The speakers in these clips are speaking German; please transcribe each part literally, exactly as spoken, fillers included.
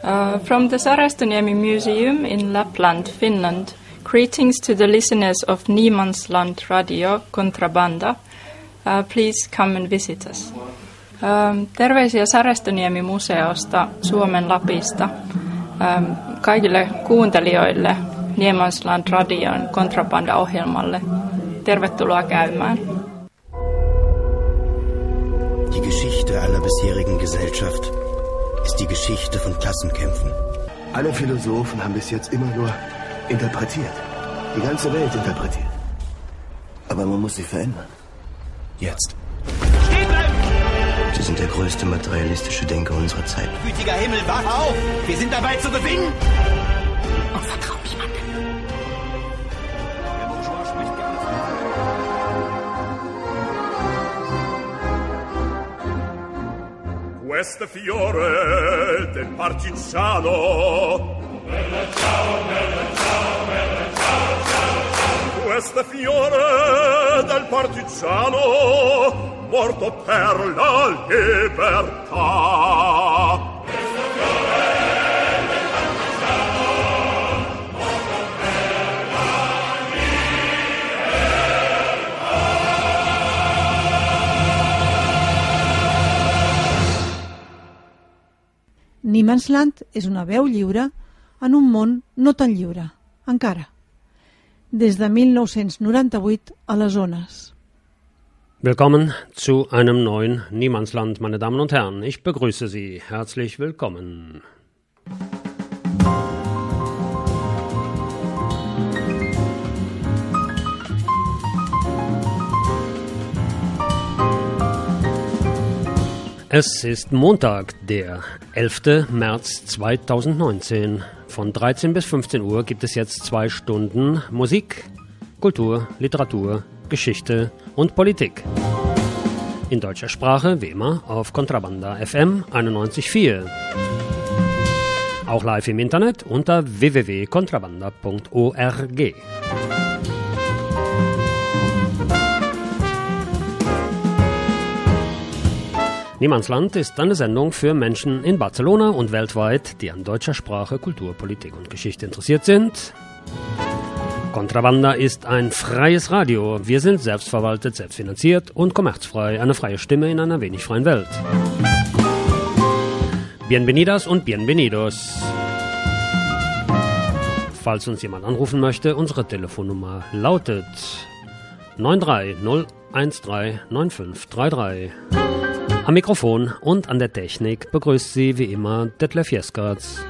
Uh, from the Sarastoniemi Museum in Lapland, Finland, greetings to the listeners of Niemandsland Radio Kontrabanda. Uh, please come and visit us. Um, terveisiä Sarastoniemi museosta Suomen Lapista um, kaikille kuuntelijoille Niemandsland Radion Kontrabanda-ohjelmalle. Tervetuloa käymään. Die Geschichte aller bisherigen Gesellschaft ist die Geschichte von Klassenkämpfen. Alle Philosophen haben bis jetzt immer nur interpretiert. Die ganze Welt interpretiert. Aber man muss sie verändern. Jetzt. Stehen bleiben! Sie sind der größte materialistische Denker unserer Zeit. Gütiger Himmel, wach auf! Wir sind dabei zu gewinnen! Und vertrau niemandem. Der Bourgeois spricht gerne. Questo fiore del partigiano. Bella ciao, bella ciao, bella ciao, ciao, ciao. Questo fiore del partigiano morto per la libertà. Questo fiore del partigiano morto per la libertà. Niemandsland és una veu lliure en un món no tan lliure, encara. Des de mil nou-cents noranta-vuit a les ones. Willkommen zu einem neuen Niemandsland, meine Damen und Herren. Ich begrüße Sie. Herzlich willkommen. Es ist Montag, der elfter März zweitausendneunzehn. Von dreizehn bis fünfzehn Uhr gibt es jetzt zwei Stunden Musik, Kultur, Literatur, Geschichte und Politik. In deutscher Sprache, wie immer, auf Kontrabanda F M einundneunzig Komma vier. Auch live im Internet unter w w w punkt kontrabanda punkt org. Niemandsland ist eine Sendung für Menschen in Barcelona und weltweit, die an deutscher Sprache, Kultur, Politik und Geschichte interessiert sind. Kontrabanda ist ein freies Radio. Wir sind selbstverwaltet, selbstfinanziert und kommerzfrei. Eine freie Stimme in einer wenig freien Welt. Bienvenidas und bienvenidos. Falls uns jemand anrufen möchte, unsere Telefonnummer lautet neun drei null eins drei neun fünf drei drei. Am Mikrofon und an der Technik begrüßt Sie wie immer Detlef Jeskertz.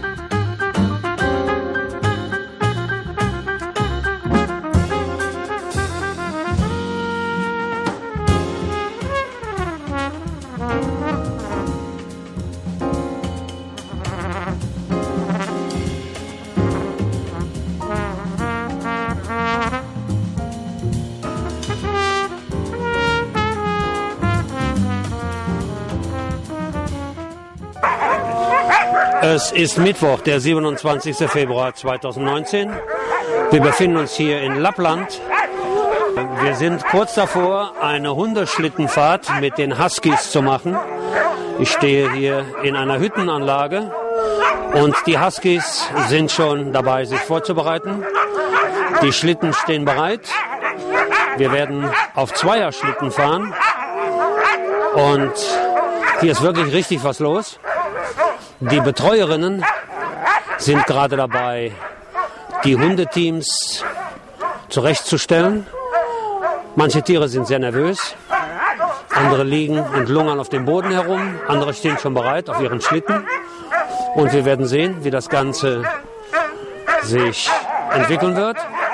Es ist Mittwoch, der siebenundzwanzigster Februar zweitausendneunzehn. Wir befinden uns hier in Lappland. Wir sind kurz davor, eine Hundeschlittenfahrt mit den Huskies zu machen. Ich stehe hier in einer Hüttenanlage und die Huskies sind schon dabei, sich vorzubereiten. Die Schlitten stehen bereit. Wir werden auf Zweierschlitten fahren und hier ist wirklich richtig was los. Die Betreuerinnen sind gerade dabei, die Hundeteams zurechtzustellen. Manche Tiere sind sehr nervös, andere liegen und lungern auf dem Boden herum, andere stehen schon bereit auf ihren Schlitten. Und wir werden sehen, wie das Ganze sich entwickeln wird.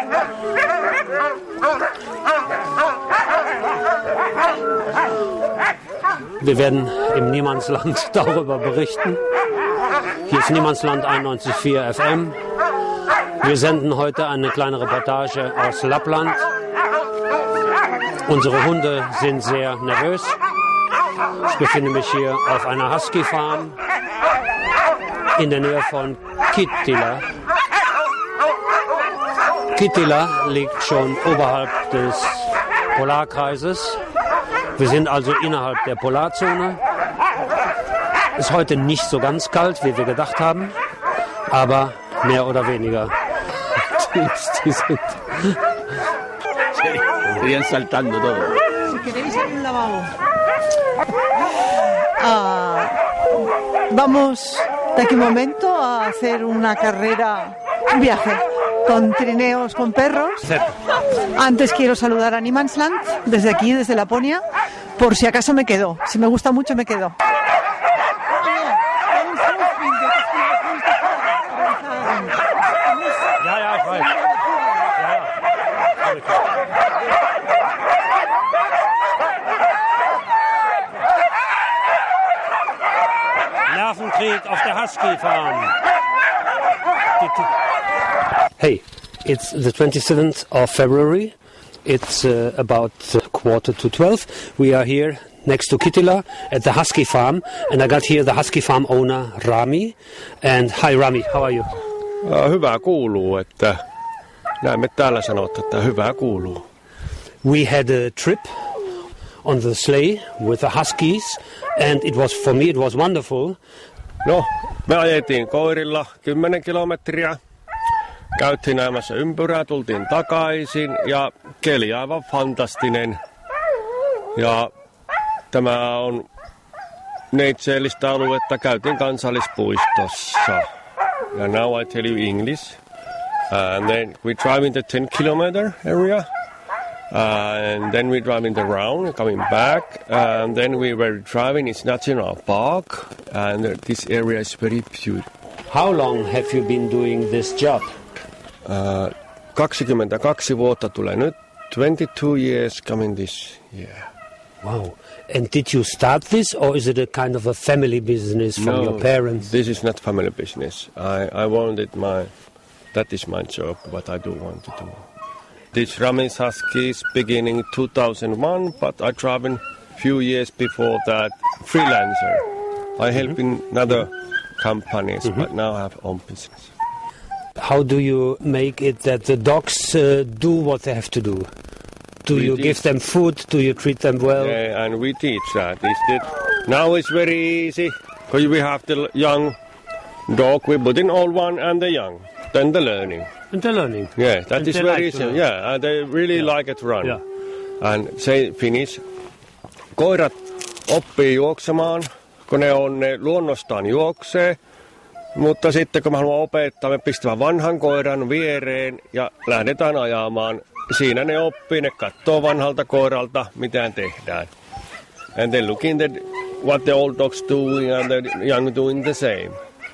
Wir werden im Niemandsland darüber berichten. Hier ist Niemandsland einundneunzig Komma vier F M. Wir senden heute eine kleine Reportage aus Lappland. Unsere Hunde sind sehr nervös. Ich befinde mich hier auf einer Husky-Farm in der Nähe von Kittilä. Kittilä liegt schon oberhalb des Polarkreises. Wir sind also innerhalb der Polarzone. Ist heute nicht so ganz kalt, wie wir gedacht haben, aber mehr oder weniger. Die, die sind Siguen saltando todo. Si queréis hay un lavabo. Ah, vamos de aquí un momento a hacer una carrera, un viaje con trineos con perros. Antes quiero saludar a Niemansland desde aquí, desde Laponia, por si acaso me quedo. Si me gusta mucho me quedo. Ja, ja, ich weiß. Ja, ja. Nervenkrieg auf der Husky Farm. Hey, it's the twenty-seventh of February. It's uh, about uh, quarter to twelve. We are here next to Kittilä at the Husky Farm, and I got here the Husky Farm owner Rami. And hi Rami, how are you? Hyvää kuuluu, että näemme täällä sanottu, että hyvää kuuluu. We had a trip on the sleigh with the Huskies, and it was, for me, it was wonderful. No, me ajettiin koirilla kymmenen kilometriä, käytiin näimässä ympyrää, tultiin takaisin ja keli aivan fantastinen. Ja tämä on neitseellistä aluetta, käytiin kansallispuistossa. And now I tell you English. Uh, and then we drive in the ten kilometer area. Uh, and then we drive in the round, coming back. Uh, and then we were driving, it's national park. And this area is very beautiful. How long have you been doing this job? Uh, kaksikymmentäkaksi vuotta tulee nyt. twenty-two years coming this year. Wow. And did you start this, or is it a kind of a family business from no, your parents? This is not family business. I, I wanted my, that is my job, what I do want to do. This Rami's Huskies beginning two thousand one, but I traveled few years before that freelancer. I help mm-hmm. in other companies, mm-hmm. but now I have own business. How do you make it that the dogs uh, do what they have to do? Do we you teach. give them food? Do you treat them well? Yeah, and we teach that. It, now it's very easy because we have the young dog. We put in old one and the young. Then the learning. And the learning. Yeah, that and is very like easy. Yeah, and they really yeah. like it to run. Yeah. And say finish. Koirat oppii juoksemaan, kun ne on ne luonnostaan juoksee. Mutta sitten kun mä haluan opettaa, me pistämään vanhan koiran viereen ja lähdetään ajamaan. Siinä ne oppii, ne katsoo vanhalta koiralta, mitä tehdään. And they looking at what the old dogs doing and the young doing the same.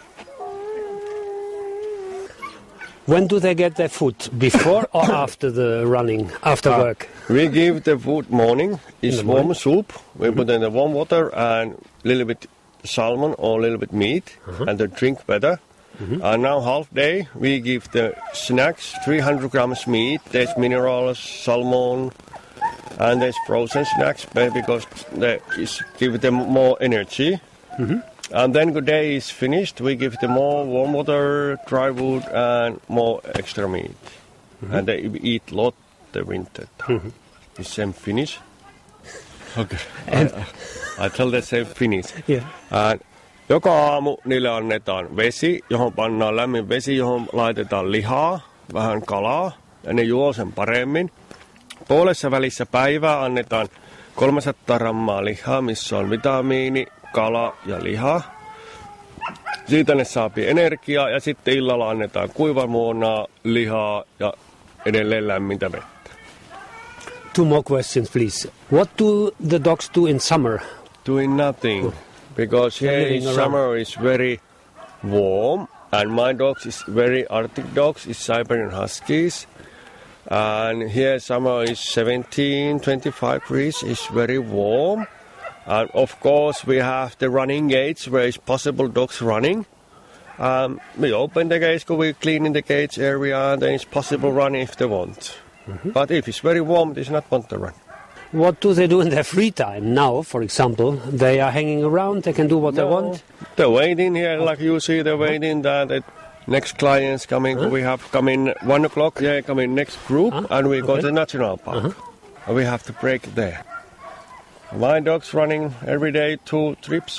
When do they get their food? Before or after the running, after uh, work? We give the food morning. It's warm morning. soup. We mm-hmm. put in the warm water and a little bit salmon or a little bit meat uh-huh. and they drink better. Mm-hmm. And now half day we give the snacks, three hundred grams meat, there's minerals, salmon, and there's frozen snacks because they give them more energy. Mm-hmm. And then the day is finished, we give them more warm water, dry wood, and more extra meat. Mm-hmm. And they eat a lot the winter time. Mm-hmm. The same finish. Okay. And I, I tell the same finish. Yeah. And joka aamu niille annetaan vesi, johon pannaan lämmin vesi, johon laitetaan lihaa, vähän kalaa, ja ne juo sen paremmin. Puolessa välissä päivää annetaan kolmesataa grammaa lihaa, missä on vitamiini, kala ja liha. Siitä ne saapi energiaa, ja sitten illalla annetaan kuivamuonaa, lihaa ja edelleen lämmintä vettä. Two more questions, please. What do the dogs do in summer? Doing nothing. Because here in summer is very warm, and my dogs is very Arctic dogs, is Siberian Huskies. And here summer is seventeen, twenty-five degrees, is very warm. And of course we have the running gates where it's possible dogs running. Um, we open the gates, we clean in the gates area, and then it's possible run if they want. Mm-hmm. But if it's very warm, they not want to run. What do they do in their free time now, for example? They are hanging around, they can do what no, they want? They're waiting here, like you see, they're waiting that the next clients coming. Huh? We have come in one o'clock, yeah, come in next group, huh? and we okay. go to the national park. Uh-huh. And we have to break there. My dog's running every day two trips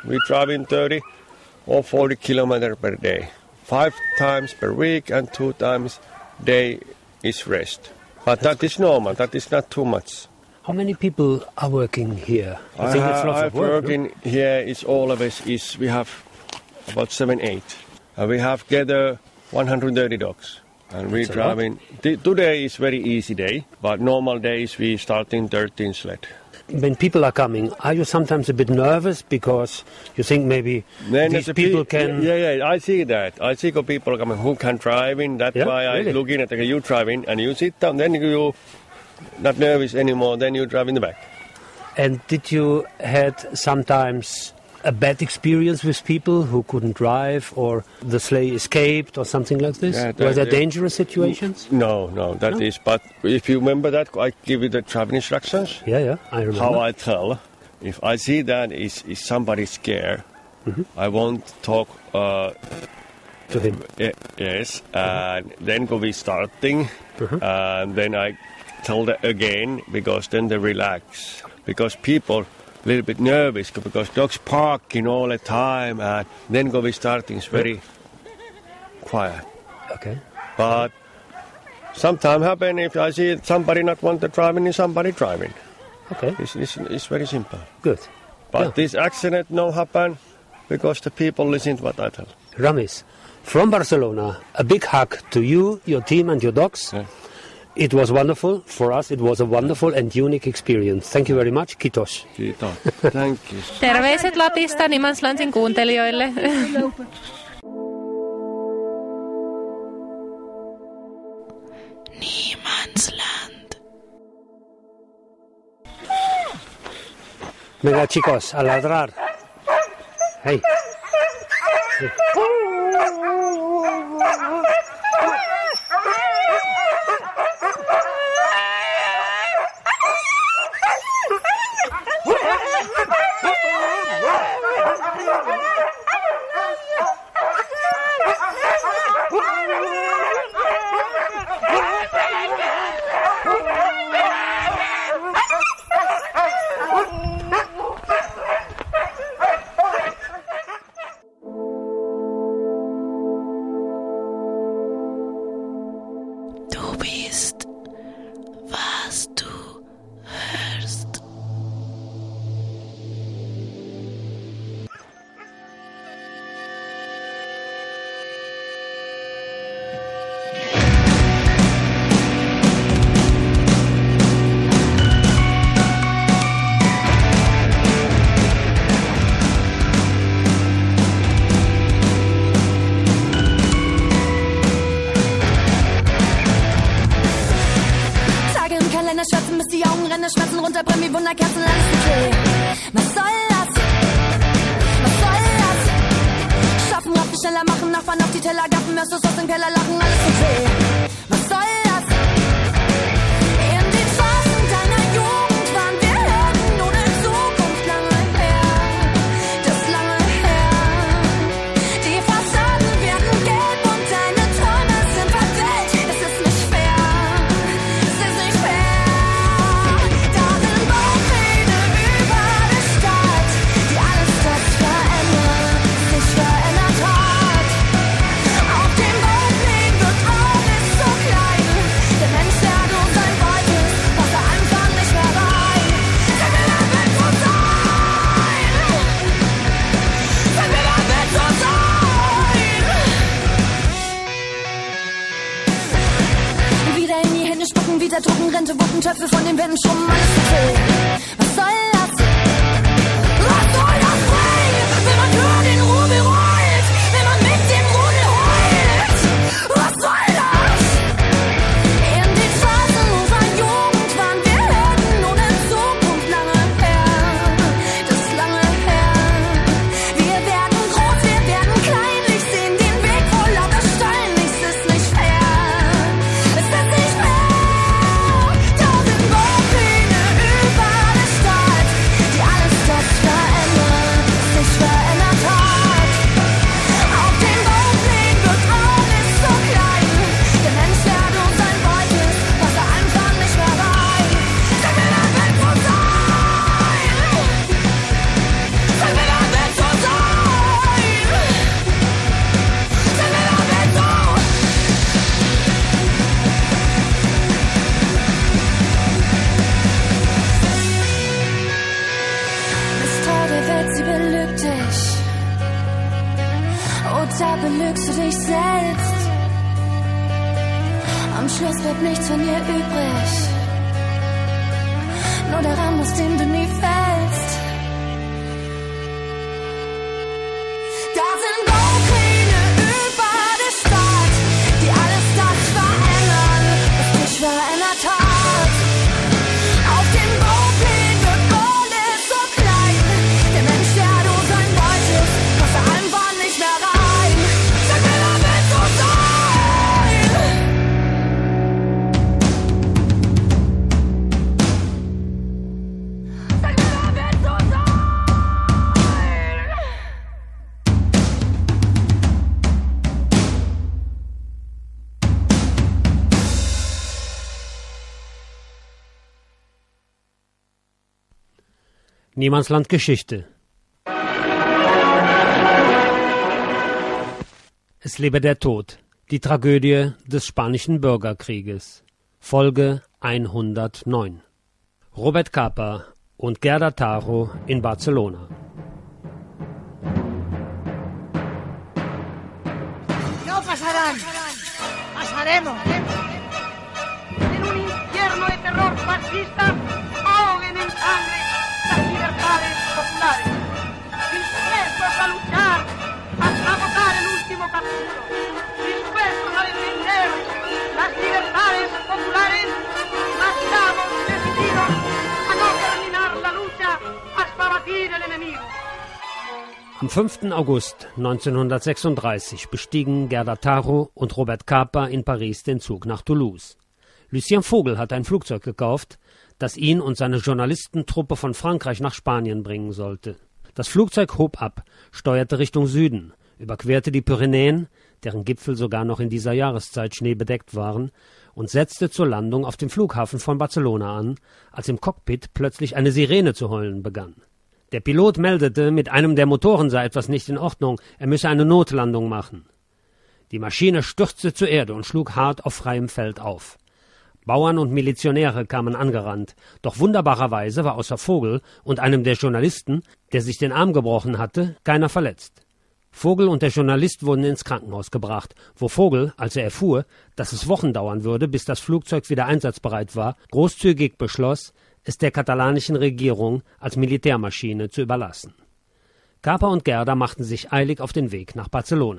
we drive in thirty or forty kilometers per day. Five times per week and two times day is rest. But that is normal, that is not too much. How many people are working here? I, I think it's lots I of work. Working no? Here is always is we have about seven, eight. Uh, we have together one hundred thirty dogs. And we driving. T- today is very easy day, but normal days we starting thirteen sled. When people are coming, are you sometimes a bit nervous because you think maybe then these people pe- can... Yeah, yeah, I see that. I see people coming who can drive in. That's yeah, why really? I'm looking at you driving and you sit down, then you not nervous anymore, then you drive in the back. And did you had sometimes a bad experience with people who couldn't drive or the sleigh escaped or something like this? Yeah, Were there uh, dangerous situations? No, no, that No? is. But if you remember that, I give you the driving instructions. Yeah, yeah, I remember. How I tell, if I see that is, is somebody scared, mm-hmm. I won't talk uh, to him. Y- yes, and mm-hmm. then go be starting, mm-hmm. and then I tell them again because then they relax. Because people a little bit nervous because dogs barking all the time, and then go be starting is very quiet. Okay. But sometimes happen if I see somebody not want to driving, is somebody driving. Okay. It's, it's, it's very simple. Good. But yeah. this accident no happen because the people listen to what I tell. Ramis, from Barcelona, a big hug to you, your team and your dogs. Yeah. It was wonderful. For us, it was a wonderful and unique experience. Thank you very much. Kiitos. Kiitos. Thank you. Terveiset Lapista Niemandslandin kuuntelijoille. Niemandsland. Venga, chicos, a ladrar. Hey. Hey. Du bist, was du hörst. Schwärzen, bis die Augen rennen, Schmerzen runterbrennen wie Wunderkerzen, alles okay. Was soll das? Was soll das? Schaffen, raffen, schneller machen, Nachbarn auf die Teller gaffen, hörst du's aus dem Keller lachen, alles okay. Was soll das? In den Phasen deiner Jugend waren wir Helden ohne Zukunft, lange her, das lange her. Die Fassaden werden gelb und deine Träume sind verwelkt. Es ist nicht fair, es ist nicht fair. Wieder drucken, Rente, Wuppen, Töpfe von den Wänden schrubben, alles okay. Was soll das? Was soll das bringen, wenn man über den Rubel rollt, wenn man mit dem Rudel heult? Was soll das? In den Phasen unserer Jugend waren wir Helden ohne Zukunft, lange her, das lange her. Wir werden groß, wir werden klein, ich seh den Weg vor lauter Stein, es ist nicht fair, es ist nicht fair. Tausend Baupläne über der Stadt. da belügst du dich selbst. Am Schluss bleibt nichts von dir übrig, nur der Rahmen, aus dem du nie fällst. Da sind Baupläne über der Stadt, die alles das verändern, was dich verändert hat. Auf dem Bauplan wird alles so klein, der Mensch, der du sein wolltest, passt da einfach nicht mehr rein. Sag mir, wer willst du sein? Sag mir, wer willst du sein? Niemandsland Geschichte. Es lebe der Tod. Die Tragödie des Spanischen Bürgerkrieges. Folge hundertneun. Robert Capa und Gerda Taro in Barcelona. No pasarán. Pasaremos. En un infierno de terror fascista, ahoguen en sangre las libertades populares. Dispuestos a luchar hasta agotar el último capítulo. Dispuestos a defender las libertades populares. Marchamos decididos a no terminar la lucha hasta batir el enemigo. Am fünften August neunzehnhundertsechsunddreißig bestiegen Gerda Taro und Robert Capa in Paris den Zug nach Toulouse. Lucien Vogel hat ein Flugzeug gekauft, das ihn und seine Journalistentruppe von Frankreich nach Spanien bringen sollte. Das Flugzeug hob ab, steuerte Richtung Süden, überquerte die Pyrenäen, deren Gipfel sogar noch in dieser Jahreszeit schneebedeckt waren, und setzte zur Landung auf dem Flughafen von Barcelona an, als im Cockpit plötzlich eine Sirene zu heulen begann. Der Pilot meldete, mit einem der Motoren sei etwas nicht in Ordnung, er müsse eine Notlandung machen. Die Maschine stürzte zur Erde und schlug hart auf freiem Feld auf. Bauern und Milizionäre kamen angerannt, doch wunderbarerweise war außer Vogel und einem der Journalisten, der sich den Arm gebrochen hatte, keiner verletzt. Vogel und der Journalist wurden ins Krankenhaus gebracht, wo Vogel, als er erfuhr, dass es Wochen dauern würde, bis das Flugzeug wieder einsatzbereit war, großzügig beschloss, es der katalanischen Regierung als Militärmaschine zu überlassen. Capa und Gerda machten sich eilig auf den Weg nach Barcelona.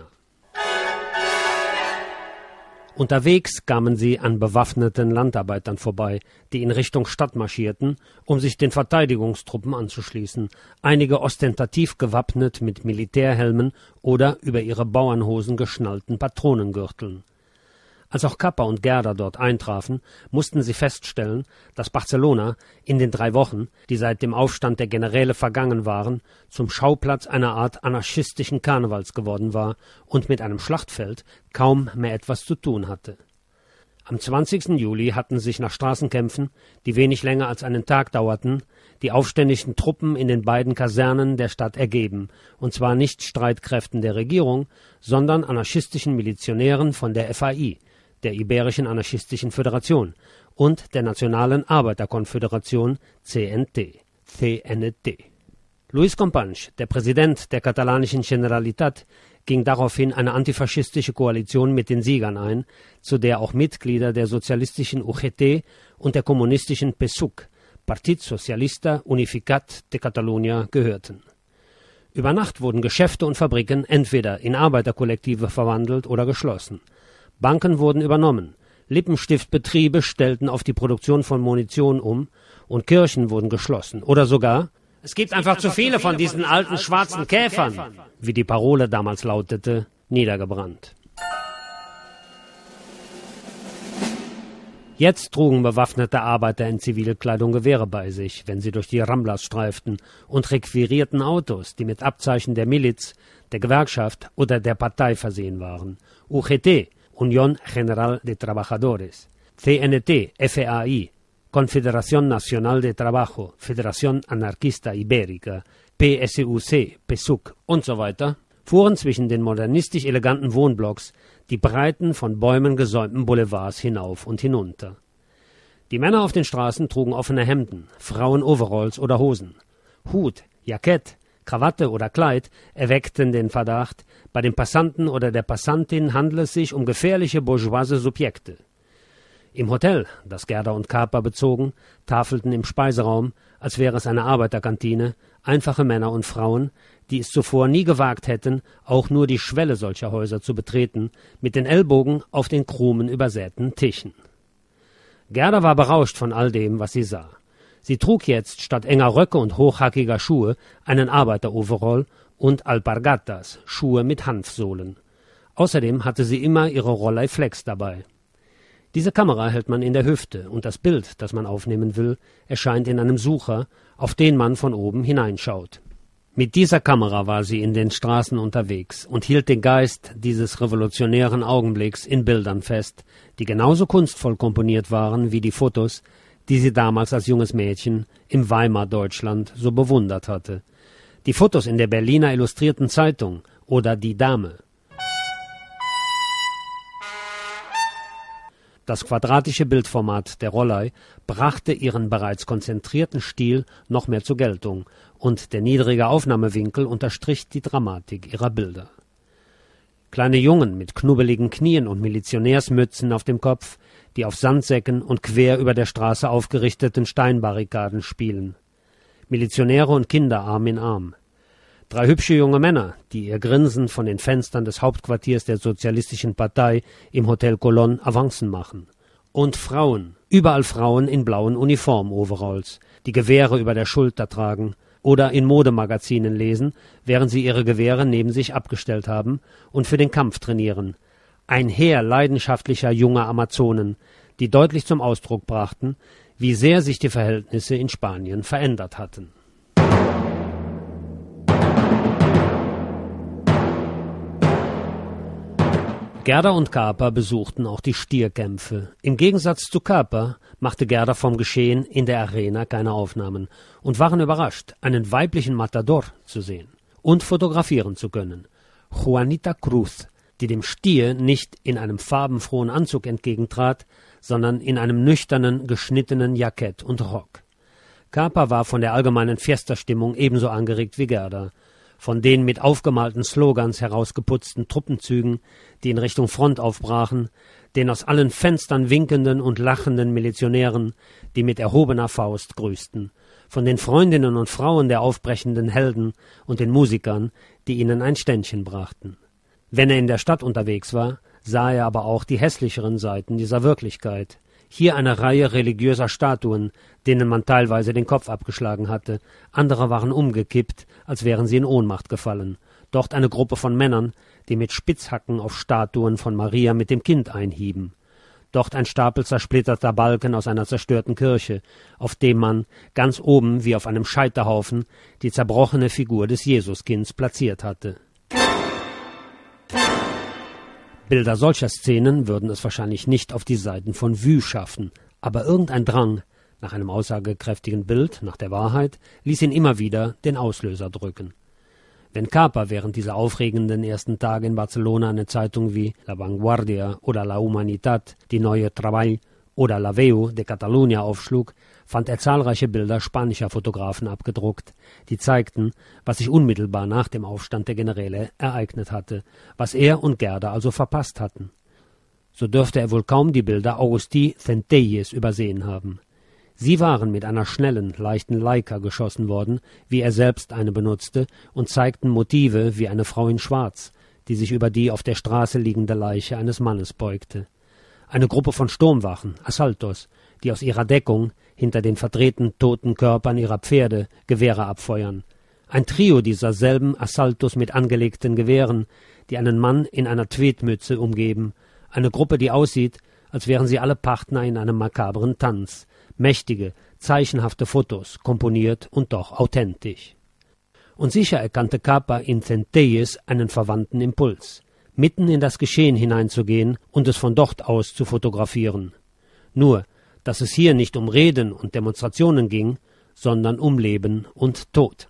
Unterwegs kamen sie an bewaffneten Landarbeitern vorbei, die in Richtung Stadt marschierten, um sich den Verteidigungstruppen anzuschließen, einige ostentativ gewappnet mit Militärhelmen oder über ihre Bauernhosen geschnallten Patronengürteln. Als auch Capa und Gerda dort eintrafen, mussten sie feststellen, dass Barcelona in den drei Wochen, die seit dem Aufstand der Generäle vergangen waren, zum Schauplatz einer Art anarchistischen Karnevals geworden war und mit einem Schlachtfeld kaum mehr etwas zu tun hatte. Am zwanzigsten Juli hatten sich nach Straßenkämpfen, die wenig länger als einen Tag dauerten, die aufständischen Truppen in den beiden Kasernen der Stadt ergeben, und zwar nicht Streitkräften der Regierung, sondern anarchistischen Milizionären von der F A I, der Iberischen Anarchistischen Föderation, und der Nationalen Arbeiterkonföderation C N T. C N T. Luis Companys, der Präsident der katalanischen Generalitat, ging daraufhin eine antifaschistische Koalition mit den Siegern ein, zu der auch Mitglieder der sozialistischen U G T und der kommunistischen P S U C, Partit Socialista Unificat de Catalunya, gehörten. Über Nacht wurden Geschäfte und Fabriken entweder in Arbeiterkollektive verwandelt oder geschlossen. Banken wurden übernommen, Lippenstiftbetriebe stellten auf die Produktion von Munition um und Kirchen wurden geschlossen oder sogar »Es gibt einfach zu viele von diesen alten schwarzen Käfern«, wie die Parole damals lautete, niedergebrannt. Jetzt trugen bewaffnete Arbeiter in Zivilkleidung Gewehre bei sich, wenn sie durch die Ramblas streiften, und requirierten Autos, die mit Abzeichen der Miliz, der Gewerkschaft oder der Partei versehen waren. U G T, Unión General de Trabajadores, C N T, F A I, Confederación Nacional de Trabajo, Federación Anarquista Ibérica, P S U C, P S U C und so weiter, fuhren zwischen den modernistisch eleganten Wohnblocks die breiten, von Bäumen gesäumten Boulevards hinauf und hinunter. Die Männer auf den Straßen trugen offene Hemden, Frauen Overalls oder Hosen. Hut, Jackett, Krawatte oder Kleid erweckten den Verdacht, bei dem Passanten oder der Passantin handle es sich um gefährliche bourgeoise Subjekte. Im Hotel, das Gerda und Kaper bezogen, tafelten im Speiseraum, als wäre es eine Arbeiterkantine, einfache Männer und Frauen, die es zuvor nie gewagt hätten, auch nur die Schwelle solcher Häuser zu betreten, mit den Ellbogen auf den krumen, übersäten Tischen. Gerda war berauscht von all dem, was sie sah. Sie trug jetzt statt enger Röcke und hochhackiger Schuhe einen Arbeiteroverall und Alpargatas, Schuhe mit Hanfsohlen. Außerdem hatte sie immer ihre Rolleiflex dabei. Diese Kamera hält man in der Hüfte und das Bild, das man aufnehmen will, erscheint in einem Sucher, auf den man von oben hineinschaut. Mit dieser Kamera war sie in den Straßen unterwegs und hielt den Geist dieses revolutionären Augenblicks in Bildern fest, die genauso kunstvoll komponiert waren wie die Fotos, die sie damals als junges Mädchen im Weimar-Deutschland so bewundert hatte. Die Fotos in der Berliner Illustrierten Zeitung oder Die Dame. Das quadratische Bildformat der Rollei brachte ihren bereits konzentrierten Stil noch mehr zur Geltung und der niedrige Aufnahmewinkel unterstrich die Dramatik ihrer Bilder. Kleine Jungen mit knubbeligen Knien und Milizionärsmützen auf dem Kopf, die auf Sandsäcken und quer über der Straße aufgerichteten Steinbarrikaden spielen. Milizionäre und Kinder Arm in Arm. Drei hübsche junge Männer, die ihr Grinsen von den Fenstern des Hauptquartiers der Sozialistischen Partei im Hotel Colonne Avancen machen. Und Frauen, überall Frauen in blauen Uniform-Overalls, die Gewehre über der Schulter tragen oder in Modemagazinen lesen, während sie ihre Gewehre neben sich abgestellt haben und für den Kampf trainieren. Ein Heer leidenschaftlicher junger Amazonen, die deutlich zum Ausdruck brachten, wie sehr sich die Verhältnisse in Spanien verändert hatten. Gerda und Kaper besuchten auch die Stierkämpfe. Im Gegensatz zu Kaper machte Gerda vom Geschehen in der Arena keine Aufnahmen und waren überrascht, einen weiblichen Matador zu sehen und fotografieren zu können. Juanita Cruz, die dem Stier nicht in einem farbenfrohen Anzug entgegentrat, sondern in einem nüchternen, geschnittenen Jackett und Rock. Kaper war von der allgemeinen Fiesta-Stimmung ebenso angeregt wie Gerda. Von den mit aufgemalten Slogans herausgeputzten Truppenzügen, die in Richtung Front aufbrachen, den aus allen Fenstern winkenden und lachenden Milizionären, die mit erhobener Faust grüßten, von den Freundinnen und Frauen der aufbrechenden Helden und den Musikern, die ihnen ein Ständchen brachten. Wenn er in der Stadt unterwegs war, sah er aber auch die hässlicheren Seiten dieser Wirklichkeit. Hier eine Reihe religiöser Statuen, denen man teilweise den Kopf abgeschlagen hatte, andere waren umgekippt, als wären sie in Ohnmacht gefallen. Dort eine Gruppe von Männern, die mit Spitzhacken auf Statuen von Maria mit dem Kind einhieben. Dort ein Stapel zersplitterter Balken aus einer zerstörten Kirche, auf dem man, ganz oben wie auf einem Scheiterhaufen, die zerbrochene Figur des Jesuskinds platziert hatte. Bilder solcher Szenen würden es wahrscheinlich nicht auf die Seiten von Vue schaffen, aber irgendein Drang nach einem aussagekräftigen Bild, nach der Wahrheit, ließ ihn immer wieder den Auslöser drücken. Wenn Kaper während dieser aufregenden ersten Tage in Barcelona eine Zeitung wie La Vanguardia oder La Humanitat, die neue Treball oder La Veu de Catalunya aufschlug, fand er zahlreiche Bilder spanischer Fotografen abgedruckt, die zeigten, was sich unmittelbar nach dem Aufstand der Generäle ereignet hatte, was er und Gerda also verpasst hatten. So dürfte er wohl kaum die Bilder Agustí Centelles übersehen haben. Sie waren mit einer schnellen, leichten Leica geschossen worden, wie er selbst eine benutzte, und zeigten Motive wie eine Frau in Schwarz, die sich über die auf der Straße liegende Leiche eines Mannes beugte. Eine Gruppe von Sturmwachen, Asaltos, die aus ihrer Deckung hinter den verdrehten toten Körpern ihrer Pferde Gewehre abfeuern. Ein Trio dieser selben Asaltos mit angelegten Gewehren, die einen Mann in einer Tweedmütze umgeben. Eine Gruppe, die aussieht, als wären sie alle Partner in einem makabren Tanz. Mächtige, zeichenhafte Fotos, komponiert und doch authentisch. Und sicher erkannte Kaper in Centelles einen verwandten Impuls, mitten in das Geschehen hineinzugehen und es von dort aus zu fotografieren. Nur, dass es hier nicht um Reden und Demonstrationen ging, sondern um Leben und Tod.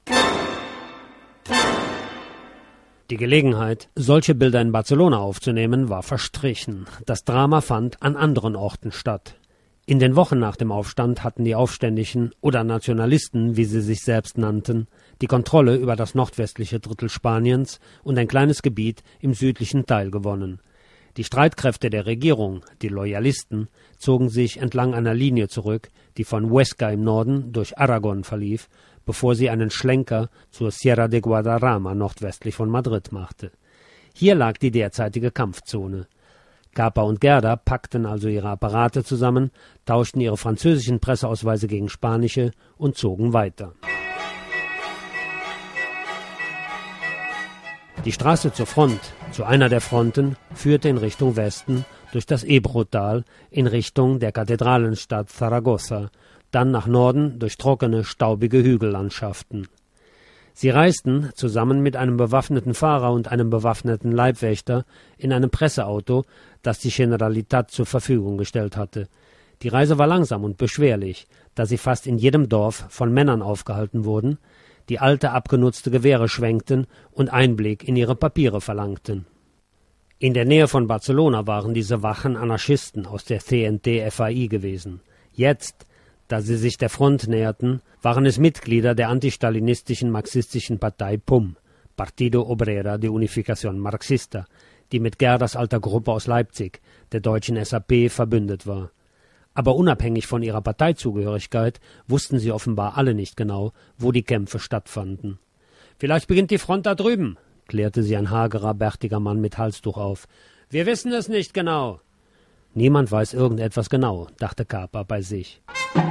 Die Gelegenheit, solche Bilder in Barcelona aufzunehmen, war verstrichen. Das Drama fand an anderen Orten statt. In den Wochen nach dem Aufstand hatten die Aufständischen oder Nationalisten, wie sie sich selbst nannten, die Kontrolle über das nordwestliche Drittel Spaniens und ein kleines Gebiet im südlichen Teil gewonnen. Die Streitkräfte der Regierung, die Loyalisten, zogen sich entlang einer Linie zurück, die von Huesca im Norden durch Aragon verlief, bevor sie einen Schlenker zur Sierra de Guadarrama nordwestlich von Madrid machte. Hier lag die derzeitige Kampfzone. Capa und Gerda packten also ihre Apparate zusammen, tauschten ihre französischen Presseausweise gegen spanische und zogen weiter. Die Straße zur Front, zu einer der Fronten, führte in Richtung Westen durch das Ebro-Tal in Richtung der Kathedralenstadt Zaragoza, dann nach Norden durch trockene, staubige Hügellandschaften. Sie reisten, zusammen mit einem bewaffneten Fahrer und einem bewaffneten Leibwächter, in einem Presseauto, das die Generalitat zur Verfügung gestellt hatte. Die Reise war langsam und beschwerlich, da sie fast in jedem Dorf von Männern aufgehalten wurden, die alte, abgenutzte Gewehre schwenkten und Einblick in ihre Papiere verlangten. In der Nähe von Barcelona waren diese wachen Anarchisten aus der C N T F A I gewesen. Jetzt, da sie sich der Front näherten, waren es Mitglieder der antistalinistischen marxistischen Partei P U M, Partido Obrera de Unificación Marxista, die mit Gerdas alter Gruppe aus Leipzig, der deutschen S A P, verbündet war. Aber unabhängig von ihrer Parteizugehörigkeit wussten sie offenbar alle nicht genau, wo die Kämpfe stattfanden. »Vielleicht beginnt die Front da drüben«, klärte sie ein hagerer, bärtiger Mann mit Halstuch auf. »Wir wissen es nicht genau.« »Niemand weiß irgendetwas genau«, dachte Capa bei sich.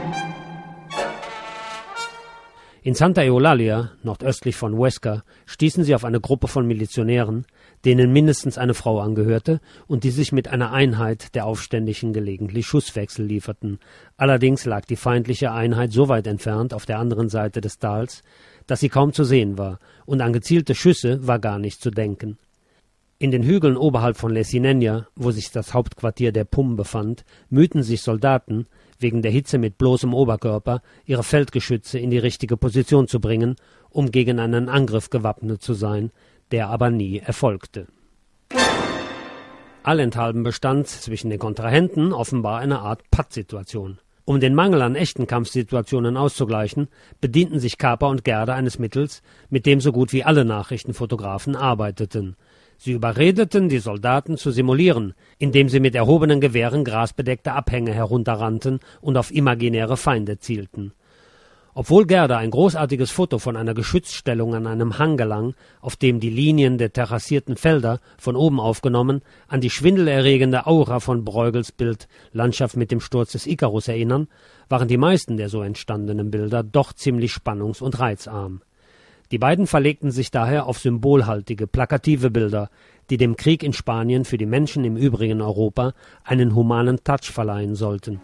In Santa Eulalia, nordöstlich von Huesca, stießen sie auf eine Gruppe von Milizionären, denen mindestens eine Frau angehörte und die sich mit einer Einheit der Aufständischen gelegentlich Schusswechsel lieferten. Allerdings lag die feindliche Einheit so weit entfernt auf der anderen Seite des Tals, dass sie kaum zu sehen war, und an gezielte Schüsse war gar nicht zu denken. In den Hügeln oberhalb von Lesinenia, wo sich das Hauptquartier der P U M befand, mühten sich Soldaten, wegen der Hitze mit bloßem Oberkörper, ihre Feldgeschütze in die richtige Position zu bringen, um gegen einen Angriff gewappnet zu sein, der aber nie erfolgte. Allenthalben bestand zwischen den Kontrahenten offenbar eine Art Pattsituation. Um den Mangel an echten Kampfsituationen auszugleichen, bedienten sich Capa und Gerda eines Mittels, mit dem so gut wie alle Nachrichtenfotografen arbeiteten. Sie überredeten die Soldaten zu simulieren, indem sie mit erhobenen Gewehren grasbedeckte Abhänge herunterrannten und auf imaginäre Feinde zielten. Obwohl Gerda ein großartiges Foto von einer Geschützstellung an einem Hang gelang, auf dem die Linien der terrassierten Felder von oben aufgenommen an die schwindelerregende Aura von Bruegels Bild Landschaft mit dem Sturz des Ikarus erinnern, waren die meisten der so entstandenen Bilder doch ziemlich spannungs- und reizarm. Die beiden verlegten sich daher auf symbolhaltige, plakative Bilder, die dem Krieg in Spanien für die Menschen im übrigen Europa einen humanen Touch verleihen sollten.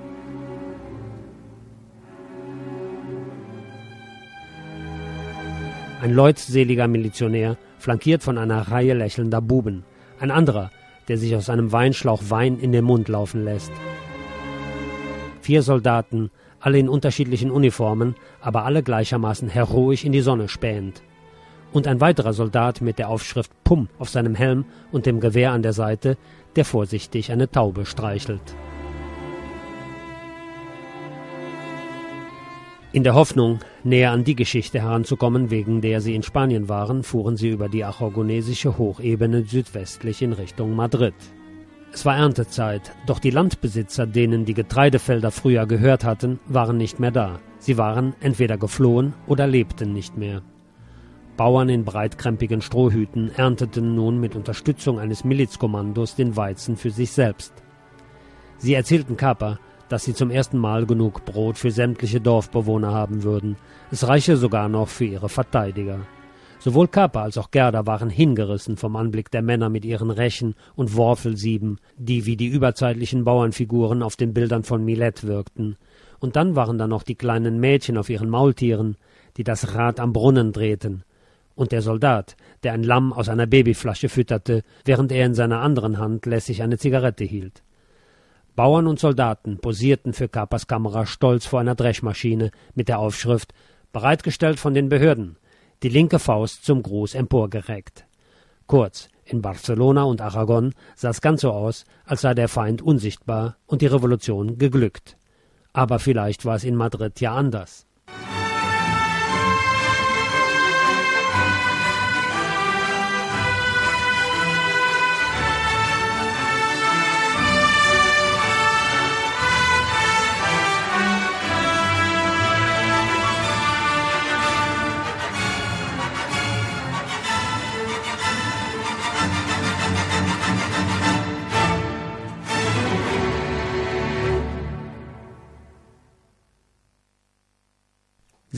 Ein leutseliger Milizionär, flankiert von einer Reihe lächelnder Buben. Ein anderer, der sich aus einem Weinschlauch Wein in den Mund laufen lässt. Vier Soldaten, alle in unterschiedlichen Uniformen, aber alle gleichermaßen heroisch in die Sonne spähend. Und ein weiterer Soldat mit der Aufschrift P U M auf seinem Helm und dem Gewehr an der Seite, der vorsichtig eine Taube streichelt. In der Hoffnung, näher an die Geschichte heranzukommen, wegen der sie in Spanien waren, fuhren sie über die aragonesische Hochebene südwestlich in Richtung Madrid. Es war Erntezeit, doch die Landbesitzer, denen die Getreidefelder früher gehört hatten, waren nicht mehr da. Sie waren entweder geflohen oder lebten nicht mehr. Bauern in breitkrempigen Strohhüten ernteten nun mit Unterstützung eines Milizkommandos den Weizen für sich selbst. Sie erzählten Capa, dass sie zum ersten Mal genug Brot für sämtliche Dorfbewohner haben würden. Es reiche sogar noch für ihre Verteidiger. Sowohl Capa als auch Gerda waren hingerissen vom Anblick der Männer mit ihren Rechen und Worfelsieben, die wie die überzeitlichen Bauernfiguren auf den Bildern von Millet wirkten. Und dann waren da noch die kleinen Mädchen auf ihren Maultieren, die das Rad am Brunnen drehten. Und der Soldat, der ein Lamm aus einer Babyflasche fütterte, während er in seiner anderen Hand lässig eine Zigarette hielt. Bauern und Soldaten posierten für Capas Kamera stolz vor einer Dreschmaschine mit der Aufschrift »Bereitgestellt von den Behörden«, die linke Faust zum Gruß emporgereckt. Kurz, in Barcelona und Aragon sah es ganz so aus, als sei der Feind unsichtbar und die Revolution geglückt. Aber vielleicht war es in Madrid ja anders.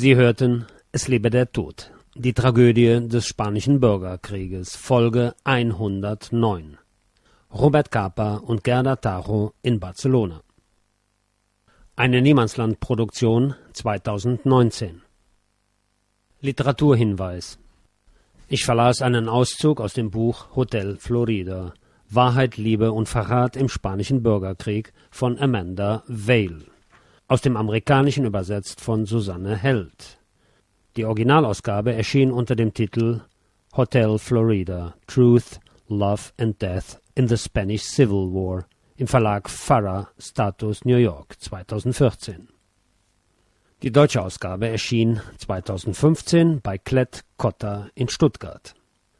Sie hörten Es lebe der Tod, die Tragödie des Spanischen Bürgerkrieges, Folge hundertneun. Robert Capa und Gerda Taro in Barcelona. Eine Niemandsland-Produktion zweitausendneunzehn. Literaturhinweis. Ich verlas einen Auszug aus dem Buch Hotel Florida. Wahrheit, Liebe und Verrat im Spanischen Bürgerkrieg von Amanda Vail. Aus dem Amerikanischen übersetzt von Susanne Held. Die Originalausgabe erschien unter dem Titel Hotel Florida, Truth, Love and Death in the Spanish Civil War im Verlag Farrar, Status, New York, zweitausendvierzehn. Die deutsche Ausgabe erschien zweitausendfünfzehn bei Klett Cotta in Stuttgart.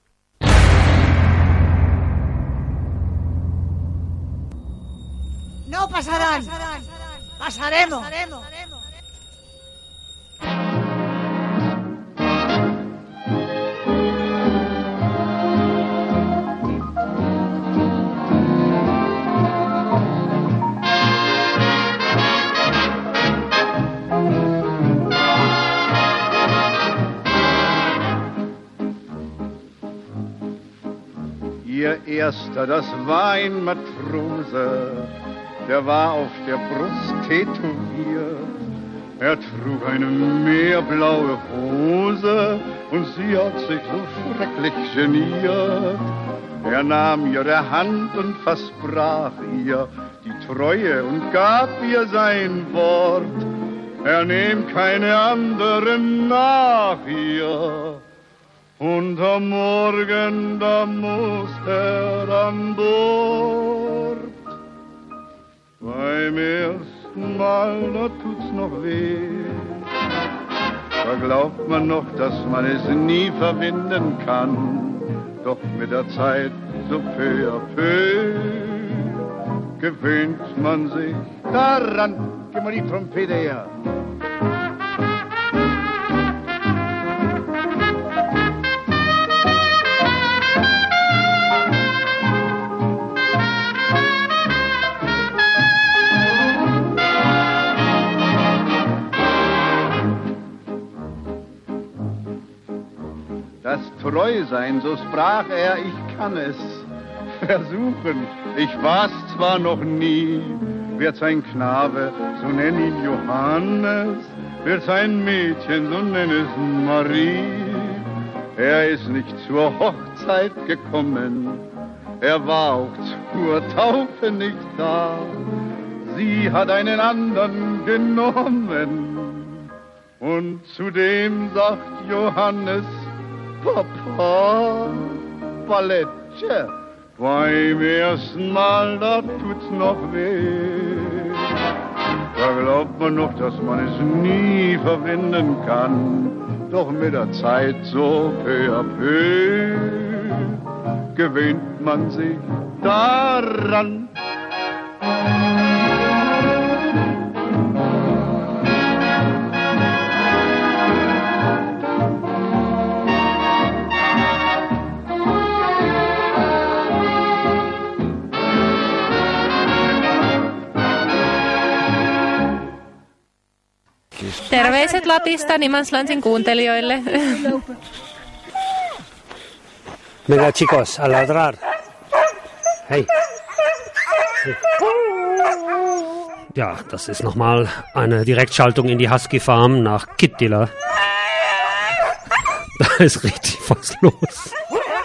No pasarán. Pasaremos. Ihr Erster, das war ein Matrose, der war auf der Brust tätowiert. Er trug eine meerblaue Hose und sie hat sich so schrecklich geniert. Er nahm ihre Hand und versprach ihr die Treue und gab ihr sein Wort. Er nehmt keine anderen nach ihr. Und am Morgen, da muss er an Bord. Beim ersten Mal, da tut's noch weh. Da glaubt man noch, dass man es nie verwinden kann. Doch mit der Zeit, so peu à peu, gewöhnt man sich daran. Gib mal die Trompete her. Das Treusein, so sprach er, ich kann es versuchen. Ich war's zwar noch nie, wird sein Knabe, so nenn ihn Johannes, wird sein Mädchen, so nenn es Marie. Er ist nicht zur Hochzeit gekommen, er war auch zur Taufe nicht da. Sie hat einen anderen genommen und zudem sagt Johannes, Papa, Paletsche, beim ersten Mal, da tut's noch weh. Da glaubt man noch, dass man es nie verwenden kann. Doch mit der Zeit, so peu à peu, gewöhnt man sich daran. Terveiset Lapista Niemandslandin kuuntelijoille. Venga chicos, a ladrar. Hey. Hey. Ja, das ist nochmal eine Direktschaltung in die Husky Farm nach Kittila. Da ist richtig was los.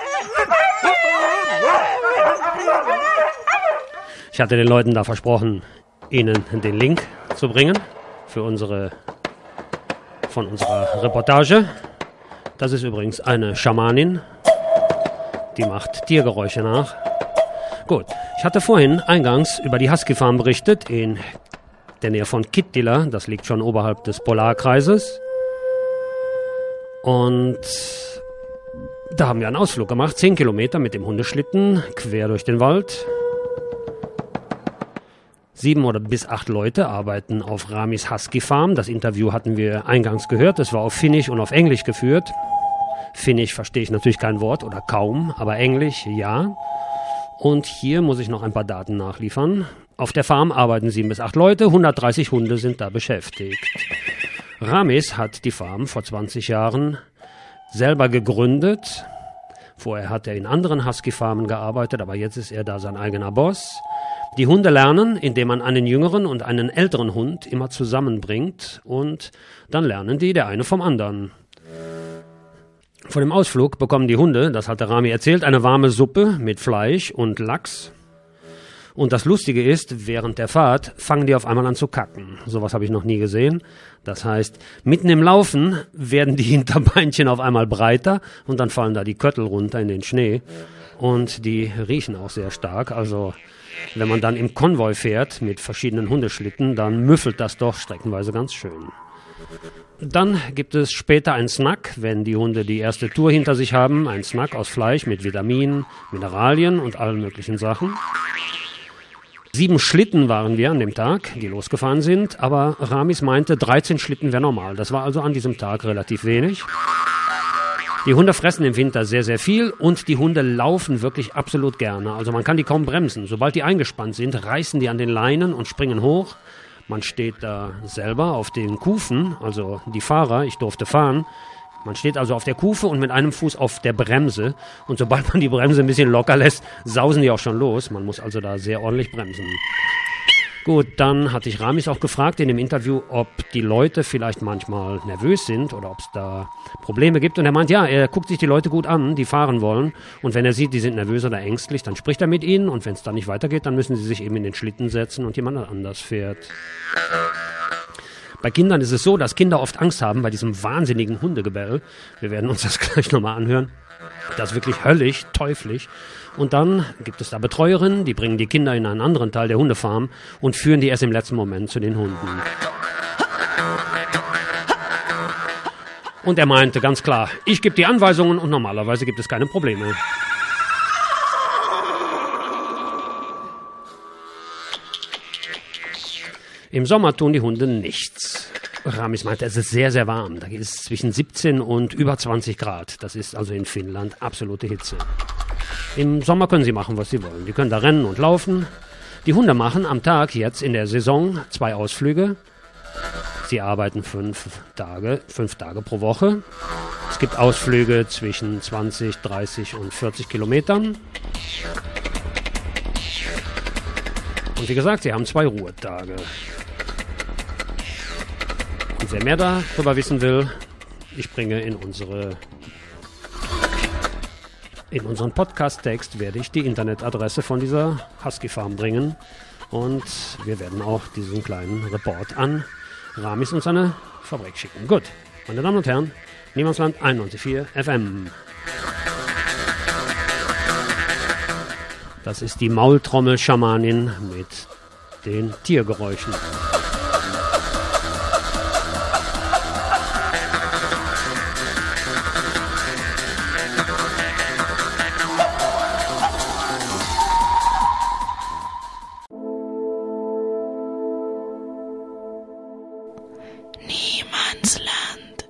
Ich hatte den Leuten da versprochen, ihnen den Link zu bringen für unsere von unserer Reportage. Das ist übrigens eine Schamanin, die macht Tiergeräusche nach. Gut, ich hatte vorhin eingangs über die Husky Farm berichtet, in der Nähe von Kittila, das liegt schon oberhalb des Polarkreises. Und da haben wir einen Ausflug gemacht, zehn Kilometer mit dem Hundeschlitten, quer durch den Wald. Sieben oder bis acht Leute arbeiten auf Ramis Husky Farm. Das Interview hatten wir eingangs gehört. Es war auf Finnisch und auf Englisch geführt. Finnisch verstehe ich natürlich kein Wort oder kaum, aber Englisch ja. Und hier muss ich noch ein paar Daten nachliefern. Auf der Farm arbeiten sieben bis acht Leute, hundertdreißig Hunde sind da beschäftigt. Ramis hat die Farm vor zwanzig Jahren selber gegründet. Vorher hat er in anderen Husky-Farmen gearbeitet, aber jetzt ist er da sein eigener Boss. Die Hunde lernen, indem man einen jüngeren und einen älteren Hund immer zusammenbringt und dann lernen die der eine vom anderen. Vor dem Ausflug bekommen die Hunde, das hat der Rami erzählt, eine warme Suppe mit Fleisch und Lachs. Und das Lustige ist, während der Fahrt fangen die auf einmal an zu kacken. Sowas habe ich noch nie gesehen. Das heißt, mitten im Laufen werden die Hinterbeinchen auf einmal breiter und dann fallen da die Köttel runter in den Schnee. Und die riechen auch sehr stark. Also wenn man dann im Konvoi fährt mit verschiedenen Hundeschlitten, dann müffelt das doch streckenweise ganz schön. Dann gibt es später einen Snack, wenn die Hunde die erste Tour hinter sich haben. Ein Snack aus Fleisch mit Vitaminen, Mineralien und allen möglichen Sachen. Sieben Schlitten waren wir an dem Tag, die losgefahren sind, aber Ramis meinte, dreizehn Schlitten wäre normal. Das war also an diesem Tag relativ wenig. Die Hunde fressen im Winter sehr, sehr viel und die Hunde laufen wirklich absolut gerne. Also man kann die kaum bremsen. Sobald die eingespannt sind, reißen die an den Leinen und springen hoch. Man steht da selber auf den Kufen, also die Fahrer, ich durfte fahren. Man steht also auf der Kufe und mit einem Fuß auf der Bremse. Und sobald man die Bremse ein bisschen locker lässt, sausen die auch schon los. Man muss also da sehr ordentlich bremsen. Gut, dann hatte ich Ramis auch gefragt in dem Interview, ob die Leute vielleicht manchmal nervös sind oder ob es da Probleme gibt. Und er meint, ja, er guckt sich die Leute gut an, die fahren wollen. Und wenn er sieht, die sind nervös oder ängstlich, dann spricht er mit ihnen. Und wenn es dann nicht weitergeht, dann müssen sie sich eben in den Schlitten setzen und jemand anders fährt. Bei Kindern ist es so, dass Kinder oft Angst haben bei diesem wahnsinnigen Hundegebell. Wir werden uns das gleich nochmal anhören. Das ist wirklich höllisch, teuflisch. Und dann gibt es da Betreuerinnen, die bringen die Kinder in einen anderen Teil der Hundefarm und führen die erst im letzten Moment zu den Hunden. Und er meinte ganz klar, ich gebe die Anweisungen und normalerweise gibt es keine Probleme. Im Sommer tun die Hunde nichts. Ramis meinte, es ist sehr, sehr warm. Da geht es zwischen siebzehn und über zwanzig Grad. Das ist also in Finnland absolute Hitze. Im Sommer können sie machen, was sie wollen. Die können da rennen und laufen. Die Hunde machen am Tag jetzt in der Saison zwei Ausflüge. Sie arbeiten fünf Tage, fünf Tage pro Woche. Es gibt Ausflüge zwischen zwanzig, dreißig und vierzig Kilometern. Und wie gesagt, sie haben zwei Ruhetage. Und wer mehr darüber wissen will, ich bringe in unsere in unseren Podcast-Text werde ich die Internetadresse von dieser Husky-Farm bringen. Und wir werden auch diesen kleinen Report an Ramis und seine Fabrik schicken. Gut, meine Damen und Herren, Niemandsland einundneunzig Komma vier F M. Das ist die Maultrommel-Schamanin mit den Tiergeräuschen. Niemandsland.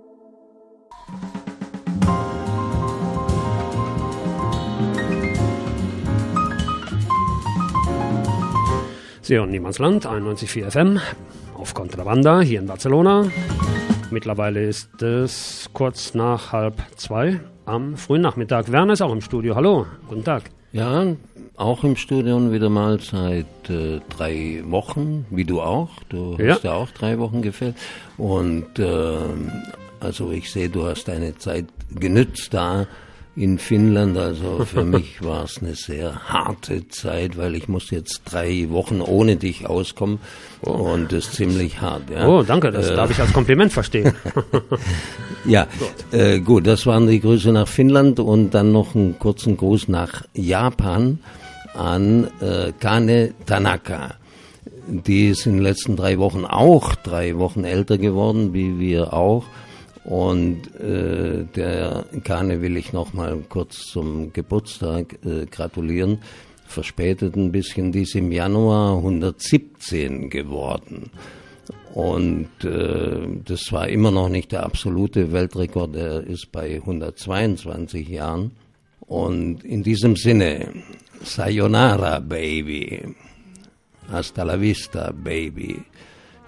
Sie hören Niemandsland, einundneunzig Komma vier F M, auf Contrabanda hier in Barcelona. Mittlerweile ist es kurz nach halb zwei am frühen Nachmittag. Werner ist auch im Studio. Hallo, guten Tag. Ja, auch im Studio wieder mal seit äh, drei Wochen, wie du auch. Du ja. hast ja auch drei Wochen gefehlt. Und äh, also ich sehe, du hast deine Zeit genützt da in Finnland. Also für mich war es eine sehr harte Zeit, weil ich muss jetzt drei Wochen ohne dich auskommen. Oh. Und das ist ziemlich hart. Ja. Oh, danke, das äh, darf ich als Kompliment verstehen. Ja, gut. Äh, gut, das waren die Grüße nach Finnland und dann noch einen kurzen Gruß nach Japan an äh, Kane Tanaka. Die ist in den letzten drei Wochen auch drei Wochen älter geworden, wie wir auch. Und äh, der Kane will ich noch mal kurz zum Geburtstag äh, gratulieren. Verspätet ein bisschen, die ist im Januar hundertsiebzehn geworden. Und äh, das war immer noch nicht der absolute Weltrekord, der ist bei hundertzweiundzwanzig Jahren. Und in diesem Sinne, Sayonara, Baby. Hasta la vista, Baby.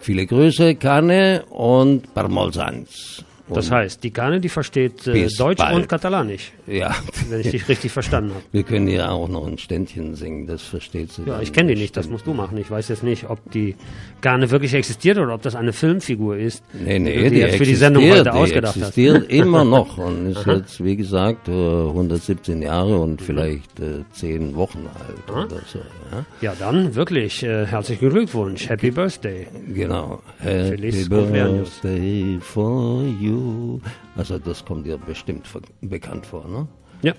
Viele Grüße, Kane und Parmolsans. Das heißt, die Kane, die versteht äh, Deutsch bald. und Katalanisch. Ja. Wenn ich dich richtig verstanden habe. Wir können ja auch noch ein Ständchen singen, das versteht sie. Ja, ich kenne die nicht, das musst du machen. Ich weiß jetzt nicht, ob die Kane wirklich existiert oder ob das eine Filmfigur ist. Nee, nee, die, die, die jetzt für die Sendung heute die ausgedacht existiert hast. immer noch und ist Aha. jetzt, wie gesagt, hundertsiebzehn Jahre und vielleicht äh, zehn Wochen alt Aha. oder so. Ja, ja dann wirklich äh, herzlichen Glückwunsch. Happy Birthday. Genau. Happy Feliz cumpleaños. Birthday for you. Also das kommt dir bestimmt ver- bekannt vor, ne? Ja.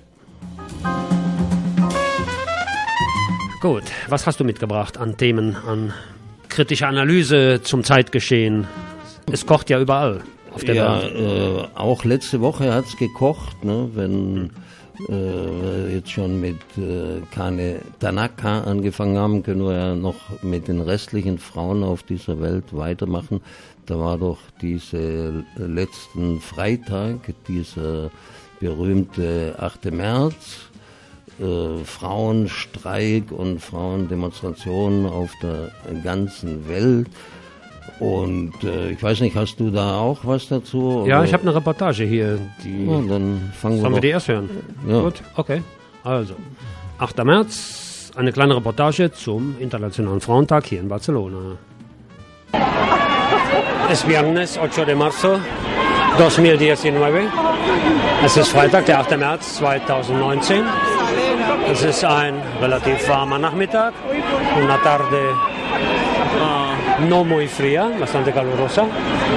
Gut, was hast du mitgebracht an Themen, an kritischer Analyse zum Zeitgeschehen? Es kocht ja überall auf der Ja, Welt. äh, auch letzte Woche hat es gekocht, ne? Wenn äh, wir jetzt schon mit äh, Kane Tanaka angefangen haben, können wir ja noch mit den restlichen Frauen auf dieser Welt weitermachen. Da war doch diese letzten Freitag, dieser berühmte achte März, äh, Frauenstreik und Frauendemonstrationen auf der ganzen Welt. Und äh, ich weiß nicht, hast du da auch was dazu? Oder? Ja, ich habe eine Reportage hier. Die Ja, dann fangen wir Sollen wir doch- die erst hören? Ja. Gut, okay. Also, achter März, eine kleine Reportage zum Internationalen Frauentag hier in Barcelona. Es viernes ocho de marzo dos mil diecinueve. Es ist Freitag, der achte März zweitausendneunzehn. Es ist ein relativ warmer Nachmittag. Una tarde uh, no muy fría, bastante calurosa.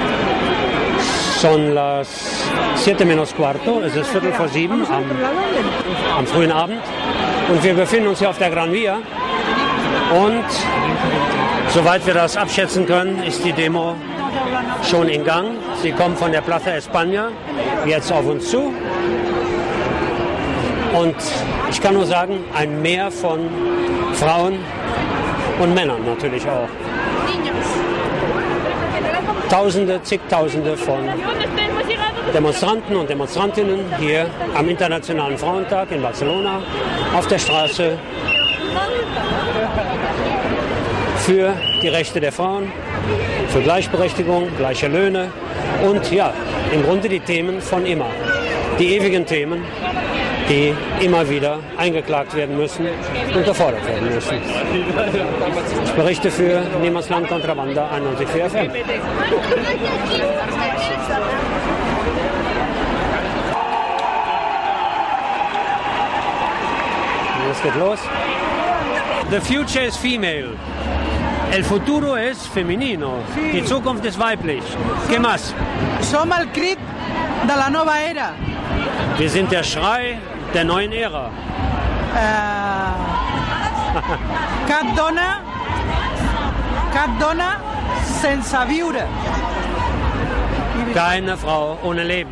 Son las siete menos cuarto, es ist Viertel vor sieben am, am frühen Abend. Und wir befinden uns hier auf der Gran Via. Und soweit wir das abschätzen können, ist die Demo schon in Gang. Sie kommt von der Plaza España jetzt auf uns zu. Und ich kann nur sagen, ein Meer von Frauen und Männern natürlich auch. Tausende, zigtausende von Demonstranten und Demonstrantinnen hier am Internationalen Frauentag in Barcelona auf der Straße für die Rechte der Frauen, für Gleichberechtigung, gleiche Löhne und ja, im Grunde die Themen von immer. Die ewigen Themen, die immer wieder eingeklagt werden müssen, unterfordert werden müssen. Ich berichte für Niemandsland Kontrabanda einundneunzig Komma vier F M. Es geht los. The future is female. El futuro es femenino. Die Zukunft ist weiblich. ¿Qué más? Som el crit de la nova era. Wir sind der Schrei der neuen Ära. Eh, cap dona, cap dona sense viure. Keine Frau ohne Leben.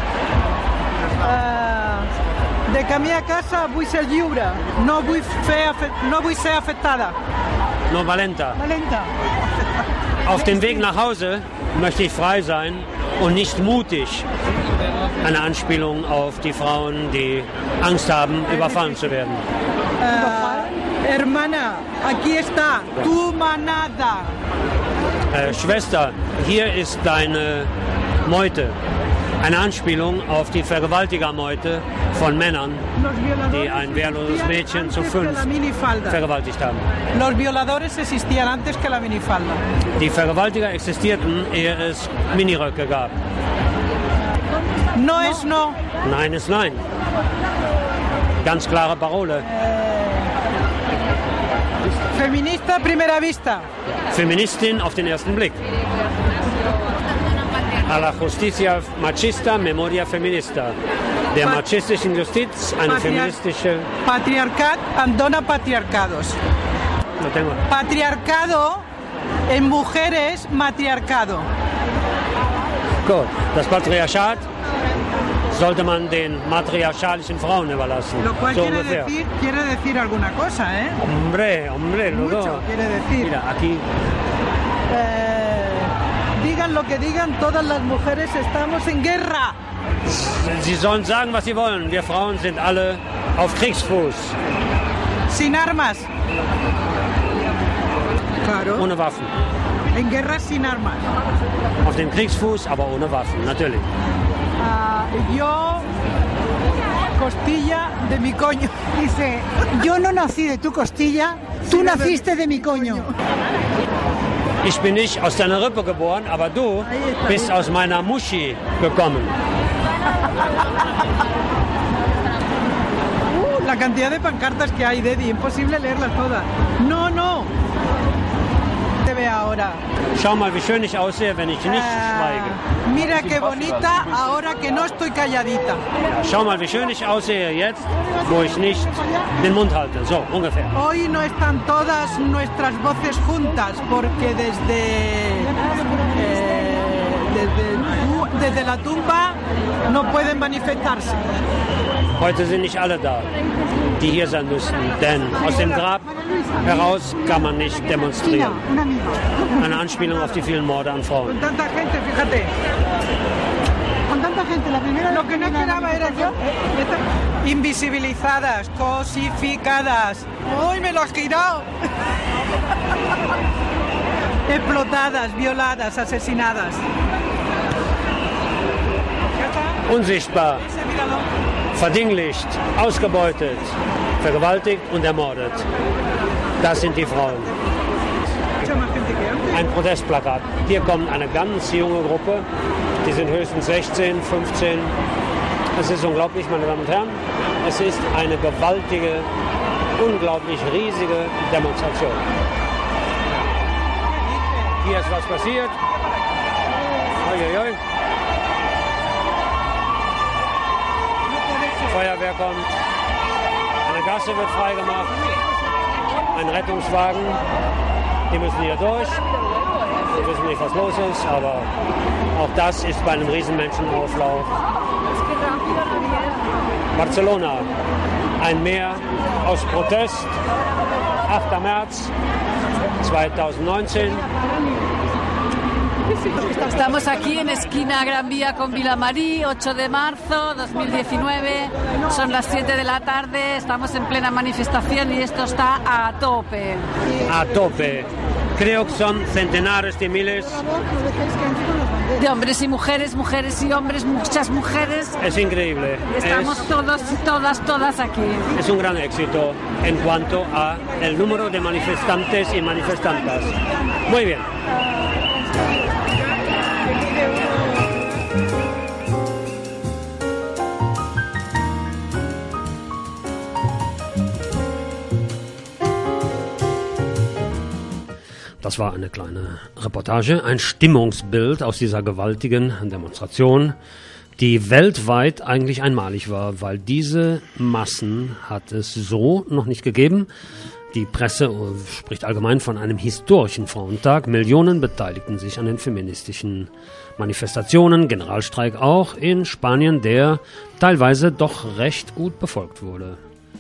Eh, de camí a casa vull ser lliure, no vull, fer, afe- no vull ser afectada. No valenta. Valenta. Auf dem Weg nach Hause möchte ich frei sein und nicht mutig. Eine Anspielung auf die Frauen, die Angst haben, überfallen zu werden. Eh, hermana, aquí está tu manada. Äh, Schwester, hier ist deine Meute. Eine Anspielung auf die Vergewaltigermeute von Männern, die ein wehrloses Mädchen zu fünf vergewaltigt haben. Los violadores existían antes que la minifalda. Die Vergewaltiger existierten, ehe es Miniröcke gab. No es no. Nein ist nein. Ganz klare Parole. Feminista a primera vista. Feministin auf den ersten Blick. A la justicia machista, memoria feminista. Der machistischen Justiz eine Patriar- feministische... Patriarcat em dona patriarcados. No tengo. Patriarcado en mujeres, matriarcado. Gut, das Patriarchat sollte man den matriarchalischen Frauen überlassen. Lo cual So quiere ungefähr. decir, quiere decir alguna cosa, ¿eh? Hombre, hombre, los Mucho dos. quiere decir. Mira, aquí Eh, digan lo que digan, todas las mujeres estamos en guerra. Sie sollen sagen, was sie wollen. Wir Frauen sind alle auf Kriegsfuß. Sin armas. Claro. Ohne Waffen. En guerras sin armas. Auf dem Kriegsfuß, aber ohne Waffen, natürlich. Uh, yo, costilla de mi coño. Dice, yo no nací de tu costilla, tú naciste de mi coño. Ich bin nicht aus deiner Rippe geboren, aber du bist aus meiner Muschi gekommen. Uh, la cantidad de pancartas que hay, Dedi, imposible leerlas todas. No, no. Te ve ahora. Schau mal, wie schön ich aussehe, wenn ich nicht schweige. Mira qué bonita ahora que no estoy calladita. Ja, schau mal, wie schön ich aussehe jetzt, wo ich nicht den Mund halte. So, ungefähr. Hoy no están todas nuestras voces juntas porque desde, eh, desde, desde la tumba no pueden manifestarse. Heute sind nicht alle da, die hier sein müssten, denn aus dem Grab heraus kann man nicht demonstrieren. Eine Anspielung auf die vielen Morde an Frauen. Lo que no esperaba era yo. Invisibilizadas, cosificadas. ¡Uy, me lo has girado! Explotadas, violadas, asesinadas. Unsichtbar, verdinglicht, ausgebeutet, vergewaltigt und ermordet. Das sind die Frauen. Ein Protestplakat. Hier kommt eine ganz junge Gruppe. Die sind höchstens sechzehn, fünfzehn. Es ist unglaublich, meine Damen und Herren. Es ist eine gewaltige, unglaublich riesige Demonstration. Hier ist was passiert. Oi, oi, oi. Feuerwehr kommt. Eine Gasse wird freigemacht. Ein Rettungswagen. Die müssen hier durch. Wir wissen nicht, was los ist, aber auch das ist bei einem Riesenmenschenauflauf. Barcelona, ein Meer aus Protest. achter März zweitausendneunzehn. Estamos aquí en esquina Gran Vía con Vilamarí, ocho de marzo dos mil diecinueve, son las siete de la tarde, estamos en plena manifestación y esto está a tope. A tope. Creo que son centenares de miles de hombres y mujeres, mujeres y hombres, muchas mujeres. Es increíble. Estamos es, todos y todas, todas aquí. Es un gran éxito en cuanto a el número de manifestantes y manifestantas. Muy bien. Das war eine kleine Reportage, ein Stimmungsbild aus dieser gewaltigen Demonstration, die weltweit eigentlich einmalig war, weil diese Massen hat es so noch nicht gegeben. Die Presse spricht allgemein von einem historischen Frauentag. Millionen beteiligten sich an den feministischen Manifestationen, Generalstreik auch in Spanien, der teilweise doch recht gut befolgt wurde.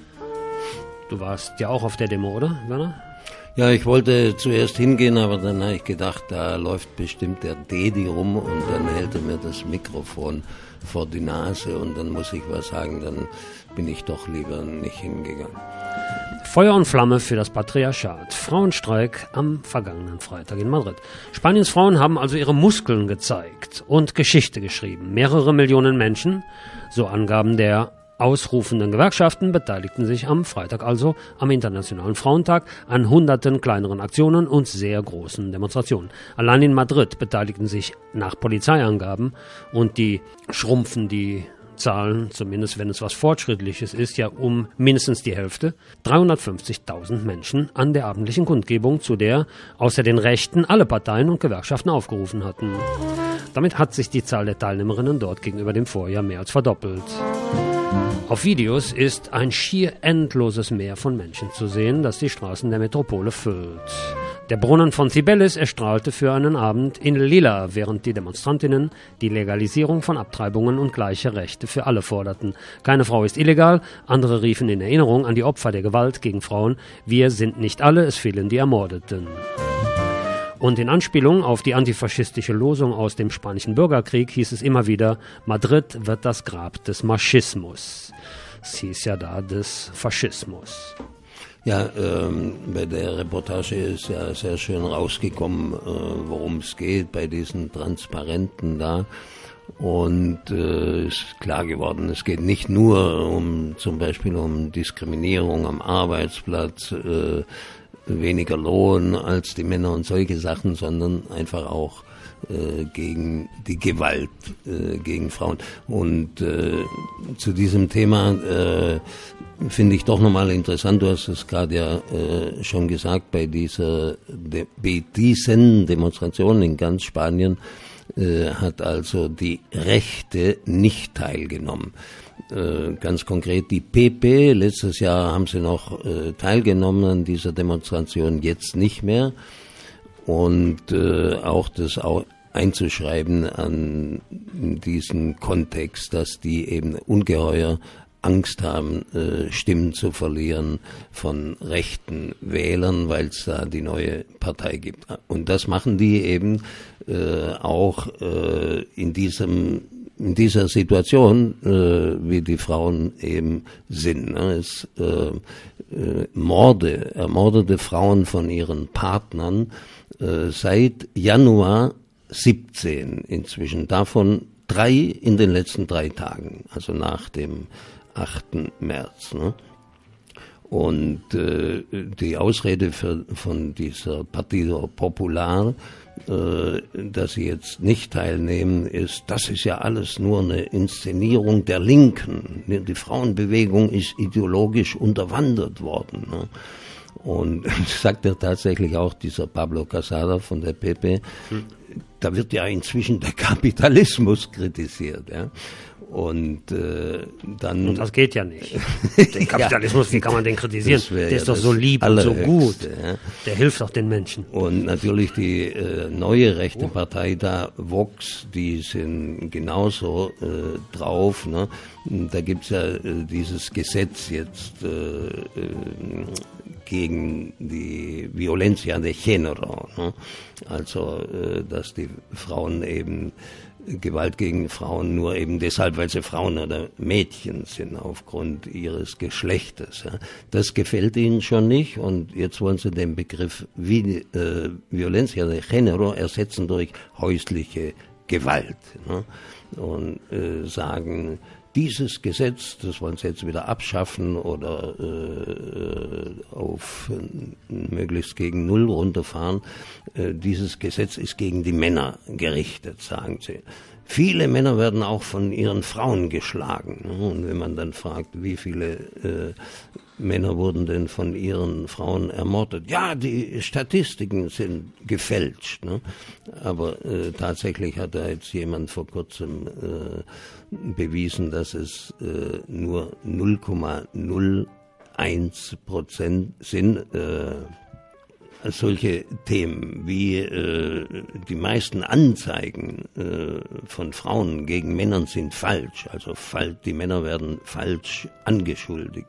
Du warst ja auch auf der Demo, oder, Werner? Ja, ich wollte zuerst hingehen, aber dann habe ich gedacht, da läuft bestimmt der Dedi rum und dann hält er mir das Mikrofon vor die Nase und dann muss ich was sagen, dann bin ich doch lieber nicht hingegangen. Feuer und Flamme für das Patriarchat. Frauenstreik am vergangenen Freitag in Madrid. Spaniens Frauen haben also ihre Muskeln gezeigt und Geschichte geschrieben. Mehrere Millionen Menschen, so Angaben der ausrufenden Gewerkschaften, beteiligten sich am Freitag also am Internationalen Frauentag an hunderten kleineren Aktionen und sehr großen Demonstrationen. Allein in Madrid beteiligten sich nach Polizeiangaben, und die schrumpfen die Zahlen, zumindest wenn es was Fortschrittliches ist, ja um mindestens die Hälfte, dreihundertfünfzigtausend Menschen an der abendlichen Kundgebung, zu der außer den Rechten alle Parteien und Gewerkschaften aufgerufen hatten. Damit hat sich die Zahl der Teilnehmerinnen dort gegenüber dem Vorjahr mehr als verdoppelt. Auf Videos ist ein schier endloses Meer von Menschen zu sehen, das die Straßen der Metropole füllt. Der Brunnen von Cibeles erstrahlte für einen Abend in lila, während die Demonstrantinnen die Legalisierung von Abtreibungen und gleiche Rechte für alle forderten. Keine Frau ist illegal, andere riefen in Erinnerung an die Opfer der Gewalt gegen Frauen: Wir sind nicht alle, es fehlen die Ermordeten. Und in Anspielung auf die antifaschistische Losung aus dem Spanischen Bürgerkrieg hieß es immer wieder: Madrid wird das Grab des Maschismus. Es hieß ja da des Faschismus. Ja, ähm, bei der Reportage ist ja sehr schön rausgekommen, äh, worum es geht bei diesen Transparenten da. Und äh, ist klar geworden, es geht nicht nur um zum Beispiel um Diskriminierung am Arbeitsplatz, äh, weniger Lohn als die Männer und solche Sachen, sondern einfach auch äh, gegen die Gewalt äh, gegen Frauen. Und äh, zu diesem Thema äh, finde ich doch nochmal interessant, du hast es gerade ja äh, schon gesagt, bei dieser de, bei diesen Demonstrationen in ganz Spanien äh, hat also die Rechte nicht teilgenommen. Äh, ganz konkret die P P, letztes Jahr haben sie noch äh, teilgenommen an dieser Demonstration, jetzt nicht mehr. Und äh, auch das auch einzuschreiben an diesen Kontext, dass die eben ungeheuer Angst haben, äh, Stimmen zu verlieren von rechten Wählern, weil es da die neue Partei gibt. Und das machen die eben äh, auch äh, in diesem in dieser Situation, äh, wie die Frauen eben sind. Ne? Es äh, äh, Morde, ermordete Frauen von ihren Partnern äh, seit Januar siebzehn inzwischen, davon drei in den letzten drei Tagen, also nach dem achten März. Ne? Und äh, die Ausrede für, von dieser Partido Popular, äh, dass sie jetzt nicht teilnehmen, ist, das ist ja alles nur eine Inszenierung der Linken. Die Frauenbewegung ist ideologisch unterwandert worden. Ne? Und sagt ja tatsächlich auch dieser Pablo Casado von der P P, hm. da wird ja inzwischen der Kapitalismus kritisiert. Ja? Und äh, dann. Und das geht ja nicht. Den Kapitalismus, ja, wie kann man den kritisieren? Der ist ja doch so lieb und so gut. Ja. Der hilft auch den Menschen. Und natürlich die äh, neue rechte Partei da, Vox, die sind genauso äh, drauf. Ne? Da gibt's ja äh, dieses Gesetz jetzt äh, äh, gegen die Violencia de Género. Ne? Also, äh, dass die Frauen eben Gewalt gegen Frauen nur eben deshalb, weil sie Frauen oder Mädchen sind, aufgrund ihres Geschlechtes. Ja. Das gefällt ihnen schon nicht und jetzt wollen sie den Begriff wie, äh, Violencia de Género ersetzen durch häusliche Gewalt. Ne. Und äh, sagen, dieses Gesetz, das wollen sie jetzt wieder abschaffen oder äh, auf äh, möglichst gegen Null runterfahren. Äh, dieses Gesetz ist gegen die Männer gerichtet, sagen sie. Viele Männer werden auch von ihren Frauen geschlagen. Ne? Und wenn man dann fragt, wie viele äh, Männer wurden denn von ihren Frauen ermordet? Ja, die Statistiken sind gefälscht. Ne? Aber äh, tatsächlich hat da jetzt jemand vor kurzem äh, bewiesen, dass es äh, nur null Komma null eins Prozent sind. Äh, solche Themen wie äh, die meisten Anzeigen äh, von Frauen gegen Männern sind falsch. Also fal- die Männer werden falsch angeschuldigt.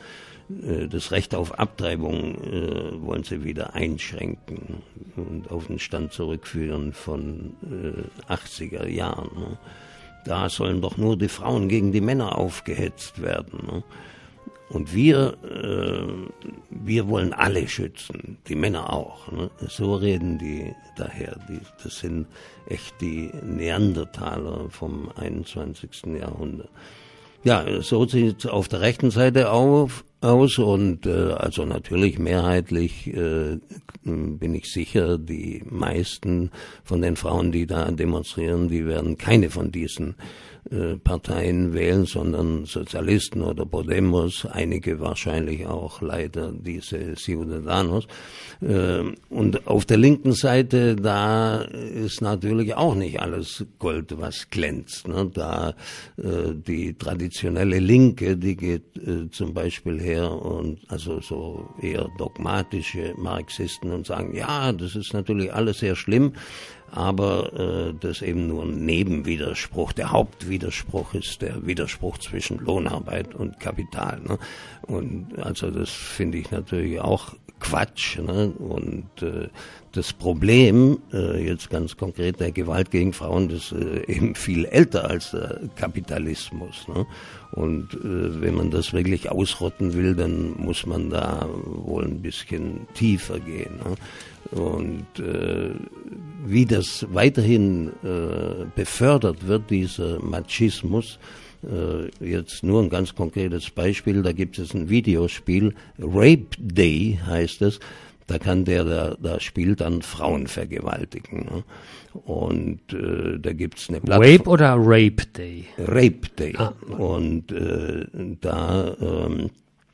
Ne? Das Recht auf Abtreibung äh, wollen sie wieder einschränken und auf den Stand zurückführen von äh, achtziger Jahren. Ne? Da sollen doch nur die Frauen gegen die Männer aufgehetzt werden. Ne? Und wir, äh, wir wollen alle schützen, die Männer auch. Ne? So reden die daher. Die, das sind echt die Neandertaler vom einundzwanzigsten Jahrhundert. Ja, so sieht es auf der rechten Seite auf, aus und äh, also natürlich mehrheitlich äh, bin ich sicher, die meisten von den Frauen, die da demonstrieren, die werden keine von diesen äh, Parteien wählen, sondern Sozialisten oder Podemos, einige wahrscheinlich auch leider diese Ciudadanos. Äh, und auf der linken Seite, da ist natürlich auch nicht alles Gold, was glänzt. Ne? Da äh, die traditionelle Linke, die geht äh, zum Beispiel her und also so eher dogmatische Marxisten und sagen, ja, das ist natürlich alles sehr schlimm, aber äh, das ist eben nur ein Nebenwiderspruch. Der Hauptwiderspruch ist der Widerspruch zwischen Lohnarbeit und Kapital. Ne? Und also das finde ich natürlich auch Quatsch. Ne? Und äh, das Problem, äh, jetzt ganz konkret der Gewalt gegen Frauen, das ist äh, eben viel älter als der Kapitalismus. Ne? Und äh, wenn man das wirklich ausrotten will, dann muss man da wohl ein bisschen tiefer gehen. Ne? Und äh, wie das weiterhin äh, befördert wird, dieser Machismus, äh, jetzt nur ein ganz konkretes Beispiel, da gibt es ein Videospiel, Rape Day heißt es, da kann der, der da spielt, dann Frauen vergewaltigen. Ne? Und äh, da gibt's eine Plattform. Rape oder Rape Day? Rape Day. Ah. Und äh, da ähm,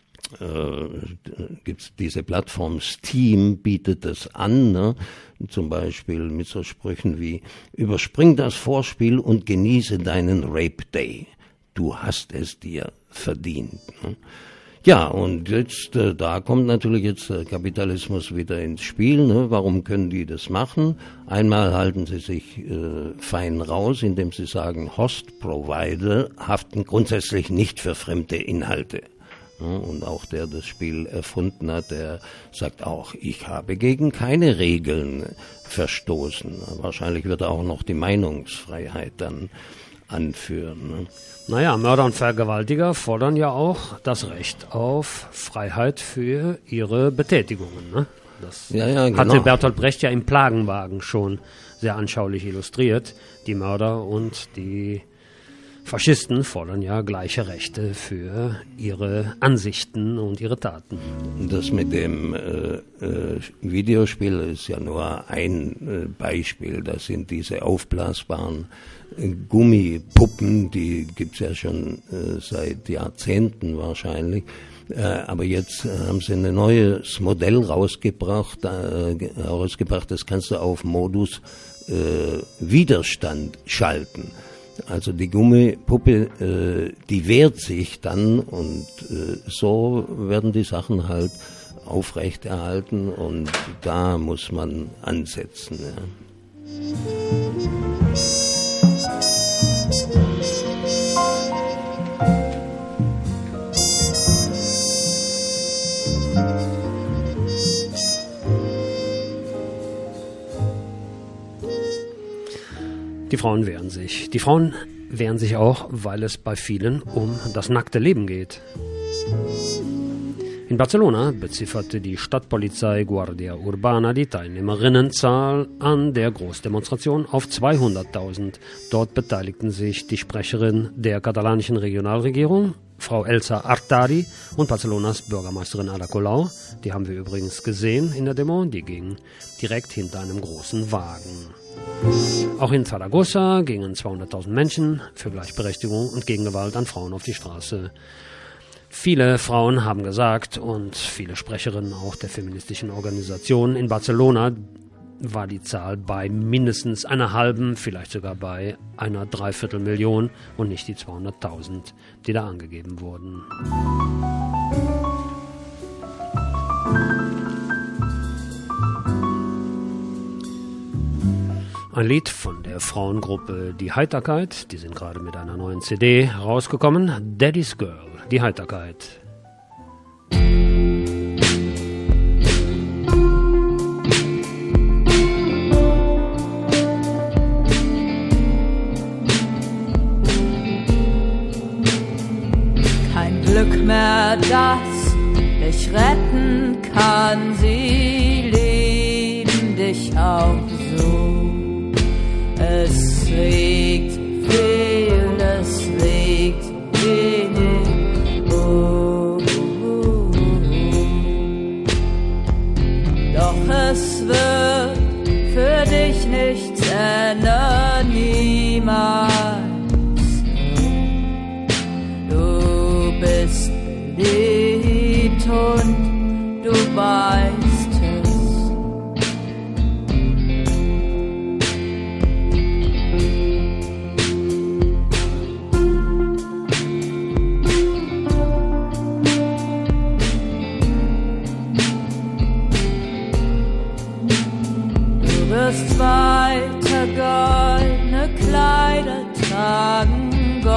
äh, gibt's diese Plattform Steam, bietet das an, ne? Zum Beispiel mit so Sprüchen wie: Überspring das Vorspiel und genieße deinen Rape Day. Du hast es dir verdient. Ne? Ja, und jetzt, äh, da kommt natürlich jetzt der Kapitalismus wieder ins Spiel. Ne? Warum können die das machen? Einmal halten sie sich äh, fein raus, indem sie sagen, Host-Provider haften grundsätzlich nicht für fremde Inhalte. Ne? Und auch der das Spiel erfunden hat, der sagt auch, ich habe gegen keine Regeln verstoßen. Wahrscheinlich wird er auch noch die Meinungsfreiheit dann anführen. Ne? Naja, Mörder und Vergewaltiger fordern ja auch das Recht auf Freiheit für ihre Betätigungen. Ne? Das ja, ja, genau. hatte Bertolt Brecht ja im Plagenwagen schon sehr anschaulich illustriert. Die Mörder und die Faschisten fordern ja gleiche Rechte für ihre Ansichten und ihre Taten. Das mit dem äh, äh, Videospiel ist ja nur ein äh, Beispiel. Das sind diese aufblasbaren äh, Gummipuppen, die gibt's ja schon äh, seit Jahrzehnten wahrscheinlich. Äh, aber jetzt äh, haben sie ein neues Modell rausgebracht, äh, rausgebracht, das kannst du auf Modus äh, Widerstand schalten. Also die Gummipuppe, äh, die wehrt sich dann und äh, so werden die Sachen halt aufrechterhalten und da muss man ansetzen. Ja. Die Frauen wehren sich. Die Frauen wehren sich auch, weil es bei vielen um das nackte Leben geht. In Barcelona bezifferte die Stadtpolizei Guardia Urbana die Teilnehmerinnenzahl an der Großdemonstration auf zweihunderttausend. Dort beteiligten sich die Sprecherin der katalanischen Regionalregierung, Frau Elsa Artadi, und Barcelonas Bürgermeisterin Ada Colau. Die haben wir übrigens gesehen in der Demo. Die ging direkt hinter einem großen Wagen. Auch in Zaragoza gingen zweihunderttausend Menschen für Gleichberechtigung und gegen Gewalt an Frauen auf die Straße. Viele Frauen haben gesagt, und viele Sprecherinnen auch der feministischen Organisationen, in Barcelona war die Zahl bei mindestens einer halben, vielleicht sogar bei einer Dreiviertelmillion und nicht die zweihunderttausend, die da angegeben wurden. Ein Lied von der Frauengruppe Die Heiterkeit, die sind gerade mit einer neuen C D herausgekommen, Daddy's Girl, Die Heiterkeit. Kein Glück mehr, das dich retten kann, sie lieben dich auch so. Es regt viel, es regt wenig, oh, oh, oh. Doch es wird für dich nichts ändern, niemals. Du bist beliebt und du weißt, weiter goldene Kleider tragen,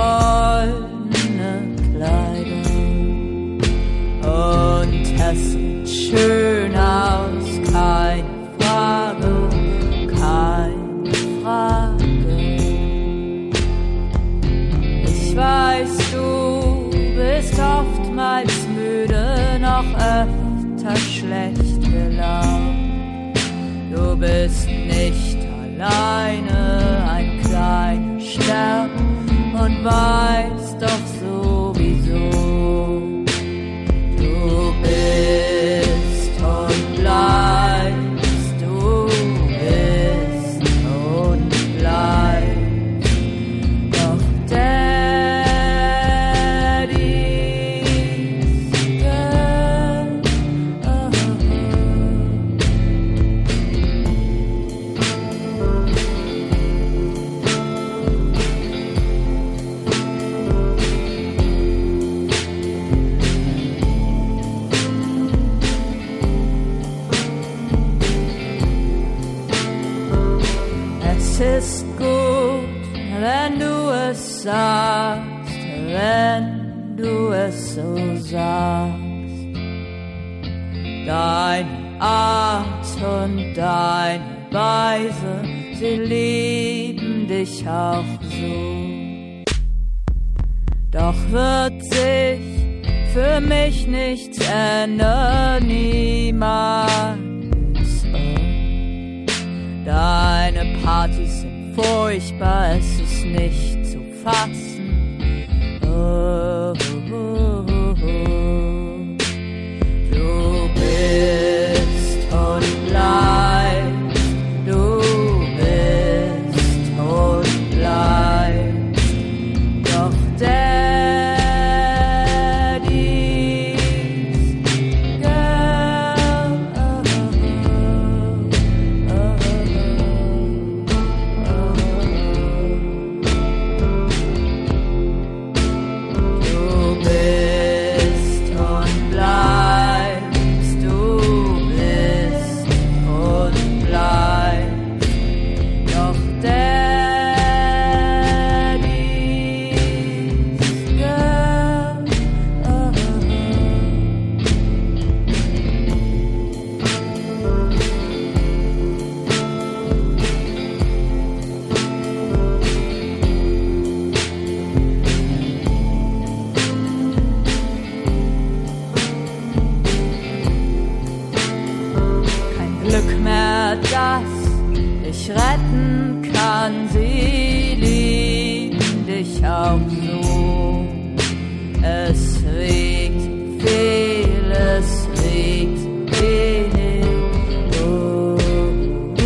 goldene Kleider, und hassen sieht schön aus, keine Frage, keine Frage. Ich weiß, du bist oftmals müde, noch öfter schlecht gelaunt. Du bist nicht alleine, ein kleiner Stern und weißt doch sowieso, du bist und bleibst, du bist und bleibst, doch Daddy's Girl. Oh. Es ist gut, wenn du es sagst, wenn du es so sagst. Deine Art und deine Weise, sie lieben dich auch so. Doch wird sich für mich nichts ändern, niemals. Deine Partys sind furchtbar, es ist nicht zu fassen. Oh, oh, oh, oh. Du bist und bleibst, du bist und bleibst, doch Daddy's Girl. Oh, oh, oh. Das dich retten kann, sie lieben dich auch so. Es regt viel, es regt wenig. Oh, oh,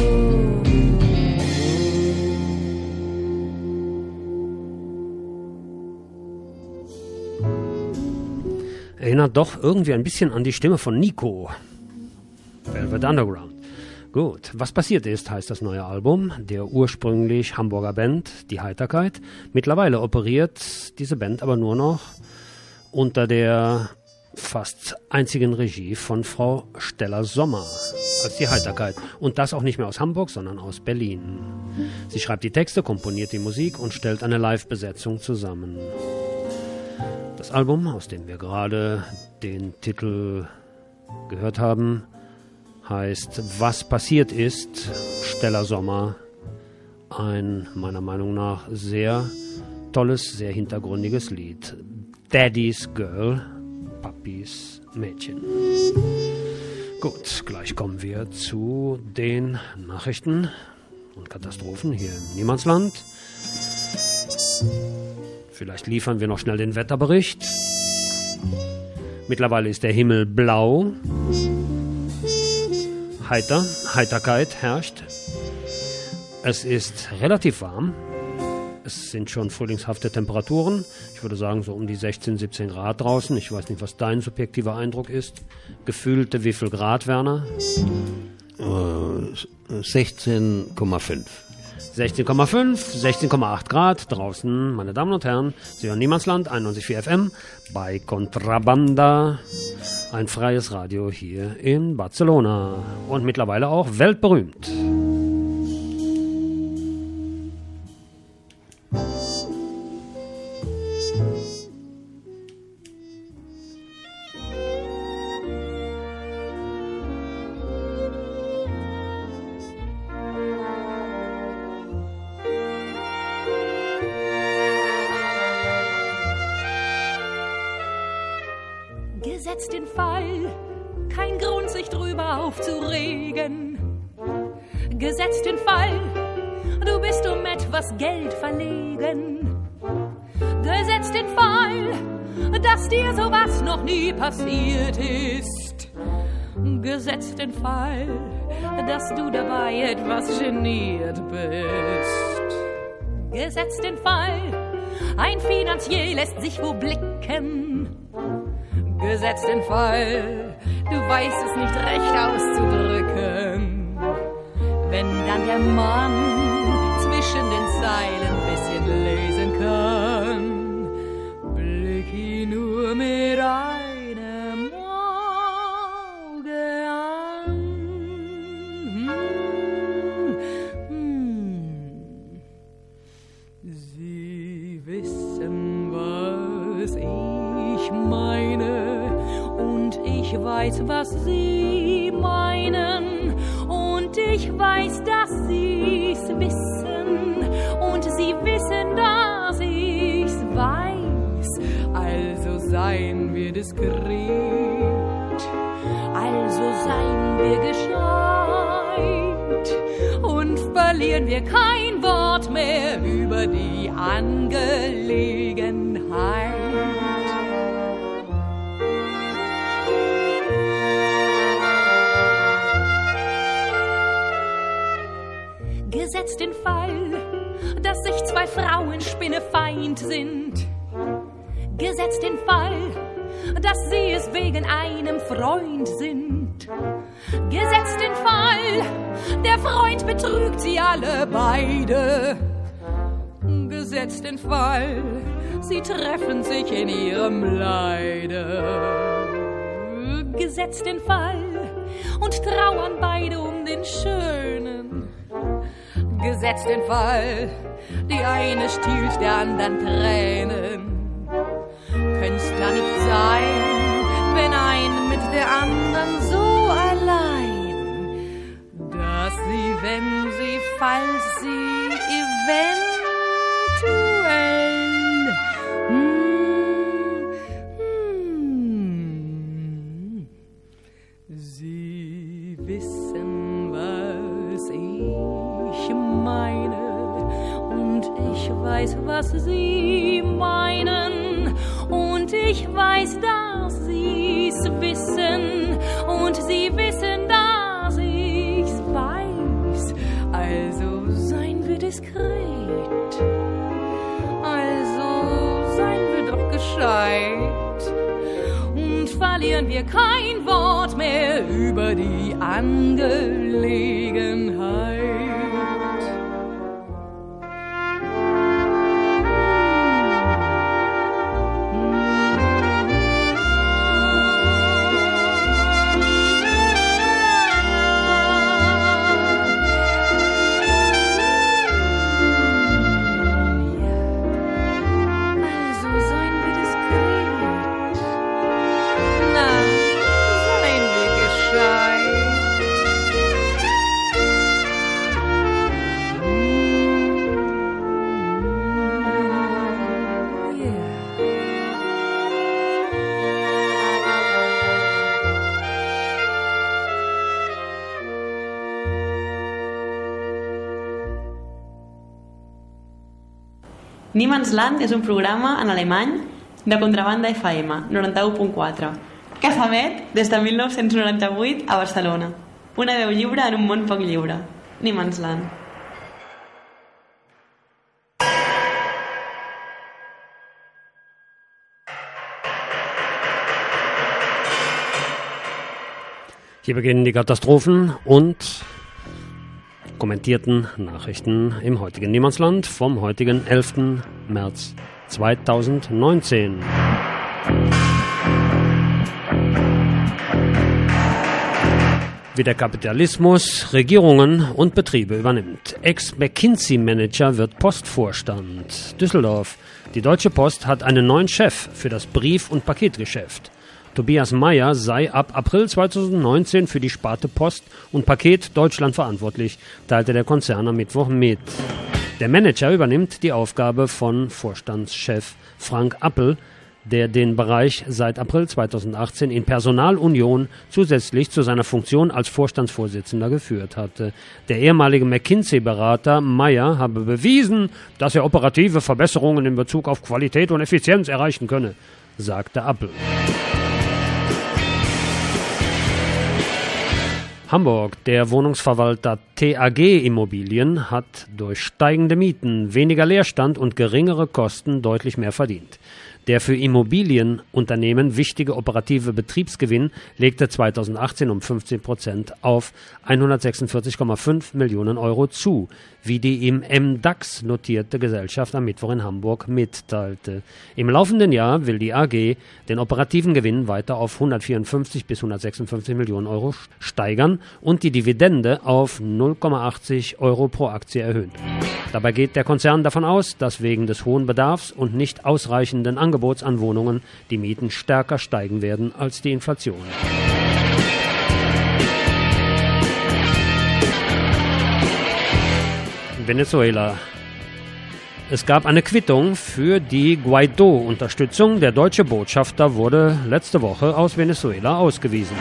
oh. Erinnert doch irgendwie ein bisschen an die Stimme von Nico. Velvet Underground. Gut, was passiert ist, heißt das neue Album der ursprünglich Hamburger Band Die Heiterkeit. Mittlerweile operiert diese Band aber nur noch unter der fast einzigen Regie von Frau Stella Sommer als Die Heiterkeit. Und das auch nicht mehr aus Hamburg, sondern aus Berlin. Sie schreibt die Texte, komponiert die Musik und stellt eine Live-Besetzung zusammen. Das Album, aus dem wir gerade den Titel gehört haben, heißt Was passiert ist, Stella Sommer. Ein, meiner Meinung nach, sehr tolles, sehr hintergründiges Lied. Daddy's Girl, Papis Mädchen. Gut, gleich kommen wir zu den Nachrichten und Katastrophen hier im Niemandsland. Vielleicht liefern wir noch schnell den Wetterbericht. Mittlerweile ist der Himmel blau. Heiter, Heiterkeit herrscht. Es ist relativ warm. Es sind schon frühlingshafte Temperaturen. Ich würde sagen, so um die sechzehn, siebzehn Grad draußen. Ich weiß nicht, was dein subjektiver Eindruck ist. Gefühlte wie viel Grad, Werner? Äh, sechzehn Komma fünf. sechzehn Komma fünf, sechzehn Komma acht Grad draußen, meine Damen und Herren. Sie hören Niemandsland, einundneunzig Komma vier F M bei Contrabanda. Ein freies Radio hier in Barcelona. Und mittlerweile auch weltberühmt. Gesetzt den Fall, kein Grund sich drüber aufzuregen. Gesetzt den Fall, du bist um etwas Geld verlegen. Gesetzt den Fall, dass dir sowas noch nie passiert ist. Gesetzt den Fall, dass du dabei etwas geniert bist. Gesetzt den Fall, ein Finanzier lässt sich wo blicken. Gesetzt den Fall, du weißt es nicht recht auszudrücken. Wenn dann der Mann zwischen den Zeilen ein bisschen lesen kann, blick ihn nur mit einem Auge an. Hm. Sie wissen, was ich meine, und ich weiß, was Sie meinen, und ich weiß, dass Sie's wissen, und Sie wissen, dass ich's weiß. Also seien wir diskret, also seien wir gescheit und verlieren wir kein Wort mehr über die Angelegenheit. Gesetzt den Fall, dass sich zwei Frauen spinnefeind sind. Gesetzt den Fall, dass sie es wegen einem Freund sind. Gesetzt den Fall, der Freund betrügt sie alle beide. Gesetzt den Fall, sie treffen sich in ihrem Leide. Gesetzt den Fall und trauern beide um den Schönen. Gesetzt den Fall, die eine stiehlt der anderen Tränen. Könnt's da nicht sein, wenn ein mit der anderen so allein, dass sie, wenn sie, falls sie eventuell hm, hm, sie wissen, was ich meine, und ich weiß, was sie meinen, und ich weiß, dass sie's wissen, und sie wissen, dass ich's weiß. Also seien wir diskret, also seien wir doch gescheit und verlieren wir kein Wort mehr über die Angelegenheit. Niemandsland és un programa en alemany de Contrabanda F M noranta-u punt quatre, que s'emet des de mil nou-cents noranta-vuit a Barcelona. Una veu lliure en un món poc lliure. Niemandsland. Hier beginnen die Katastrophen und kommentierten Nachrichten im heutigen Niemandsland vom heutigen elften März zweitausendneunzehn. Wie der Kapitalismus Regierungen und Betriebe übernimmt. Ex-McKinsey-Manager wird Postvorstand. Düsseldorf. Die Deutsche Post hat einen neuen Chef für das Brief- und Paketgeschäft. Tobias Meyer sei ab April zweitausendneunzehn für die Sparte Post und Paket Deutschland verantwortlich, teilte der Konzern am Mittwoch mit. Der Manager übernimmt die Aufgabe von Vorstandschef Frank Appel, der den Bereich seit April zweitausendachtzehn in Personalunion zusätzlich zu seiner Funktion als Vorstandsvorsitzender geführt hatte. Der ehemalige McKinsey-Berater Meyer habe bewiesen, dass er operative Verbesserungen in Bezug auf Qualität und Effizienz erreichen könne, sagte Appel. Hamburg. Der Wohnungsverwalter T A G Immobilien hat durch steigende Mieten, weniger Leerstand und geringere Kosten deutlich mehr verdient. Der für Immobilienunternehmen wichtige operative Betriebsgewinn legte zweitausendachtzehn um fünfzehn Prozent auf hundertsechsundvierzig Komma fünf Millionen Euro zu, wie die im M DAX notierte Gesellschaft am Mittwoch in Hamburg mitteilte. Im laufenden Jahr will die A G den operativen Gewinn weiter auf hundertvierundfünfzig bis hundertsechsundfünfzig Millionen Euro steigern und die Dividende auf null Komma achtzig Euro pro Aktie erhöhen. Dabei geht der Konzern davon aus, dass wegen des hohen Bedarfs und nicht ausreichenden Angebots an Wohnungen die Mieten stärker steigen werden als die Inflation. Venezuela. Es gab eine Quittung für die Guaidó-Unterstützung. Der deutsche Botschafter wurde letzte Woche aus Venezuela ausgewiesen.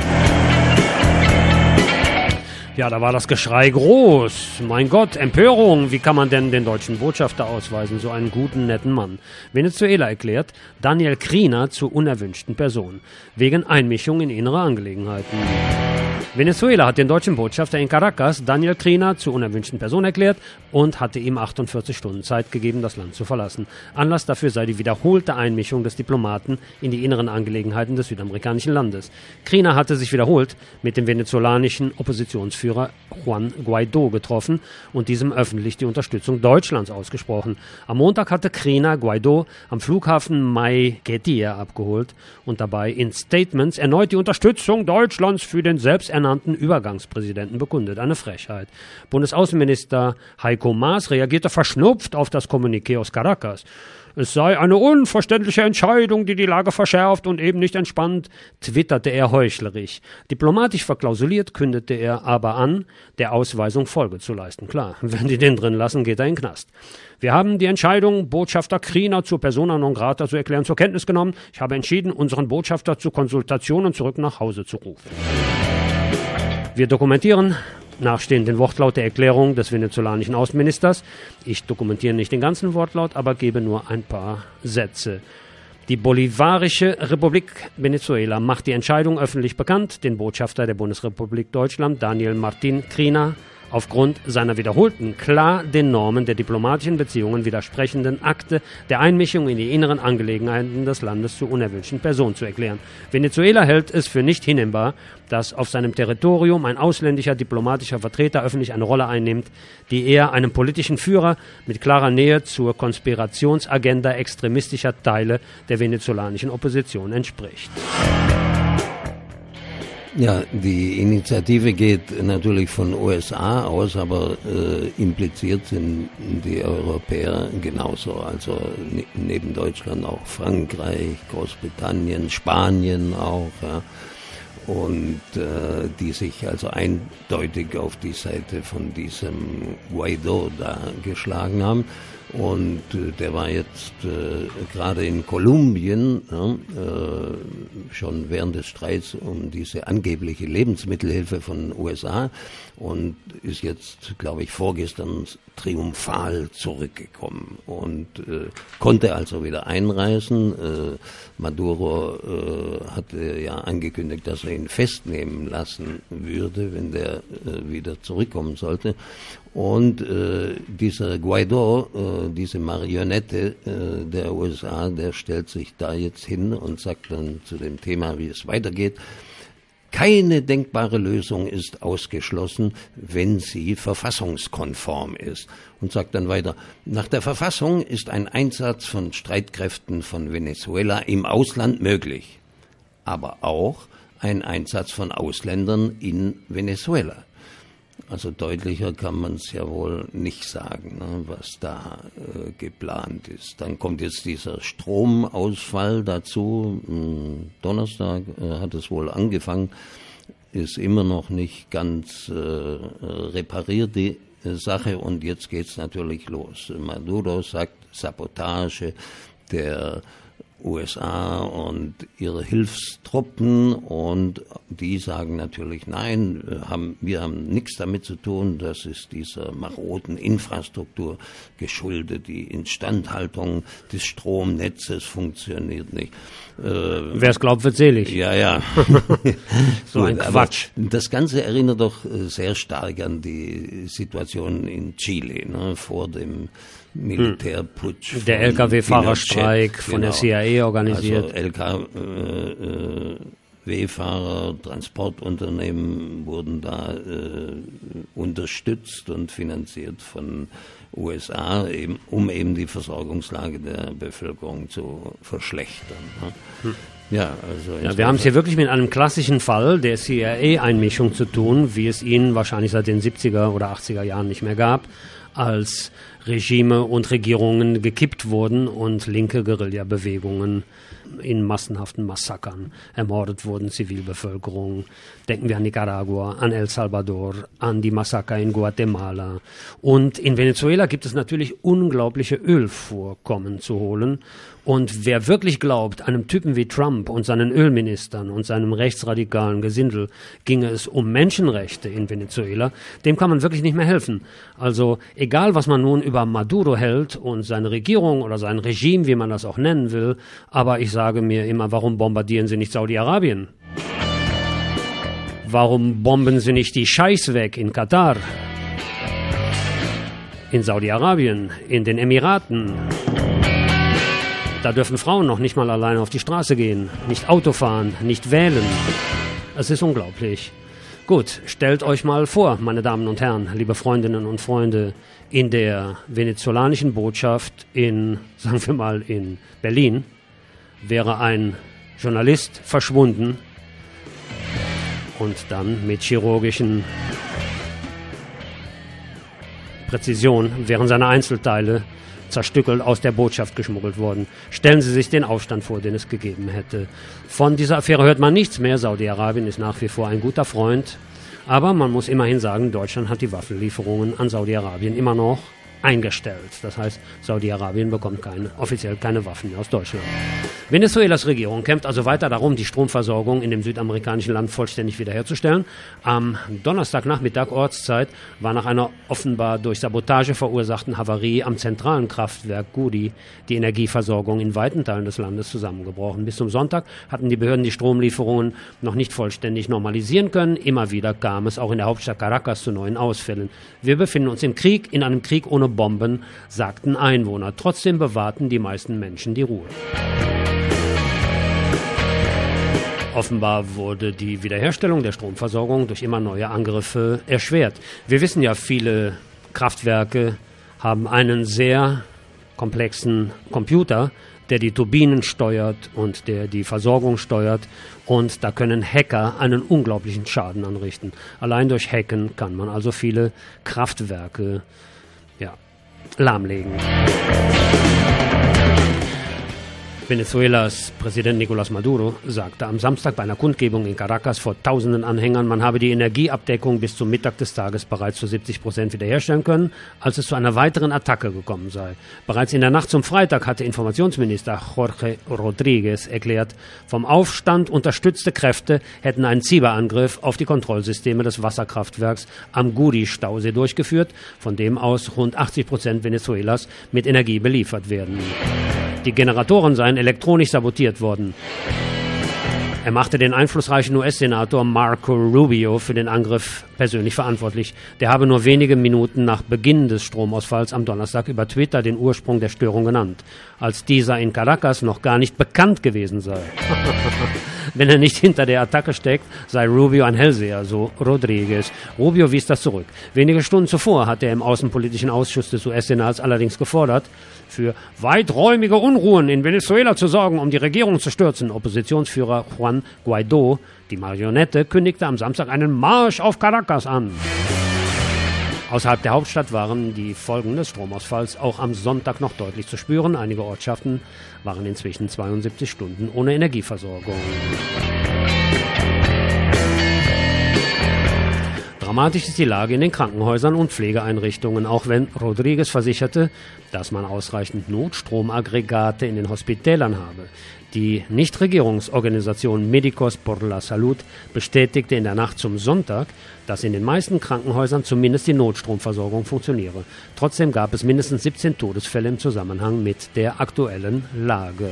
Ja, da war das Geschrei groß. Mein Gott, Empörung. Wie kann man denn den deutschen Botschafter ausweisen? So einen guten, netten Mann. Venezuela erklärt Daniel Krina zur unerwünschten Person. Wegen Einmischung in innere Angelegenheiten. Venezuela hat den deutschen Botschafter in Caracas, Daniel Krina, zur unerwünschten Person erklärt und hatte ihm achtundvierzig Stunden Zeit gegeben, das Land zu verlassen. Anlass dafür sei die wiederholte Einmischung des Diplomaten in die inneren Angelegenheiten des südamerikanischen Landes. Krina hatte sich wiederholt mit dem venezolanischen Oppositionsführer Juan Guaidó getroffen und diesem öffentlich die Unterstützung Deutschlands ausgesprochen. Am Montag hatte Krina Guaidó am Flughafen Maiquetía abgeholt und dabei in Statements erneut die Unterstützung Deutschlands für den selbsternannten Übergangspräsidenten bekundet. Eine Frechheit. Bundesaußenminister Heiko Maas reagierte verschnupft auf das Kommuniqué aus Caracas. Es sei eine unverständliche Entscheidung, die die Lage verschärft und eben nicht entspannt, twitterte er heuchlerisch. Diplomatisch verklausuliert kündete er aber an, der Ausweisung Folge zu leisten. Klar, wenn die den drin lassen, geht er in den Knast. Wir haben die Entscheidung, Botschafter Krina zur Persona non grata zu erklären, zur Kenntnis genommen. Ich habe entschieden, unseren Botschafter zu Konsultationen zurück nach Hause zu rufen. Wir dokumentieren nachstehend den Wortlaut der Erklärung des venezolanischen Außenministers. Ich dokumentiere nicht den ganzen Wortlaut, aber gebe nur ein paar Sätze. Die Bolivarische Republik Venezuela macht die Entscheidung öffentlich bekannt, den Botschafter der Bundesrepublik Deutschland, Daniel Martin Krina, aufgrund seiner wiederholten, klar den Normen der diplomatischen Beziehungen widersprechenden Akte der Einmischung in die inneren Angelegenheiten des Landes zur unerwünschten Person zu erklären. Venezuela hält es für nicht hinnehmbar, dass auf seinem Territorium ein ausländischer diplomatischer Vertreter öffentlich eine Rolle einnimmt, die eher einem politischen Führer mit klarer Nähe zur Konspirationsagenda extremistischer Teile der venezolanischen Opposition entspricht. Ja, die Initiative geht natürlich von U S A aus, aber äh, impliziert sind die Europäer genauso. Also ne, neben Deutschland auch Frankreich, Großbritannien, Spanien auch. Ja. Und äh, die sich also eindeutig auf die Seite von diesem Guaidó da geschlagen haben. Und äh, der war jetzt äh, gerade in Kolumbien ja, äh, schon während des Streits um diese angebliche Lebensmittelhilfe von U S A und ist jetzt, glaube ich, vorgestern triumphal zurückgekommen und äh, konnte also wieder einreisen. Äh, Maduro äh, hatte ja angekündigt, dass er ihn festnehmen lassen würde, wenn der äh, wieder zurückkommen sollte. Und äh, dieser Guaidó, äh, diese Marionette äh, der U S A, der stellt sich da jetzt hin und sagt dann zu dem Thema, wie es weitergeht, keine denkbare Lösung ist ausgeschlossen, wenn sie verfassungskonform ist. Und sagt dann weiter, nach der Verfassung ist ein Einsatz von Streitkräften von Venezuela im Ausland möglich, aber auch ein Einsatz von Ausländern in Venezuela. Also deutlicher kann man es ja wohl nicht sagen, ne, was da äh, geplant ist. Dann kommt jetzt dieser Stromausfall dazu. Am Donnerstag äh, hat es wohl angefangen, ist immer noch nicht ganz äh, repariert die äh, Sache und jetzt geht's natürlich los. Maduro sagt Sabotage der U S A und ihre Hilfstruppen, und die sagen natürlich, nein, wir haben, wir haben nichts damit zu tun, das ist dieser maroden Infrastruktur geschuldet, die Instandhaltung des Stromnetzes funktioniert nicht. Äh, Wer es glaubt, wird selig. Ja, ja. So ein Quatsch. Das Ganze erinnert doch sehr stark an die Situation in Chile, ne, vor dem Militärputsch. Der L K W-Fahrerstreik von der C I A organisiert. Also L K W-Fahrer, Transportunternehmen wurden da äh, unterstützt und finanziert von U S A, eben, um eben die Versorgungslage der Bevölkerung zu verschlechtern. Ne? Hm. Ja, also ja, wir haben es hier wirklich mit einem klassischen Fall der C I A-Einmischung zu tun, wie es ihn wahrscheinlich seit den siebziger oder achtziger Jahren nicht mehr gab, als Regime und Regierungen gekippt wurden und linke Guerilla-Bewegungen in massenhaften Massakern ermordet wurden, Zivilbevölkerung. Denken wir an Nicaragua, an El Salvador, an die Massaker in Guatemala. Und in Venezuela gibt es natürlich unglaubliche Ölvorkommen zu holen. Und wer wirklich glaubt, einem Typen wie Trump und seinen Ölministern und seinem rechtsradikalen Gesindel ginge es um Menschenrechte in Venezuela, dem kann man wirklich nicht mehr helfen. Also egal, was man nun über Maduro hält und seine Regierung oder sein Regime, wie man das auch nennen will, aber ich sage mir immer, warum bombardieren sie nicht Saudi-Arabien? Warum bomben sie nicht die Scheichs weg in Katar? In Saudi-Arabien, in den Emiraten? Da dürfen Frauen noch nicht mal alleine auf die Straße gehen, nicht Auto fahren, nicht wählen. Es ist unglaublich. Gut, stellt euch mal vor, meine Damen und Herren, liebe Freundinnen und Freunde, in der venezolanischen Botschaft in, sagen wir mal, in Berlin wäre ein Journalist verschwunden und dann mit chirurgischen Präzision wären seine Einzelteile zerstückelt aus der Botschaft geschmuggelt worden. Stellen Sie sich den Aufstand vor, den es gegeben hätte. Von dieser Affäre hört man nichts mehr. Saudi-Arabien ist nach wie vor ein guter Freund. Aber man muss immerhin sagen, Deutschland hat die Waffenlieferungen an Saudi-Arabien immer noch eingestellt. Das heißt, Saudi-Arabien bekommt keine, offiziell keine Waffen mehr aus Deutschland. Venezuelas Regierung kämpft also weiter darum, die Stromversorgung in dem südamerikanischen Land vollständig wiederherzustellen. Am Donnerstagnachmittag Ortszeit war nach einer offenbar durch Sabotage verursachten Havarie am zentralen Kraftwerk Gudi die Energieversorgung in weiten Teilen des Landes zusammengebrochen. Bis zum Sonntag hatten die Behörden die Stromlieferungen noch nicht vollständig normalisieren können. Immer wieder kam es auch in der Hauptstadt Caracas zu neuen Ausfällen. Wir befinden uns im Krieg, in einem Krieg ohne Bomben, sagten Einwohner. Trotzdem bewahrten die meisten Menschen die Ruhe. Offenbar wurde die Wiederherstellung der Stromversorgung durch immer neue Angriffe erschwert. Wir wissen ja, viele Kraftwerke haben einen sehr komplexen Computer, der die Turbinen steuert und der die Versorgung steuert. Und da können Hacker einen unglaublichen Schaden anrichten. Allein durch Hacken kann man also viele Kraftwerke ja, lahmlegen. Venezuelas Präsident Nicolás Maduro sagte am Samstag bei einer Kundgebung in Caracas vor tausenden Anhängern, man habe die Energieabdeckung bis zum Mittag des Tages bereits zu siebzig Prozent wiederherstellen können, als es zu einer weiteren Attacke gekommen sei. Bereits in der Nacht zum Freitag hatte Informationsminister Jorge Rodríguez erklärt, vom Aufstand unterstützte Kräfte hätten einen Cyberangriff auf die Kontrollsysteme des Wasserkraftwerks am Guri-Stausee durchgeführt, von dem aus rund achtzig Prozent Venezuelas mit Energie beliefert werden. Die Generatoren seien elektronisch sabotiert worden. Er machte den einflussreichen U S-Senator Marco Rubio für den Angriff persönlich verantwortlich. Der habe nur wenige Minuten nach Beginn des Stromausfalls am Donnerstag über Twitter den Ursprung der Störung genannt, als dieser in Caracas noch gar nicht bekannt gewesen sei. Wenn er nicht hinter der Attacke steckt, sei Rubio ein Hellseher, so Rodríguez. Rubio wies das zurück. Wenige Stunden zuvor hat er im Außenpolitischen Ausschuss des U S-Senats allerdings gefordert, für weiträumige Unruhen in Venezuela zu sorgen, um die Regierung zu stürzen. Oppositionsführer Juan Guaidó, die Marionette, kündigte am Samstag einen Marsch auf Caracas an. Außerhalb der Hauptstadt waren die Folgen des Stromausfalls auch am Sonntag noch deutlich zu spüren. Einige Ortschaften waren inzwischen zweiundsiebzig Stunden ohne Energieversorgung. Dramatisch ist die Lage in den Krankenhäusern und Pflegeeinrichtungen, auch wenn Rodriguez versicherte, dass man ausreichend Notstromaggregate in den Hospitälern habe. Die Nichtregierungsorganisation Médicos por la Salud bestätigte in der Nacht zum Sonntag, dass in den meisten Krankenhäusern zumindest die Notstromversorgung funktioniere. Trotzdem gab es mindestens siebzehn Todesfälle im Zusammenhang mit der aktuellen Lage.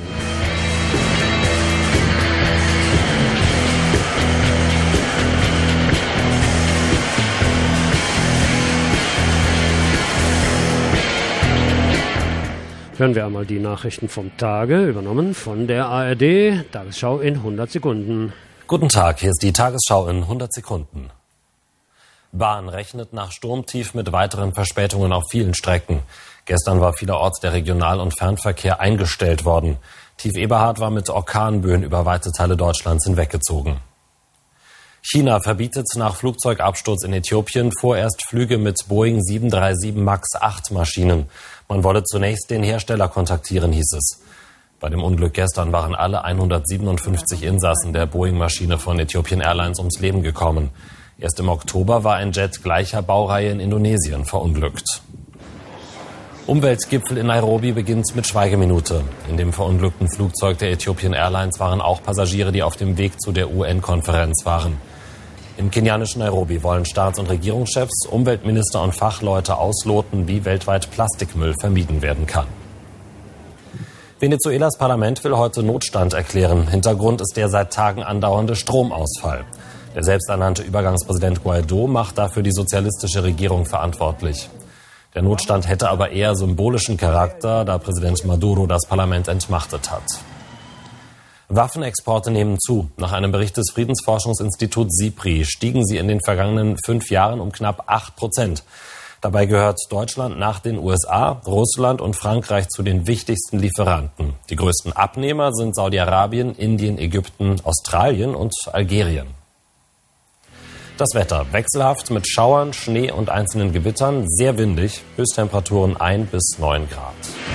Hören wir einmal die Nachrichten vom Tage, übernommen von der A R D. Tagesschau in hundert Sekunden. Guten Tag, hier ist die Tagesschau in hundert Sekunden. Bahn rechnet nach Sturmtief mit weiteren Verspätungen auf vielen Strecken. Gestern war vielerorts der Regional- und Fernverkehr eingestellt worden. Tief Eberhard war mit Orkanböen über weite Teile Deutschlands hinweggezogen. China verbietet nach Flugzeugabsturz in Äthiopien vorerst Flüge mit Boeing sieben drei sieben Max acht Maschinen. Man wolle zunächst den Hersteller kontaktieren, hieß es. Bei dem Unglück gestern waren alle hundertsiebenundfünfzig Insassen der Boeing-Maschine von Ethiopian Airlines ums Leben gekommen. Erst im Oktober war ein Jet gleicher Baureihe in Indonesien verunglückt. Umweltgipfel in Nairobi beginnt mit Schweigeminute. In dem verunglückten Flugzeug der Ethiopian Airlines waren auch Passagiere, die auf dem Weg zu der U N-Konferenz waren. Im kenianischen Nairobi wollen Staats- und Regierungschefs, Umweltminister und Fachleute ausloten, wie weltweit Plastikmüll vermieden werden kann. Venezuelas Parlament will heute Notstand erklären. Hintergrund ist der seit Tagen andauernde Stromausfall. Der selbsternannte Übergangspräsident Guaidó macht dafür die sozialistische Regierung verantwortlich. Der Notstand hätte aber eher symbolischen Charakter, da Präsident Maduro das Parlament entmachtet hat. Waffenexporte nehmen zu. Nach einem Bericht des Friedensforschungsinstituts SIPRI stiegen sie in den vergangenen fünf Jahren um knapp acht Prozent. Dabei gehört Deutschland nach den U S A, Russland und Frankreich zu den wichtigsten Lieferanten. Die größten Abnehmer sind Saudi-Arabien, Indien, Ägypten, Australien und Algerien. Das Wetter wechselhaft mit Schauern, Schnee und einzelnen Gewittern, sehr windig, Höchsttemperaturen ein bis neun Grad.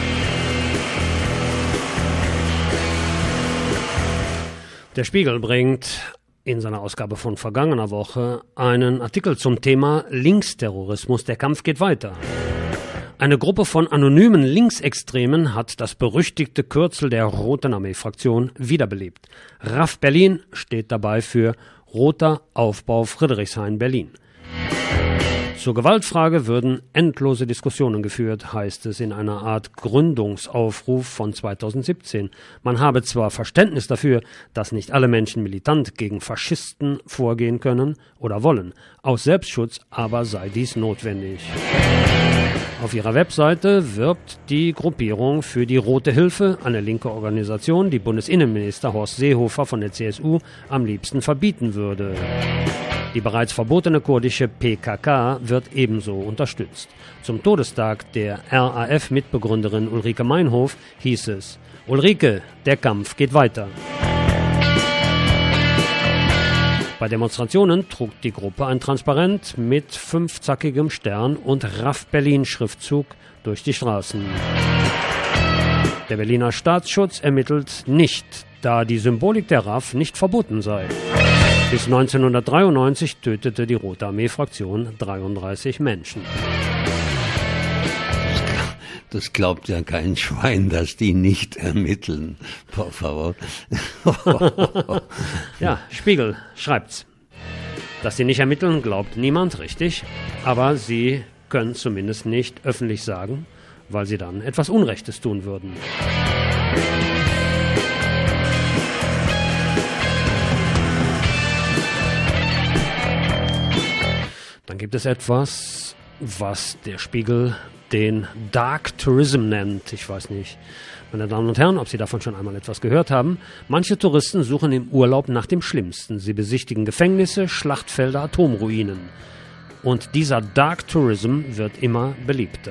Der Spiegel bringt in seiner Ausgabe von vergangener Woche einen Artikel zum Thema Linksterrorismus. Der Kampf geht weiter. Eine Gruppe von anonymen Linksextremen hat das berüchtigte Kürzel der Roten Armee-Fraktion wiederbelebt. R A F Berlin steht dabei für Roter Aufbau Friedrichshain Berlin. Zur Gewaltfrage würden endlose Diskussionen geführt, heißt es in einer Art Gründungsaufruf von zweitausendsiebzehn. Man habe zwar Verständnis dafür, dass nicht alle Menschen militant gegen Faschisten vorgehen können oder wollen. Aus Selbstschutz aber sei dies notwendig. Auf ihrer Webseite wirbt die Gruppierung für die Rote Hilfe, eine linke Organisation, die Bundesinnenminister Horst Seehofer von der C S U am liebsten verbieten würde. Die bereits verbotene kurdische P K K wird ebenso unterstützt. Zum Todestag der R A F-Mitbegründerin Ulrike Meinhof hieß es: Ulrike, der Kampf geht weiter. Bei Demonstrationen trug die Gruppe ein Transparent mit fünfzackigem Stern und R A F Berlin-Schriftzug durch die Straßen. Der Berliner Staatsschutz ermittelt nicht, da die Symbolik der R A F nicht verboten sei. Bis neunzehnhundertdreiundneunzig tötete die Rote Armee-Fraktion dreiunddreißig Menschen. Das glaubt ja kein Schwein, dass die nicht ermitteln. Por favor. Ja, Spiegel schreibt's. Dass sie nicht ermitteln, glaubt niemand, richtig. Aber sie können zumindest nicht öffentlich sagen, weil sie dann etwas Unrechtes tun würden. Dann gibt es etwas, was der Spiegel den Dark Tourism nennt. Ich weiß nicht, meine Damen und Herren, ob Sie davon schon einmal etwas gehört haben. Manche Touristen suchen im Urlaub nach dem Schlimmsten. Sie besichtigen Gefängnisse, Schlachtfelder, Atomruinen. Und dieser Dark Tourism wird immer beliebter.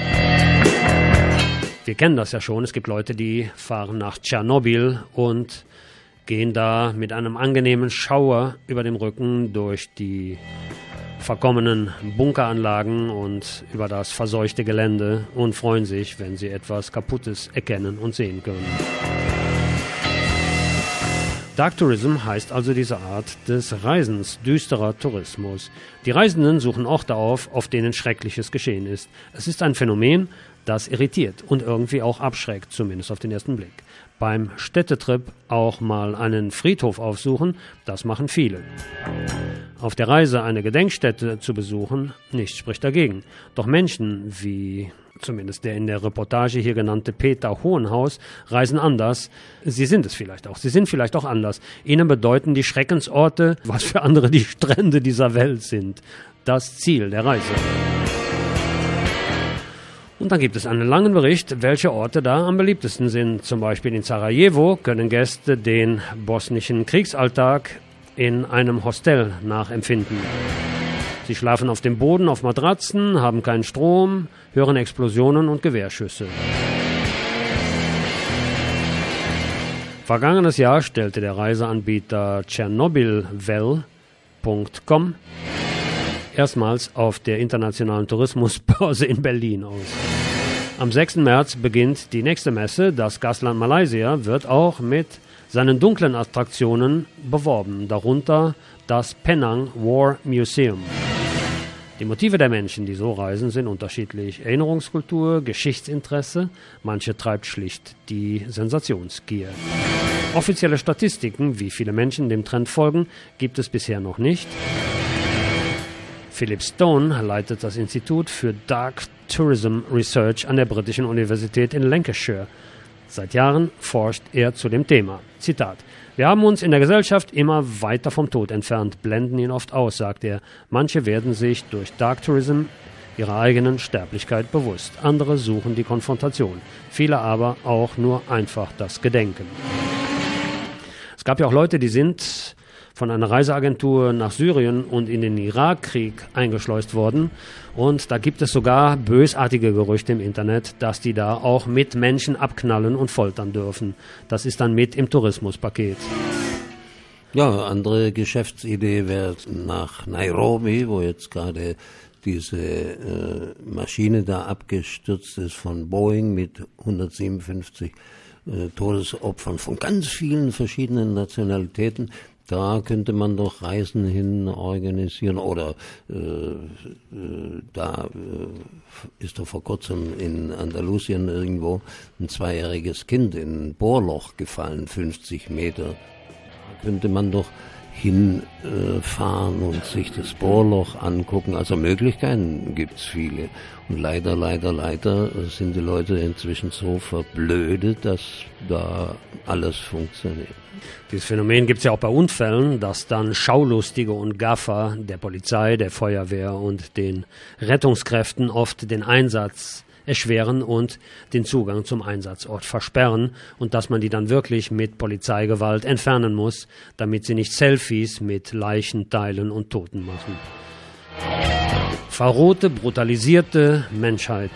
Wir kennen das ja schon. Es gibt Leute, die fahren nach Tschernobyl und gehen da mit einem angenehmen Schauer über dem Rücken durch die verkommenen Bunkeranlagen und über das verseuchte Gelände und freuen sich, wenn sie etwas Kaputtes erkennen und sehen können. Dark Tourism heißt also diese Art des Reisens, düsterer Tourismus. Die Reisenden suchen Orte auf, auf denen Schreckliches geschehen ist. Es ist ein Phänomen, das irritiert und irgendwie auch abschreckt, zumindest auf den ersten Blick. Beim Städtetrip auch mal einen Friedhof aufsuchen, das machen viele. Auf der Reise eine Gedenkstätte zu besuchen, nichts spricht dagegen. Doch Menschen wie zumindest der in der Reportage hier genannte Peter Hohenhaus reisen anders. Sie sind es vielleicht auch. Sie sind vielleicht auch anders. Ihnen bedeuten die Schreckensorte, was für andere die Strände dieser Welt sind. Das Ziel der Reise. Und dann gibt es einen langen Bericht, welche Orte da am beliebtesten sind. Zum Beispiel in Sarajevo können Gäste den bosnischen Kriegsalltag in einem Hostel nachempfinden. Sie schlafen auf dem Boden auf Matratzen, haben keinen Strom, hören Explosionen und Gewehrschüsse. Vergangenes Jahr stellte der Reiseanbieter Chernobylvel Punkt com erstmals auf der internationalen Tourismusbörse in Berlin aus. Am sechsten März beginnt die nächste Messe. Das Gastland Malaysia wird auch mit seinen dunklen Attraktionen beworben, darunter das Penang War Museum. Die Motive der Menschen, die so reisen, sind unterschiedlich. Erinnerungskultur, Geschichtsinteresse, manche treibt schlicht die Sensationsgier. Offizielle Statistiken, wie viele Menschen dem Trend folgen, gibt es bisher noch nicht. Philip Stone leitet das Institut für Dark Tourism Research an der britischen Universität in Lancashire. Seit Jahren forscht er zu dem Thema. Zitat: Wir haben uns in der Gesellschaft immer weiter vom Tod entfernt, blenden ihn oft aus, sagt er. Manche werden sich durch Dark Tourism ihrer eigenen Sterblichkeit bewusst. Andere suchen die Konfrontation. Viele aber auch nur einfach das Gedenken. Es gab ja auch Leute, die sind von einer Reiseagentur nach Syrien und in den Irakkrieg eingeschleust worden. Und da gibt es sogar bösartige Gerüchte im Internet, dass die da auch mit Menschen abknallen und foltern dürfen. Das ist dann mit im Tourismuspaket. Ja, andere Geschäftsidee wäre nach Nairobi, wo jetzt gerade diese äh, Maschine da abgestürzt ist von Boeing mit hundertsiebenundfünfzig äh, Todesopfern von ganz vielen verschiedenen Nationalitäten. Da könnte man doch Reisen hin organisieren oder äh, äh, da äh, ist doch vor kurzem in Andalusien irgendwo ein zweijähriges Kind in ein Bohrloch gefallen, fünfzig Meter. Da könnte man doch hinfahren äh, und sich das Bohrloch angucken. Also Möglichkeiten gibt's viele. Und leider, leider, leider sind die Leute inzwischen so verblödet, dass da alles funktioniert. Dieses Phänomen gibt es ja auch bei Unfällen, dass dann Schaulustige und Gaffer der Polizei, der Feuerwehr und den Rettungskräften oft den Einsatz erschweren und den Zugang zum Einsatzort versperren und dass man die dann wirklich mit Polizeigewalt entfernen muss, damit sie nicht Selfies mit Leichenteilen und Toten machen. Verrohte, brutalisierte Menschheit.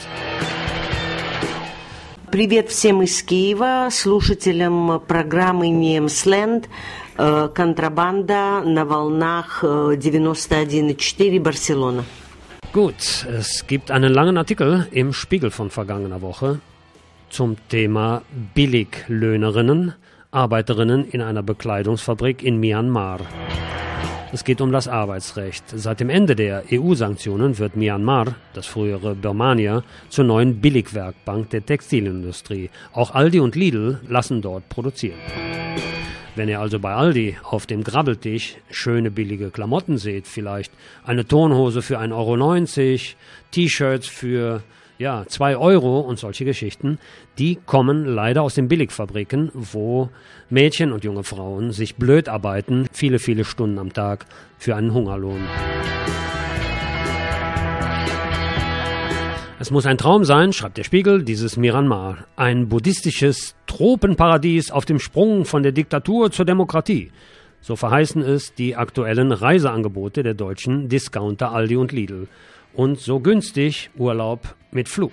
Привет всем из Киева, слушателям программы Немсленд, контрабанда на волнах девяносто один и четыре Барселона. Gut, es gibt einen langen Artikel im Spiegel von vergangener Woche zum Thema Billiglöhnerinnen, Arbeiterinnen in einer Bekleidungsfabrik in Myanmar. Es geht um das Arbeitsrecht. Seit dem Ende der E U-Sanktionen wird Myanmar, das frühere Birmania, zur neuen Billigwerkbank der Textilindustrie. Auch Aldi und Lidl lassen dort produzieren. Wenn ihr also bei Aldi auf dem Grabbeltisch schöne billige Klamotten seht, vielleicht eine Turnhose für ein Euro neunzig, T-Shirts für ja, zwei Euro und solche Geschichten, die kommen leider aus den Billigfabriken, wo Mädchen und junge Frauen sich blöd arbeiten, viele, viele Stunden am Tag für einen Hungerlohn. Es muss ein Traum sein, schreibt der Spiegel, dieses Myanmar. Ein buddhistisches Tropenparadies auf dem Sprung von der Diktatur zur Demokratie. So verheißen es die aktuellen Reiseangebote der deutschen Discounter Aldi und Lidl. Und so günstig Urlaub mit Flug.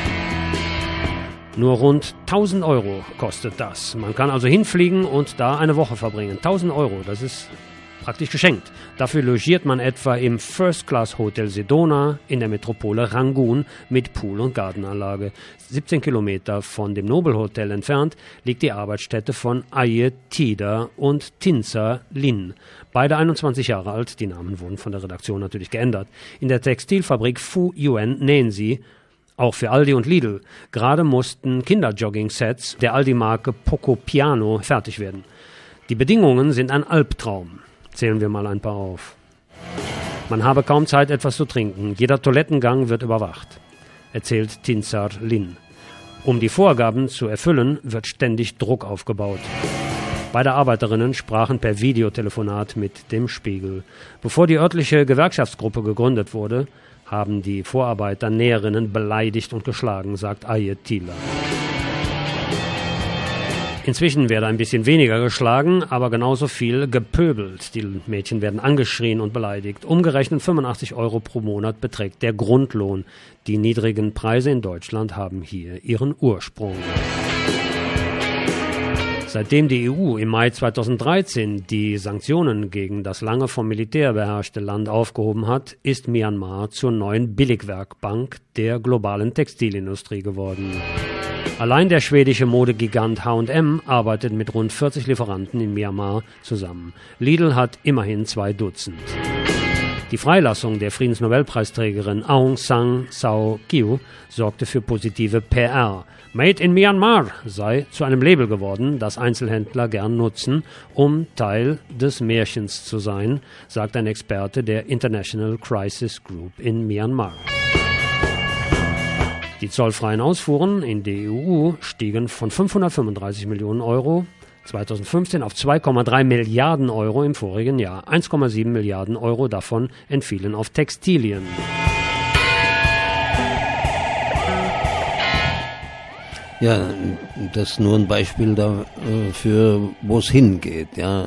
Nur rund tausend Euro kostet das. Man kann also hinfliegen und da eine Woche verbringen. tausend Euro, das ist praktisch geschenkt. Dafür logiert man etwa im First-Class-Hotel Sedona in der Metropole Rangoon mit Pool- und Gartenanlage. siebzehn Kilometer von dem Noble Hotel entfernt liegt die Arbeitsstätte von Aye Tida und Tinsa Lin. Beide einundzwanzig Jahre alt, die Namen wurden von der Redaktion natürlich geändert. In der Textilfabrik Fu Yuan nähen sie, auch für Aldi und Lidl. Gerade mussten Kinderjogging-Sets der Aldi-Marke Poco Piano fertig werden. Die Bedingungen sind ein Albtraum. Zählen wir mal ein paar auf. Man habe kaum Zeit, etwas zu trinken. Jeder Toilettengang wird überwacht, erzählt Tinsar Lin. Um die Vorgaben zu erfüllen, wird ständig Druck aufgebaut. Beide Arbeiterinnen sprachen per Videotelefonat mit dem Spiegel. Bevor die örtliche Gewerkschaftsgruppe gegründet wurde, haben die Vorarbeiter Näherinnen beleidigt und geschlagen, sagt Aye Tila. Inzwischen werde ein bisschen weniger geschlagen, aber genauso viel gepöbelt. Die Mädchen werden angeschrien und beleidigt. Umgerechnet fünfundachtzig Euro pro Monat beträgt der Grundlohn. Die niedrigen Preise in Deutschland haben hier ihren Ursprung. Seitdem die E U im Mai zweitausenddreizehn die Sanktionen gegen das lange vom Militär beherrschte Land aufgehoben hat, ist Myanmar zur neuen Billigwerkbank der globalen Textilindustrie geworden. Allein der schwedische Modegigant H und M arbeitet mit rund vierzig Lieferanten in Myanmar zusammen. Lidl hat immerhin zwei Dutzend. Die Freilassung der Friedensnobelpreisträgerin Aung San Suu Kyi sorgte für positive P R. Made in Myanmar sei zu einem Label geworden, das Einzelhändler gern nutzen, um Teil des Märchens zu sein, sagt ein Experte der International Crisis Group in Myanmar. Die zollfreien Ausfuhren in die E U stiegen von fünfhundertfünfunddreißig Millionen Euro zweitausendfünfzehn auf zwei Komma drei Milliarden Euro im vorigen Jahr. eins Komma sieben Milliarden Euro davon entfielen auf Textilien. Ja, das ist nur ein Beispiel dafür, wo es hingeht. Ja,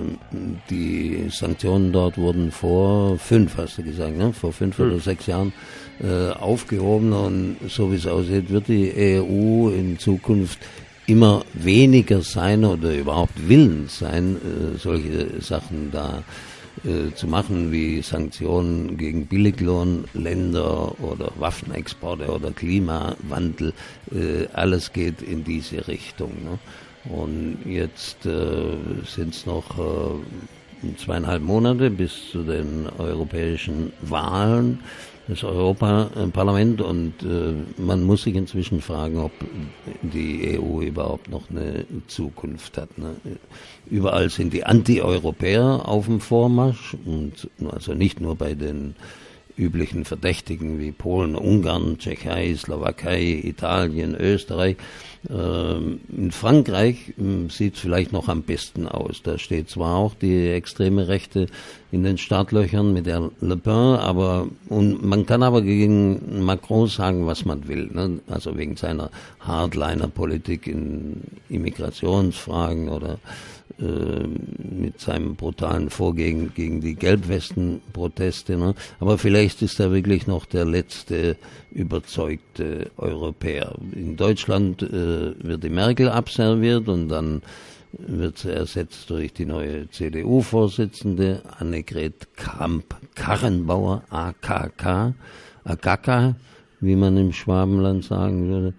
die Sanktionen dort wurden vor fünf, hast du gesagt, ne? vor fünf hm. oder sechs Jahren äh, aufgehoben, und so wie es aussieht, wird die E U in Zukunft immer weniger sein oder überhaupt willens sein, äh, solche Sachen da äh, zu machen, wie Sanktionen gegen Billiglohnländer oder Waffenexporte oder Klimawandel. Äh, alles geht in diese Richtung. Ne? Und jetzt äh, sind es noch äh, zweieinhalb Monate bis zu den europäischen Wahlen, das Europaparlament, und äh, man muss sich inzwischen fragen, ob die E U überhaupt noch eine Zukunft hat. Ne? Überall sind die Anti-Europäer auf dem Vormarsch, und also nicht nur bei den üblichen Verdächtigen wie Polen, Ungarn, Tschechei, Slowakei, Italien, Österreich. Ähm, in Frankreich ähm, sieht es vielleicht noch am besten aus. Da steht zwar auch die extreme Rechte in den Startlöchern mit der Le Pen, aber und man kann aber gegen Macron sagen, was man will. Ne? Also wegen seiner Hardliner-Politik in Immigrationsfragen oder äh, mit seinem brutalen Vorgehen gegen die Gelbwesten-Proteste. Ne? Aber vielleicht ist er wirklich noch der letzte überzeugte Europäer. In Deutschland äh, wird die Merkel abserviert, und dann wird sie ersetzt durch die neue C D U-Vorsitzende Annegret Kramp-Karrenbauer, A K K, A K K, wie man im Schwabenland sagen würde.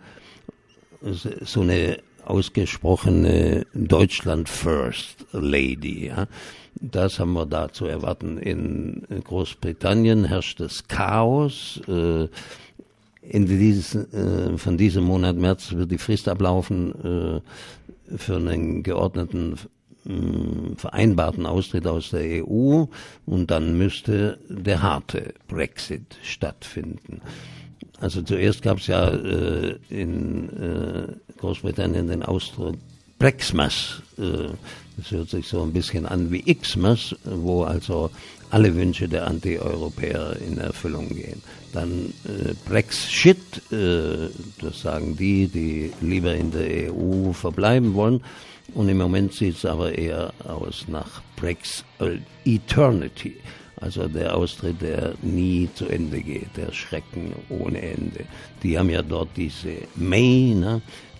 So eine ausgesprochene Deutschland First Lady. Ja. Das haben wir da zu erwarten. In Großbritannien herrscht das Chaos. Äh, Ende dieses, äh, von diesem Monat März wird die Frist ablaufen äh, für einen geordneten, äh, vereinbarten Austritt aus der E U, und dann müsste der harte Brexit stattfinden. Also zuerst gab es ja äh, in äh, Großbritannien den Ausdruck Brexmas. Äh, das hört sich so ein bisschen an wie Xmas, wo also alle Wünsche der Anti-Europäer in Erfüllung gehen. Dann äh, Brexit, äh, das sagen die, die lieber in der E U verbleiben wollen. Und im Moment sieht es aber eher aus nach Brex Eternity. Also der Austritt, der nie zu Ende geht, der Schrecken ohne Ende. Die haben ja dort diese May, ne,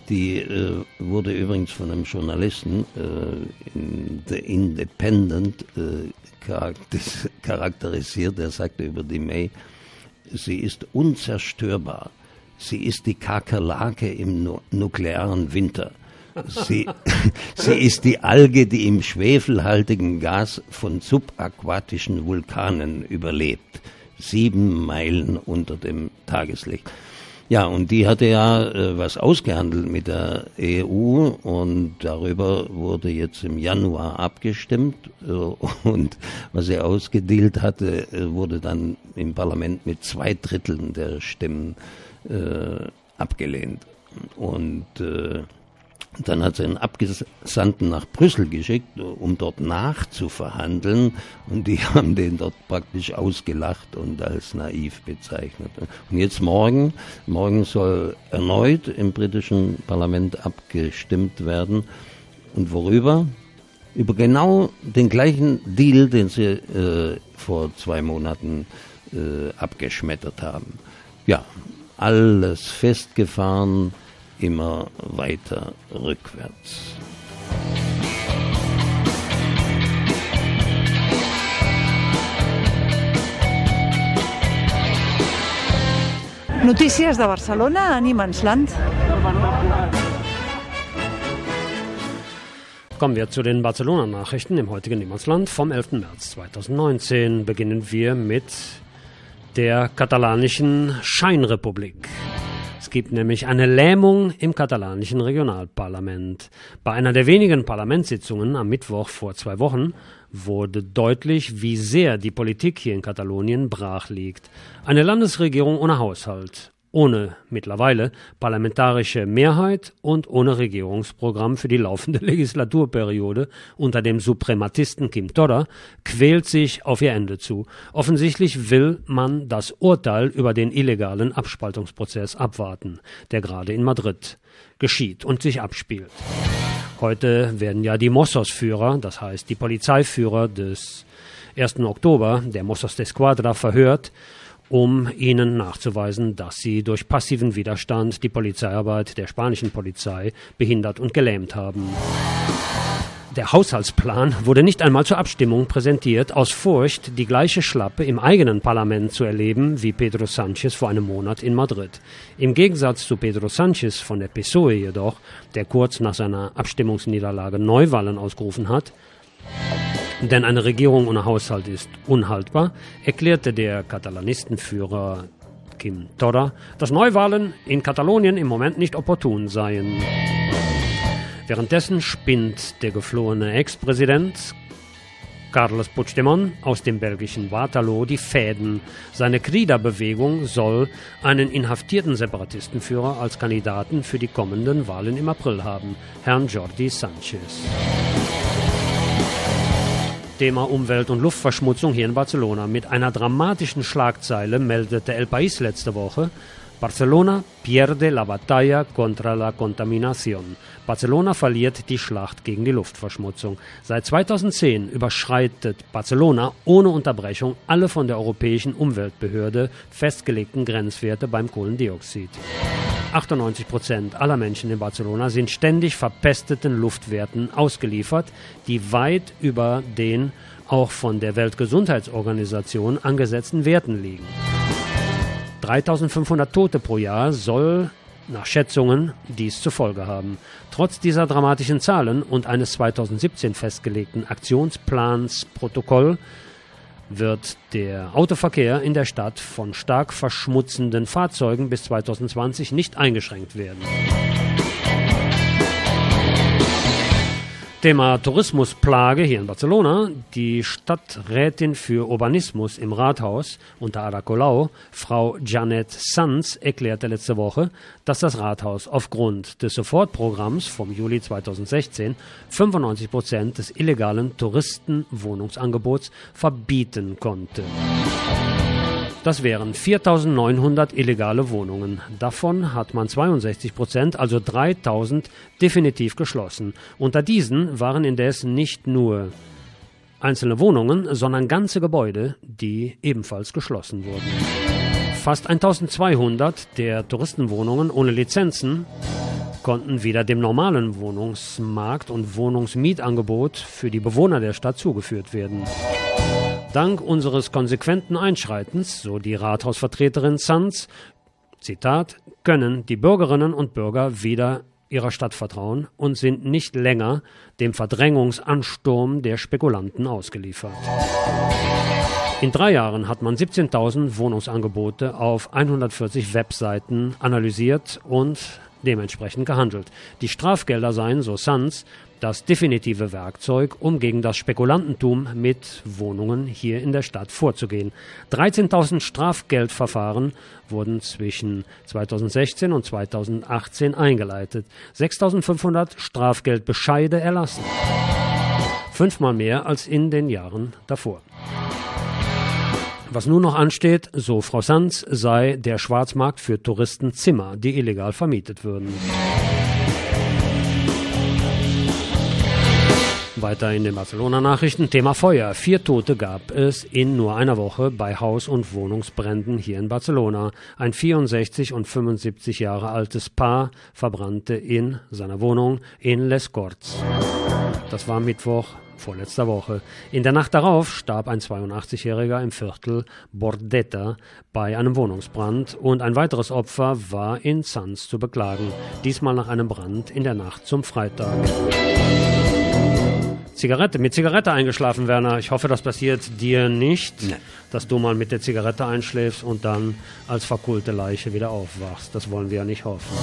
Die äh, wurde übrigens von einem Journalisten äh, in The Independent äh, charakteris- charakterisiert. Der sagte über die May, sie ist unzerstörbar. Sie ist die Kakerlake im nu- nuklearen Winter. Sie, sie ist die Alge, die im schwefelhaltigen Gas von subaquatischen Vulkanen überlebt. Sieben Meilen unter dem Tageslicht. Ja, und die hatte ja äh, was ausgehandelt mit der E U und darüber wurde jetzt im Januar abgestimmt äh, und was sie ausgedealt hatte, äh, wurde dann im Parlament mit zwei Dritteln der Stimmen äh, abgelehnt. Und äh, dann hat sie einen Abgesandten nach Brüssel geschickt, um dort nachzuverhandeln. Und die haben den dort praktisch ausgelacht und als naiv bezeichnet. Und jetzt morgen, morgen soll erneut im britischen Parlament abgestimmt werden. Und worüber? Über genau den gleichen Deal, den sie äh, vor zwei Monaten äh, abgeschmettert haben. Ja, alles festgefahren, immer weiter rückwärts. Notícies de Barcelona a Niemandsland. Kommen wir zu den Barcelona-Nachrichten im heutigen Niemandsland vom elften März zweitausendneunzehn. Beginnen wir mit der katalanischen Scheinrepublik. Es gibt nämlich eine Lähmung im katalanischen Regionalparlament. Bei einer der wenigen Parlamentssitzungen am Mittwoch vor zwei Wochen wurde deutlich, wie sehr die Politik hier in Katalonien brach liegt. Eine Landesregierung ohne Haushalt, ohne mittlerweile parlamentarische Mehrheit und ohne Regierungsprogramm für die laufende Legislaturperiode unter dem Suprematisten Quim Torra quält sich auf ihr Ende zu. Offensichtlich will man das Urteil über den illegalen Abspaltungsprozess abwarten, der gerade in Madrid geschieht und sich abspielt. Heute werden ja die Mossos-Führer, das heißt die Polizeiführer des ersten Oktober, der Mossos d'Esquadra, verhört, um ihnen nachzuweisen, dass sie durch passiven Widerstand die Polizeiarbeit der spanischen Polizei behindert und gelähmt haben. Der Haushaltsplan wurde nicht einmal zur Abstimmung präsentiert, aus Furcht, die gleiche Schlappe im eigenen Parlament zu erleben wie Pedro Sánchez vor einem Monat in Madrid. Im Gegensatz zu Pedro Sánchez von der P S O E jedoch, der kurz nach seiner Abstimmungsniederlage Neuwahlen ausgerufen hat, denn eine Regierung ohne Haushalt ist unhaltbar, erklärte der Katalanistenführer Quim Torra, dass Neuwahlen in Katalonien im Moment nicht opportun seien. Währenddessen spinnt der geflohene Ex-Präsident Carles Puigdemont aus dem belgischen Waterloo die Fäden. Seine Crida-Bewegung soll einen inhaftierten Separatistenführer als Kandidaten für die kommenden Wahlen im April haben, Herrn Jordi Sánchez. Thema Umwelt- und Luftverschmutzung hier in Barcelona. Mit einer dramatischen Schlagzeile meldete El País letzte Woche: Barcelona pierde la batalla contra la contaminación. Barcelona verliert die Schlacht gegen die Luftverschmutzung. Seit zweitausendzehn überschreitet Barcelona ohne Unterbrechung alle von der Europäischen Umweltbehörde festgelegten Grenzwerte beim Kohlendioxid. achtundneunzig Prozent aller Menschen in Barcelona sind ständig verpesteten Luftwerten ausgeliefert, die weit über den auch von der Weltgesundheitsorganisation angesetzten Werten liegen. dreitausendfünfhundert Tote pro Jahr soll nach Schätzungen dies zur Folge haben. Trotz dieser dramatischen Zahlen und eines zweitausendsiebzehn festgelegten Aktionsplans Protokoll wird der Autoverkehr in der Stadt von stark verschmutzenden Fahrzeugen bis zweitausendzwanzig nicht eingeschränkt werden. Thema Tourismusplage hier in Barcelona. Die Stadträtin für Urbanismus im Rathaus unter Ada Colau, Frau Janet Sanz, erklärte letzte Woche, dass das Rathaus aufgrund des Sofortprogramms vom Juli zweitausendsechzehn fünfundneunzig Prozent des illegalen Touristenwohnungsangebots verbieten konnte. Das wären viertausendneunhundert illegale Wohnungen. Davon hat man zweiundsechzig Prozent, also dreitausend, definitiv geschlossen. Unter diesen waren indes nicht nur einzelne Wohnungen, sondern ganze Gebäude, die ebenfalls geschlossen wurden. Fast eintausendzweihundert der Touristenwohnungen ohne Lizenzen konnten wieder dem normalen Wohnungsmarkt und Wohnungsmietangebot für die Bewohner der Stadt zugeführt werden. Dank unseres konsequenten Einschreitens, so die Rathausvertreterin Sanz, Zitat, können die Bürgerinnen und Bürger wieder ihrer Stadt vertrauen und sind nicht länger dem Verdrängungsansturm der Spekulanten ausgeliefert. In drei Jahren hat man siebzehntausend Wohnungsangebote auf hundertvierzig Webseiten analysiert und dementsprechend gehandelt. Die Strafgelder seien, so Sanz, das definitive Werkzeug, um gegen das Spekulantentum mit Wohnungen hier in der Stadt vorzugehen. dreizehntausend Strafgeldverfahren wurden zwischen zweitausendsechzehn und zweitausendachtzehn eingeleitet. sechstausendfünfhundert Strafgeldbescheide erlassen. Fünfmal mehr als in den Jahren davor. Was nun noch ansteht, so Frau Sanz, sei der Schwarzmarkt für Touristenzimmer, die illegal vermietet würden. Weiter in den Barcelona-Nachrichten. Thema Feuer. Vier Tote gab es in nur einer Woche bei Haus- und Wohnungsbränden hier in Barcelona. Ein vierundsechzig und fünfundsiebzig Jahre altes Paar verbrannte in seiner Wohnung in Les Corts. Das war Mittwoch vorletzter Woche. In der Nacht darauf starb ein zweiundachtzigjähriger im Viertel Bordeta bei einem Wohnungsbrand und ein weiteres Opfer war in Sanz zu beklagen. Diesmal nach einem Brand in der Nacht zum Freitag. Zigarette, mit Zigarette eingeschlafen, Werner. Ich hoffe, das passiert dir nicht, nee. Dass du mal mit der Zigarette einschläfst und dann als verkohlte Leiche wieder aufwachst. Das wollen wir ja nicht hoffen.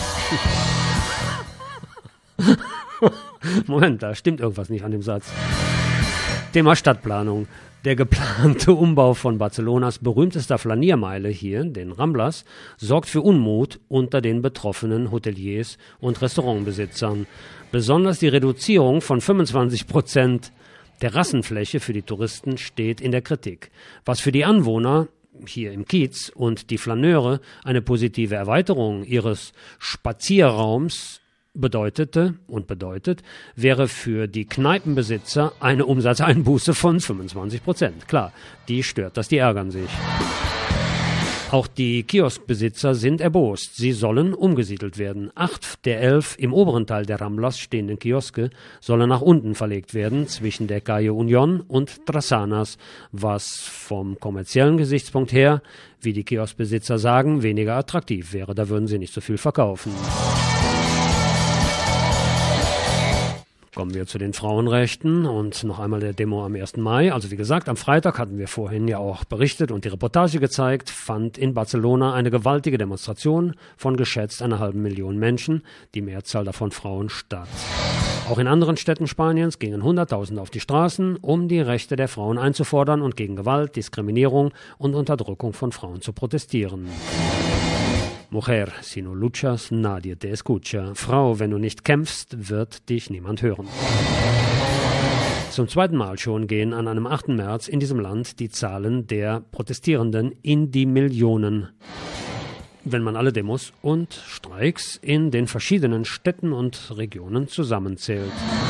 Moment, da stimmt irgendwas nicht an dem Satz. Thema Stadtplanung. Der geplante Umbau von Barcelonas berühmtester Flaniermeile hier, den Ramblas, sorgt für Unmut unter den betroffenen Hoteliers und Restaurantbesitzern. Besonders die Reduzierung von fünfundzwanzig Prozent Terrassenfläche für die Touristen steht in der Kritik. Was für die Anwohner hier im Kiez und die Flaneure eine positive Erweiterung ihres Spazierraums bedeutete und bedeutet, wäre für die Kneipenbesitzer eine Umsatzeinbuße von fünfundzwanzig Prozent. Klar, die stört das, die ärgern sich. Auch die Kioskbesitzer sind erbost. Sie sollen umgesiedelt werden. Acht der elf im oberen Teil der Ramblas stehenden Kioske sollen nach unten verlegt werden, zwischen der Calle Union und Drassanas, was vom kommerziellen Gesichtspunkt her, wie die Kioskbesitzer sagen, weniger attraktiv wäre. Da würden sie nicht so viel verkaufen. Kommen wir zu den Frauenrechten und noch einmal der Demo am ersten Mai. Also wie gesagt, am Freitag hatten wir vorhin ja auch berichtet und die Reportage gezeigt, fand in Barcelona eine gewaltige Demonstration von geschätzt einer halben Million Menschen, die Mehrzahl davon Frauen, statt. Auch in anderen Städten Spaniens gingen Hunderttausende auf die Straßen, um die Rechte der Frauen einzufordern und gegen Gewalt, Diskriminierung und Unterdrückung von Frauen zu protestieren. Mujer, si no luchas, nadie te escucha. Frau, wenn du nicht kämpfst, wird dich niemand hören. Zum zweiten Mal schon gehen an einem achten März in diesem Land die Zahlen der Protestierenden in die Millionen. Wenn man alle Demos und Streiks in den verschiedenen Städten und Regionen zusammenzählt.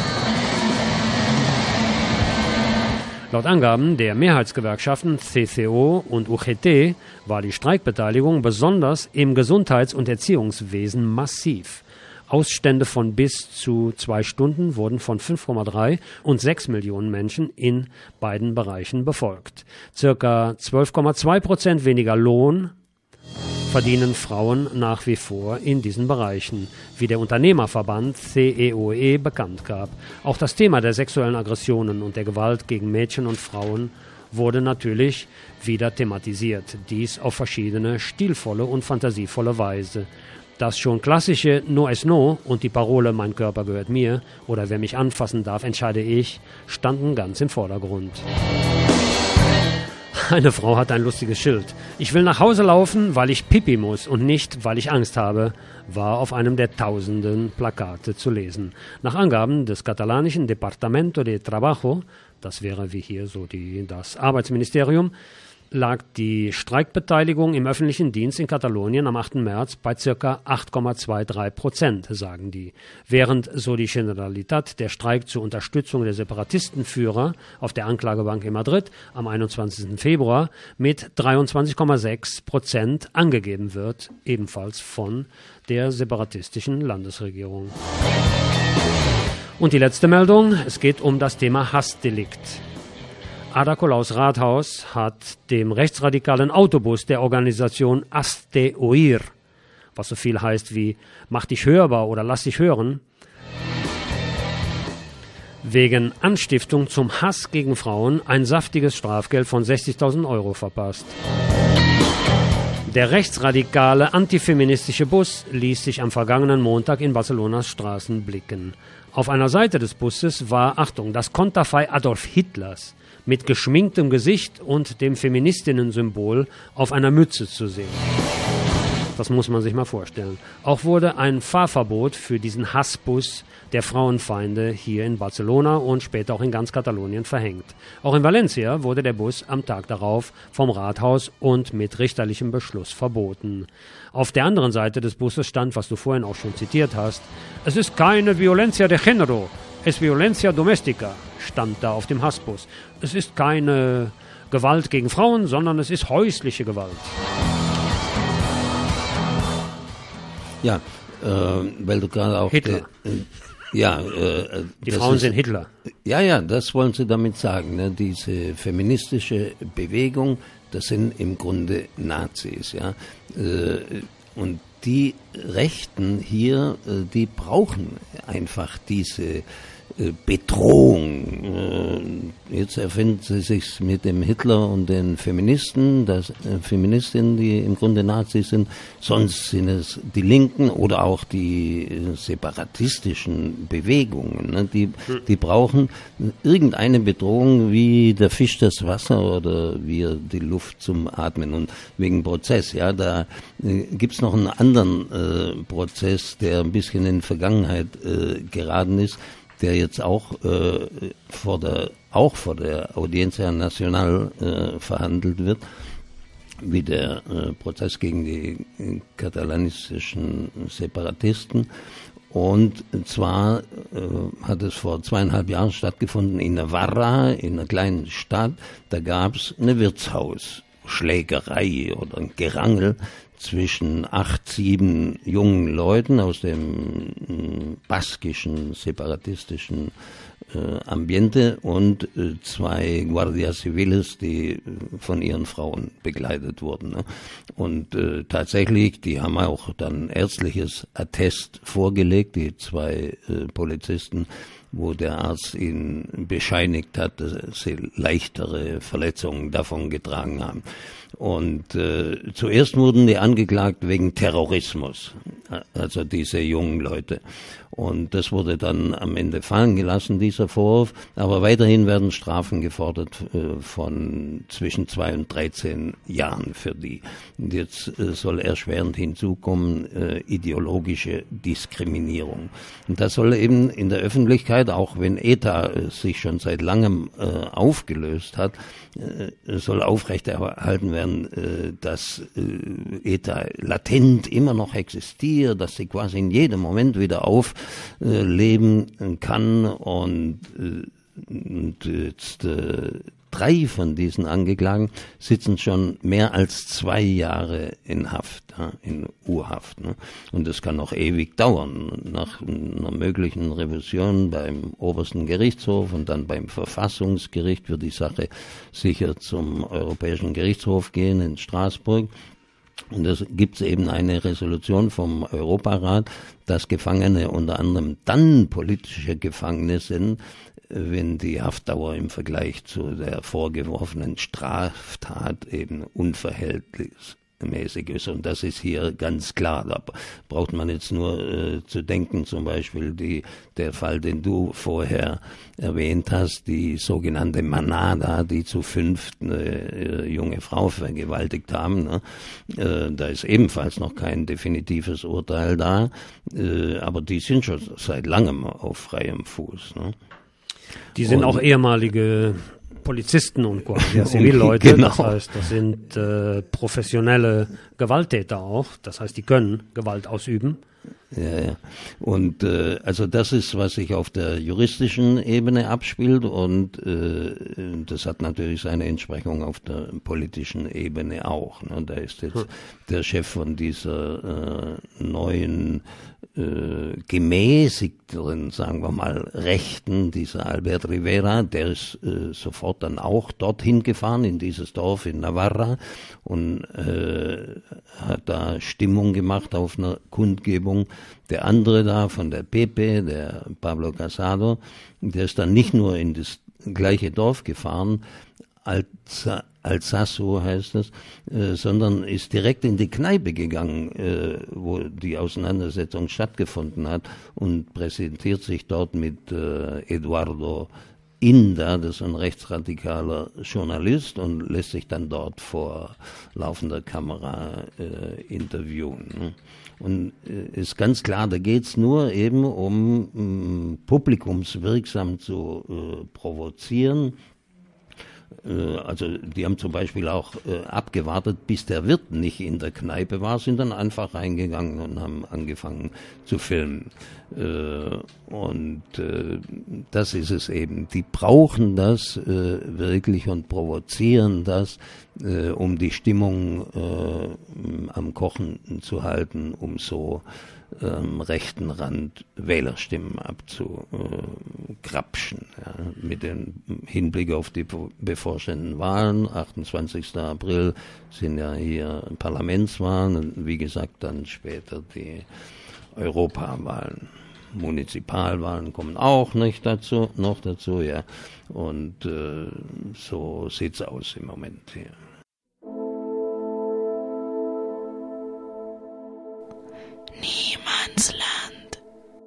Laut Angaben der Mehrheitsgewerkschaften C C O und U G T war die Streikbeteiligung besonders im Gesundheits- und Erziehungswesen massiv. Ausstände von bis zu zwei Stunden wurden von fünf Komma drei und sechs Millionen Menschen in beiden Bereichen befolgt. Circa zwölf Komma zwei Prozent weniger Lohn verdienen Frauen nach wie vor in diesen Bereichen, wie der Unternehmerverband C E O E bekannt gab. Auch das Thema der sexuellen Aggressionen und der Gewalt gegen Mädchen und Frauen wurde natürlich wieder thematisiert, dies auf verschiedene stilvolle und fantasievolle Weise. Das schon klassische No es No und die Parole Mein Körper gehört mir oder wer mich anfassen darf, entscheide ich, standen ganz im Vordergrund. Eine Frau hat ein lustiges Schild. Ich will nach Hause laufen, weil ich Pipi muss und nicht, weil ich Angst habe, war auf einem der tausenden Plakate zu lesen. Nach Angaben des katalanischen Departamento de Trabajo, das wäre wie hier so die, das Arbeitsministerium, lag die Streikbeteiligung im öffentlichen Dienst in Katalonien am achten März bei ca. acht Komma dreiundzwanzig Prozent, sagen die. Während, so die Generalitat, der Streik zur Unterstützung der Separatistenführer auf der Anklagebank in Madrid am einundzwanzigsten Februar mit dreiundzwanzig Komma sechs Prozent angegeben wird, ebenfalls von der separatistischen Landesregierung. Und die letzte Meldung, es geht um das Thema Hassdelikt. Ada Colaus Rathaus hat dem rechtsradikalen Autobus der Organisation Hazte Oír, was so viel heißt wie mach dich hörbar oder lass dich hören, wegen Anstiftung zum Hass gegen Frauen ein saftiges Strafgeld von sechzigtausend Euro verpasst. Der rechtsradikale antifeministische Bus ließ sich am vergangenen Montag in Barcelonas Straßen blicken. Auf einer Seite des Busses war, Achtung, das Konterfei Adolf Hitlers mit geschminktem Gesicht und dem Feministinnen-Symbol auf einer Mütze zu sehen. Das muss man sich mal vorstellen. Auch wurde ein Fahrverbot für diesen Hassbus der Frauenfeinde hier in Barcelona und später auch in ganz Katalonien verhängt. Auch in Valencia wurde der Bus am Tag darauf vom Rathaus und mit richterlichem Beschluss verboten. Auf der anderen Seite des Busses stand, was du vorhin auch schon zitiert hast, es ist keine Violencia de Género, es Violencia Domestica, stand da auf dem Hassbus. Es ist keine Gewalt gegen Frauen, sondern es ist häusliche Gewalt. Ja, äh, weil du gerade auch... Hitler. De, äh, ja, äh, die Frauen ist, sind Hitler. Ja, ja, das wollen sie damit sagen. Ne? Diese feministische Bewegung, das sind im Grunde Nazis. Ja, äh, und die Rechten hier, äh, die brauchen einfach diese Bedrohung. Jetzt erfinden sie sich mit dem Hitler und den Feministen, das, äh, Feministinnen, die im Grunde Nazis sind. Sonst sind es die Linken oder auch die äh, separatistischen Bewegungen. Ne? Die, die brauchen irgendeine Bedrohung wie der Fisch das Wasser oder wie die Luft zum Atmen. Und wegen Prozess, ja, da äh, gibt's noch einen anderen äh, Prozess, der ein bisschen in Vergangenheit äh, geraten ist, der jetzt auch äh, vor der auch vor der Audiencia Nacional äh, verhandelt wird, wie der äh, Prozess gegen die äh, katalanistischen Separatisten. Und zwar äh, hat es vor zweieinhalb Jahren stattgefunden in Navarra, in einer kleinen Stadt. Da gab es eine Wirtshausschlägerei oder ein Gerangel zwischen acht, sieben jungen Leuten aus dem äh, baskischen, separatistischen äh, Ambiente und äh, zwei Guardia Civiles, die äh, von ihren Frauen begleitet wurden. Ne? Und äh, tatsächlich, die haben auch dann ärztliches Attest vorgelegt, die zwei äh, Polizisten, wo der Arzt ihnen bescheinigt hat, dass sie leichtere Verletzungen davon getragen haben. Und äh, zuerst wurden die angeklagt wegen Terrorismus, also diese jungen Leute. Und das wurde dann am Ende fallen gelassen, dieser Vorwurf. Aber weiterhin werden Strafen gefordert äh, von zwischen zwei und dreizehn Jahren für die. Und jetzt äh, soll erschwerend hinzukommen, äh, ideologische Diskriminierung. Und das soll eben in der Öffentlichkeit, auch wenn ETA äh, sich schon seit langem äh, aufgelöst hat, äh, soll aufrechterhalten werden, äh, dass äh, ETA latent immer noch existiert, dass sie quasi in jedem Moment wieder auf Äh, leben kann und, äh, und jetzt äh, drei von diesen Angeklagten sitzen schon mehr als zwei Jahre in Haft, ja, in Urhaft. Ne? Und das kann noch ewig dauern. Nach einer möglichen Revision beim obersten Gerichtshof und dann beim Verfassungsgericht wird die Sache sicher zum Europäischen Gerichtshof gehen in Straßburg. Und es gibt eben eine Resolution vom Europarat, dass Gefangene unter anderem dann politische Gefangene sind, wenn die Haftdauer im Vergleich zu der vorgeworfenen Straftat eben unverhältnismäßig ist. Und das ist hier ganz klar. Da braucht man jetzt nur äh, zu denken, zum Beispiel die, der Fall, den du vorher erwähnt hast, die sogenannte Manada, die zu fünf eine äh, junge Frau vergewaltigt haben. Ne? Äh, da ist ebenfalls noch kein definitives Urteil da, äh, aber die sind schon seit langem auf freiem Fuß. Ne? Die sind Und, auch ehemalige Polizisten und Guardia Civil-Leute. Genau. Das heißt, das sind äh, professionelle Gewalttäter auch. Das heißt, die können Gewalt ausüben. Ja, ja. Und äh, also das ist, was sich auf der juristischen Ebene abspielt, und äh, das hat natürlich seine Entsprechung auf der politischen Ebene auch. Ne? Da ist jetzt hm. der Chef von dieser äh, neuen äh, gemäßigteren, sagen wir mal, Rechten, dieser Albert Rivera, der ist äh, sofort dann auch dorthin gefahren, in dieses Dorf in Navarra, und äh, hat da Stimmung gemacht auf einer Kundgebung. Der andere da von der P P, der Pablo Casado, der ist dann nicht nur in das gleiche Dorf gefahren, Alza, Alsasso heißt es, äh, sondern ist direkt in die Kneipe gegangen, äh, wo die Auseinandersetzung stattgefunden hat, und präsentiert sich dort mit äh, Eduardo Inda, das ist ein rechtsradikaler Journalist, und lässt sich dann dort vor laufender Kamera äh, interviewen. Und äh, ist ganz klar, da geht's nur eben um um publikumswirksam zu äh, provozieren. Äh, also die haben zum Beispiel auch äh, abgewartet, bis der Wirt nicht in der Kneipe war, sind dann einfach reingegangen und haben angefangen zu filmen. Äh, und äh, das ist es eben. Die brauchen das äh, wirklich und provozieren das, äh, um die Stimmung äh, am Kochen zu halten, um so am rechten Rand Wählerstimmen abzukrapschen. Ja, mit dem Hinblick auf die bevorstehenden Wahlen. achtundzwanzigsten April sind ja hier Parlamentswahlen und wie gesagt dann später die Europawahlen. Munizipalwahlen kommen auch nicht dazu, noch dazu, ja. Und äh, so sieht's aus im Moment hier. Niemandsland.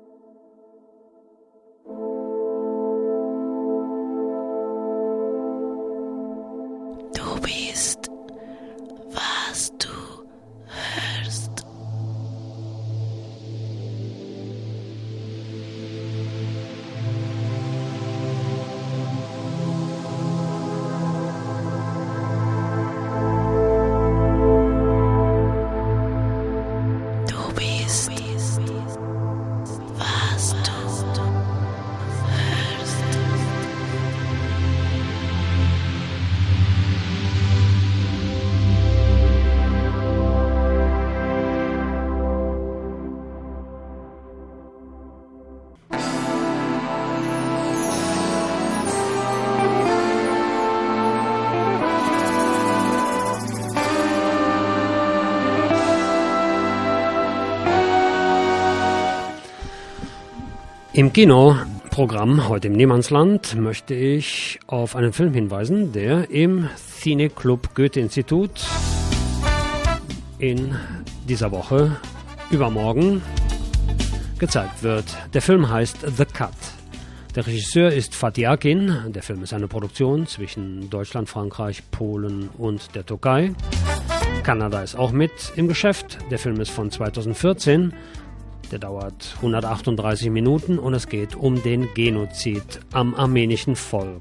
Du bist, was du hörst. Im Kinoprogramm heute im Niemandsland möchte ich auf einen Film hinweisen, der im Cineclub Goethe-Institut in dieser Woche übermorgen gezeigt wird. Der Film heißt The Cut. Der Regisseur ist Fatih Akin. Der Film ist eine Produktion zwischen Deutschland, Frankreich, Polen und der Türkei. Kanada ist auch mit im Geschäft. Der Film ist von zweitausendvierzehn. Der dauert hundertachtunddreißig Minuten und es geht um den Genozid am armenischen Volk.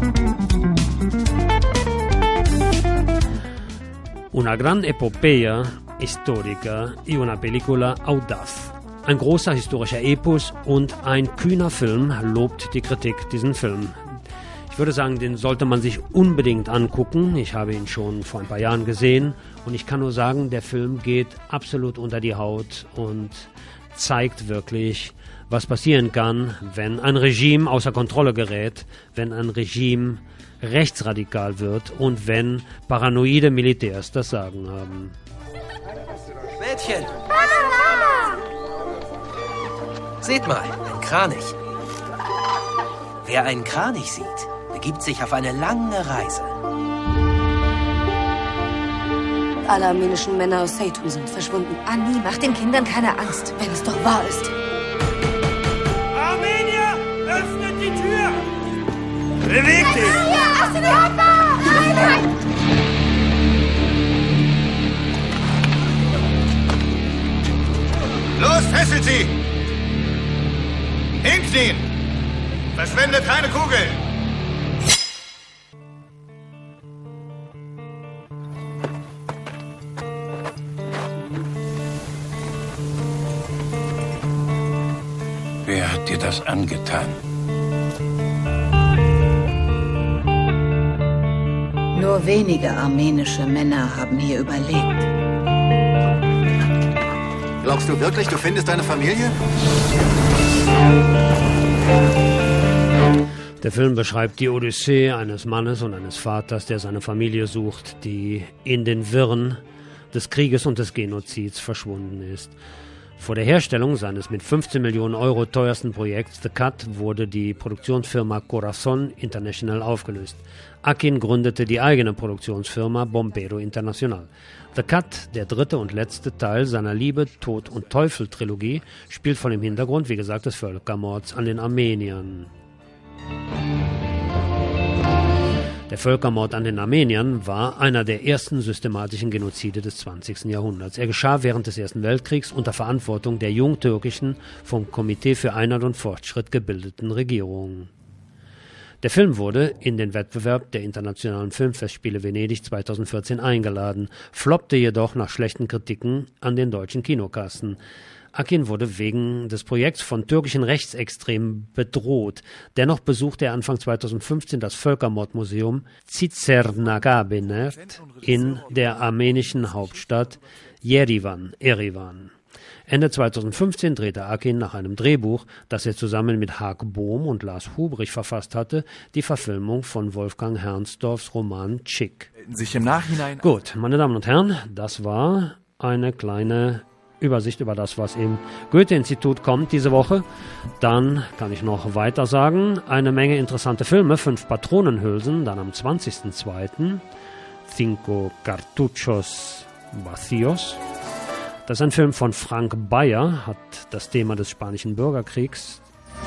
Una gran epopeia storica y una película audaz. Ein großer historischer Epos und ein kühner Film, lobt die Kritik diesen Film. Ich würde sagen, den sollte man sich unbedingt angucken. Ich habe ihn schon vor ein paar Jahren gesehen und ich kann nur sagen, der Film geht absolut unter die Haut und zeigt wirklich, was passieren kann, wenn ein Regime außer Kontrolle gerät, wenn ein Regime rechtsradikal wird und wenn paranoide Militärs das Sagen haben. Mädchen! Seht mal, ein Kranich. Wer einen Kranich sieht, begibt sich auf eine lange Reise. Alle armenischen Männer aus Seytun sind verschwunden. Anni, mach den Kindern keine Angst, wenn es doch wahr ist. Armenier, öffnet die Tür! Beweg dich! Los, fesselt sie! Hinknien! Verschwendet keine Kugeln! hat dir das angetan? Nur wenige armenische Männer haben hier überlebt. Glaubst du wirklich, du findest deine Familie? Der Film beschreibt die Odyssee eines Mannes und eines Vaters, der seine Familie sucht, die in den Wirren des Krieges und des Genozids verschwunden ist. Vor der Herstellung seines mit fünfzehn Millionen Euro teuersten Projekts The Cut wurde die Produktionsfirma Corazon International aufgelöst. Akin gründete die eigene Produktionsfirma Bombero International. The Cut, der dritte und letzte Teil seiner Liebe, Tod und Teufel-Trilogie, spielt vor dem Hintergrund, wie gesagt, des Völkermords an den Armeniern. Der Völkermord an den Armeniern war einer der ersten systematischen Genozide des zwanzigsten Jahrhunderts. Er geschah während des Ersten Weltkriegs unter Verantwortung der jungtürkischen, vom Komitee für Einheit und Fortschritt gebildeten Regierung. Der Film wurde in den Wettbewerb der Internationalen Filmfestspiele Venedig zweitausendvierzehn eingeladen, floppte jedoch nach schlechten Kritiken an den deutschen Kinokassen. Akin wurde wegen des Projekts von türkischen Rechtsextremen bedroht. Dennoch besuchte er Anfang zweitausendfünfzehn das Völkermordmuseum Tsitsernagabenert in der armenischen Hauptstadt Yerevan. Erivan. Ende zweitausendfünfzehn drehte Akin nach einem Drehbuch, das er zusammen mit Haag Bohm und Lars Hubrich verfasst hatte, die Verfilmung von Wolfgang Hernsdorfs Roman Chick. Sich im Nachhinein. Gut, meine Damen und Herren, das war eine kleine Übersicht über das, was im Goethe-Institut kommt diese Woche. Dann kann ich noch weiter sagen, eine Menge interessante Filme, fünf Patronenhülsen, dann am zwanzigsten zweiten Cinco Cartuchos Vacíos. Das ist ein Film von Frank Bayer, hat das Thema des spanischen Bürgerkriegs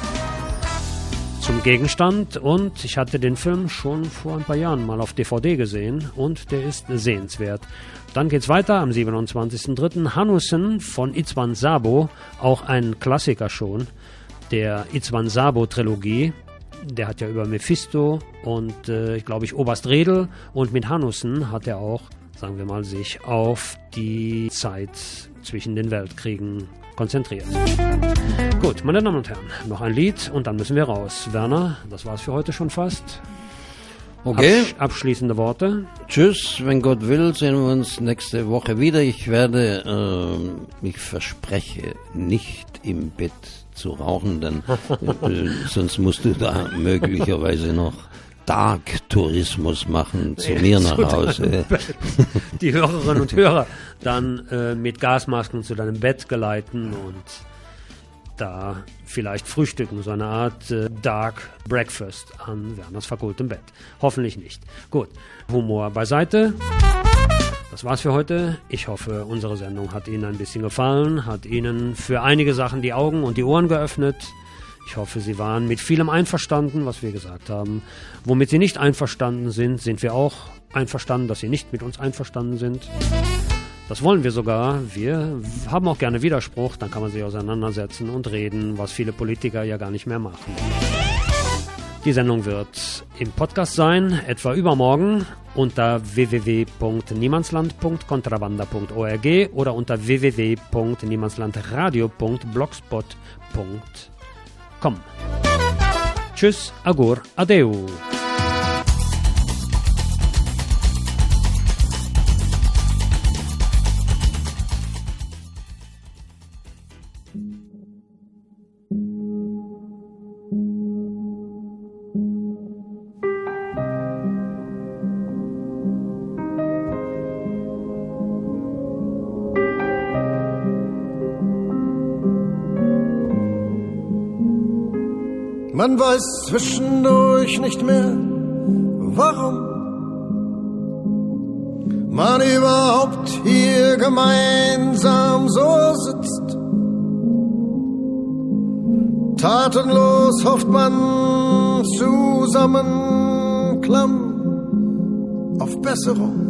zum Gegenstand und ich hatte den Film schon vor ein paar Jahren mal auf D V D gesehen und der ist sehenswert. Dann geht's weiter am siebenundzwanzigsten dritten Hanussen von István Szabó, auch ein Klassiker schon, der István Szabó-Trilogie. Der hat ja über Mephisto und äh, ich glaube ich Oberst Redl und mit Hanussen hat er auch, sagen wir mal, sich auf die Zeit zwischen den Weltkriegen konzentriert. Gut, meine Damen und Herren, noch ein Lied und dann müssen wir raus. Werner, das war's für heute schon fast. Okay. Absch- abschließende Worte. Tschüss, wenn Gott will, sehen wir uns nächste Woche wieder. Ich werde, äh, ich verspreche, nicht im Bett zu rauchen, denn äh, sonst musst du da möglicherweise noch Tag-Tourismus machen zu mir nach Hause. Die Hörerinnen und Hörer dann äh, mit Gasmasken zu deinem Bett geleiten und da vielleicht frühstücken, so eine Art äh, Dark Breakfast an Werners verkohltem Bett. Hoffentlich nicht. Gut, Humor beiseite. Das war's für heute. Ich hoffe, unsere Sendung hat Ihnen ein bisschen gefallen, hat Ihnen für einige Sachen die Augen und die Ohren geöffnet. Ich hoffe, Sie waren mit vielem einverstanden, was wir gesagt haben. Womit Sie nicht einverstanden sind, sind wir auch einverstanden, dass Sie nicht mit uns einverstanden sind. Das wollen wir sogar. Wir haben auch gerne Widerspruch, dann kann man sich auseinandersetzen und reden, was viele Politiker ja gar nicht mehr machen. Die Sendung wird im Podcast sein, etwa übermorgen, unter w w w punkt niemandsland punkt kontrabanda punkt org oder unter w w w punkt niemandslandradio punkt blogspot punkt com. Tschüss, agur, adeu. Man weiß zwischendurch nicht mehr, warum man überhaupt hier gemeinsam so sitzt. Tatenlos hofft man zusammenklamm auf Besserung.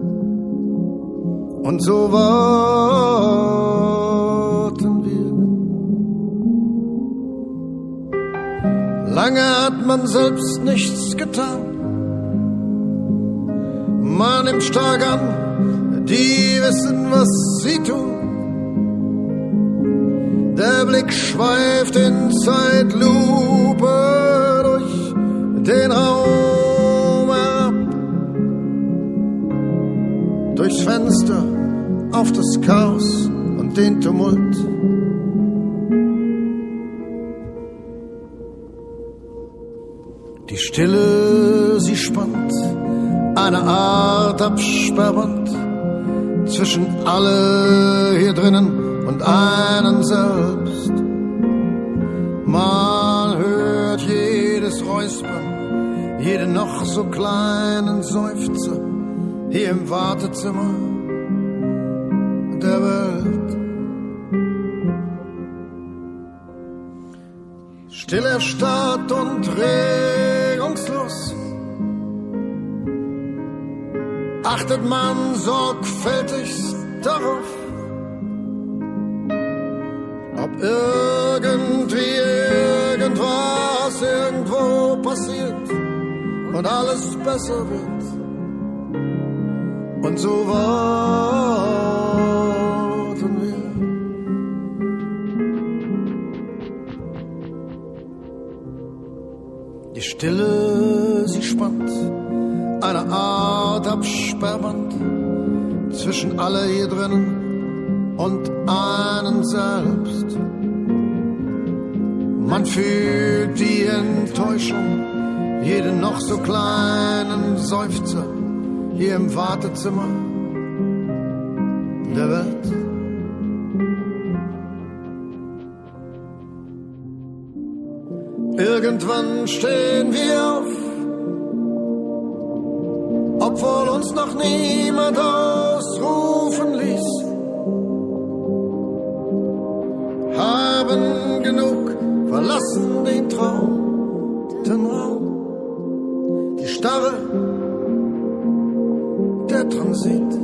Und so warten wir. Lange hat man selbst nichts getan. Man nimmt stark an, die wissen, was sie tun. Der Blick schweift in Zeitlupe durch den Raum herab, durchs Fenster auf das Chaos und den Tumult. Die Stille, sie spannt eine Art Absperrband zwischen alle hier drinnen und einen selbst. Man hört jedes Räuspern, jeden noch so kleinen Seufzer hier im Wartezimmer der Welt. Still erstarrt und regungslos achtet man sorgfältigst darauf, ob irgendwie irgendwas irgendwo passiert und alles besser wird. Und so warten wir. Die Stille, sie spannt eine Art Absperrband zwischen alle hier drinnen und einen selbst. Man fühlt die Enttäuschung, jeden noch so kleinen Seufzer hier im Wartezimmer der Welt. Irgendwann stehen wir auf, obwohl uns noch niemand ausrufen ließ. Haben genug, verlassen den Traum, den Raum, die Starre, der Transit.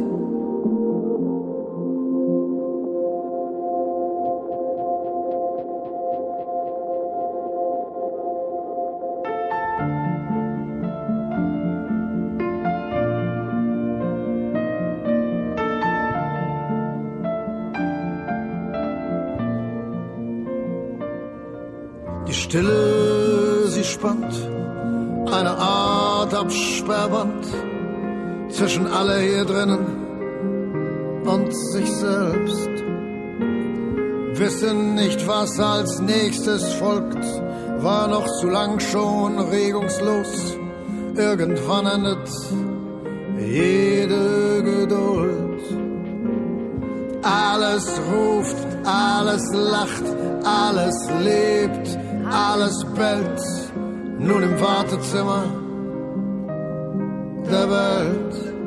Die Stille, sie spannt eine Art Absperrband zwischen alle hier drinnen und sich selbst. Wissen nicht, was als nächstes folgt, war noch zu lang schon regungslos. Irgendwann endet jede Geduld. Alles ruft, alles lacht, alles lebt, alles bellt, nun im Wartezimmer der Welt.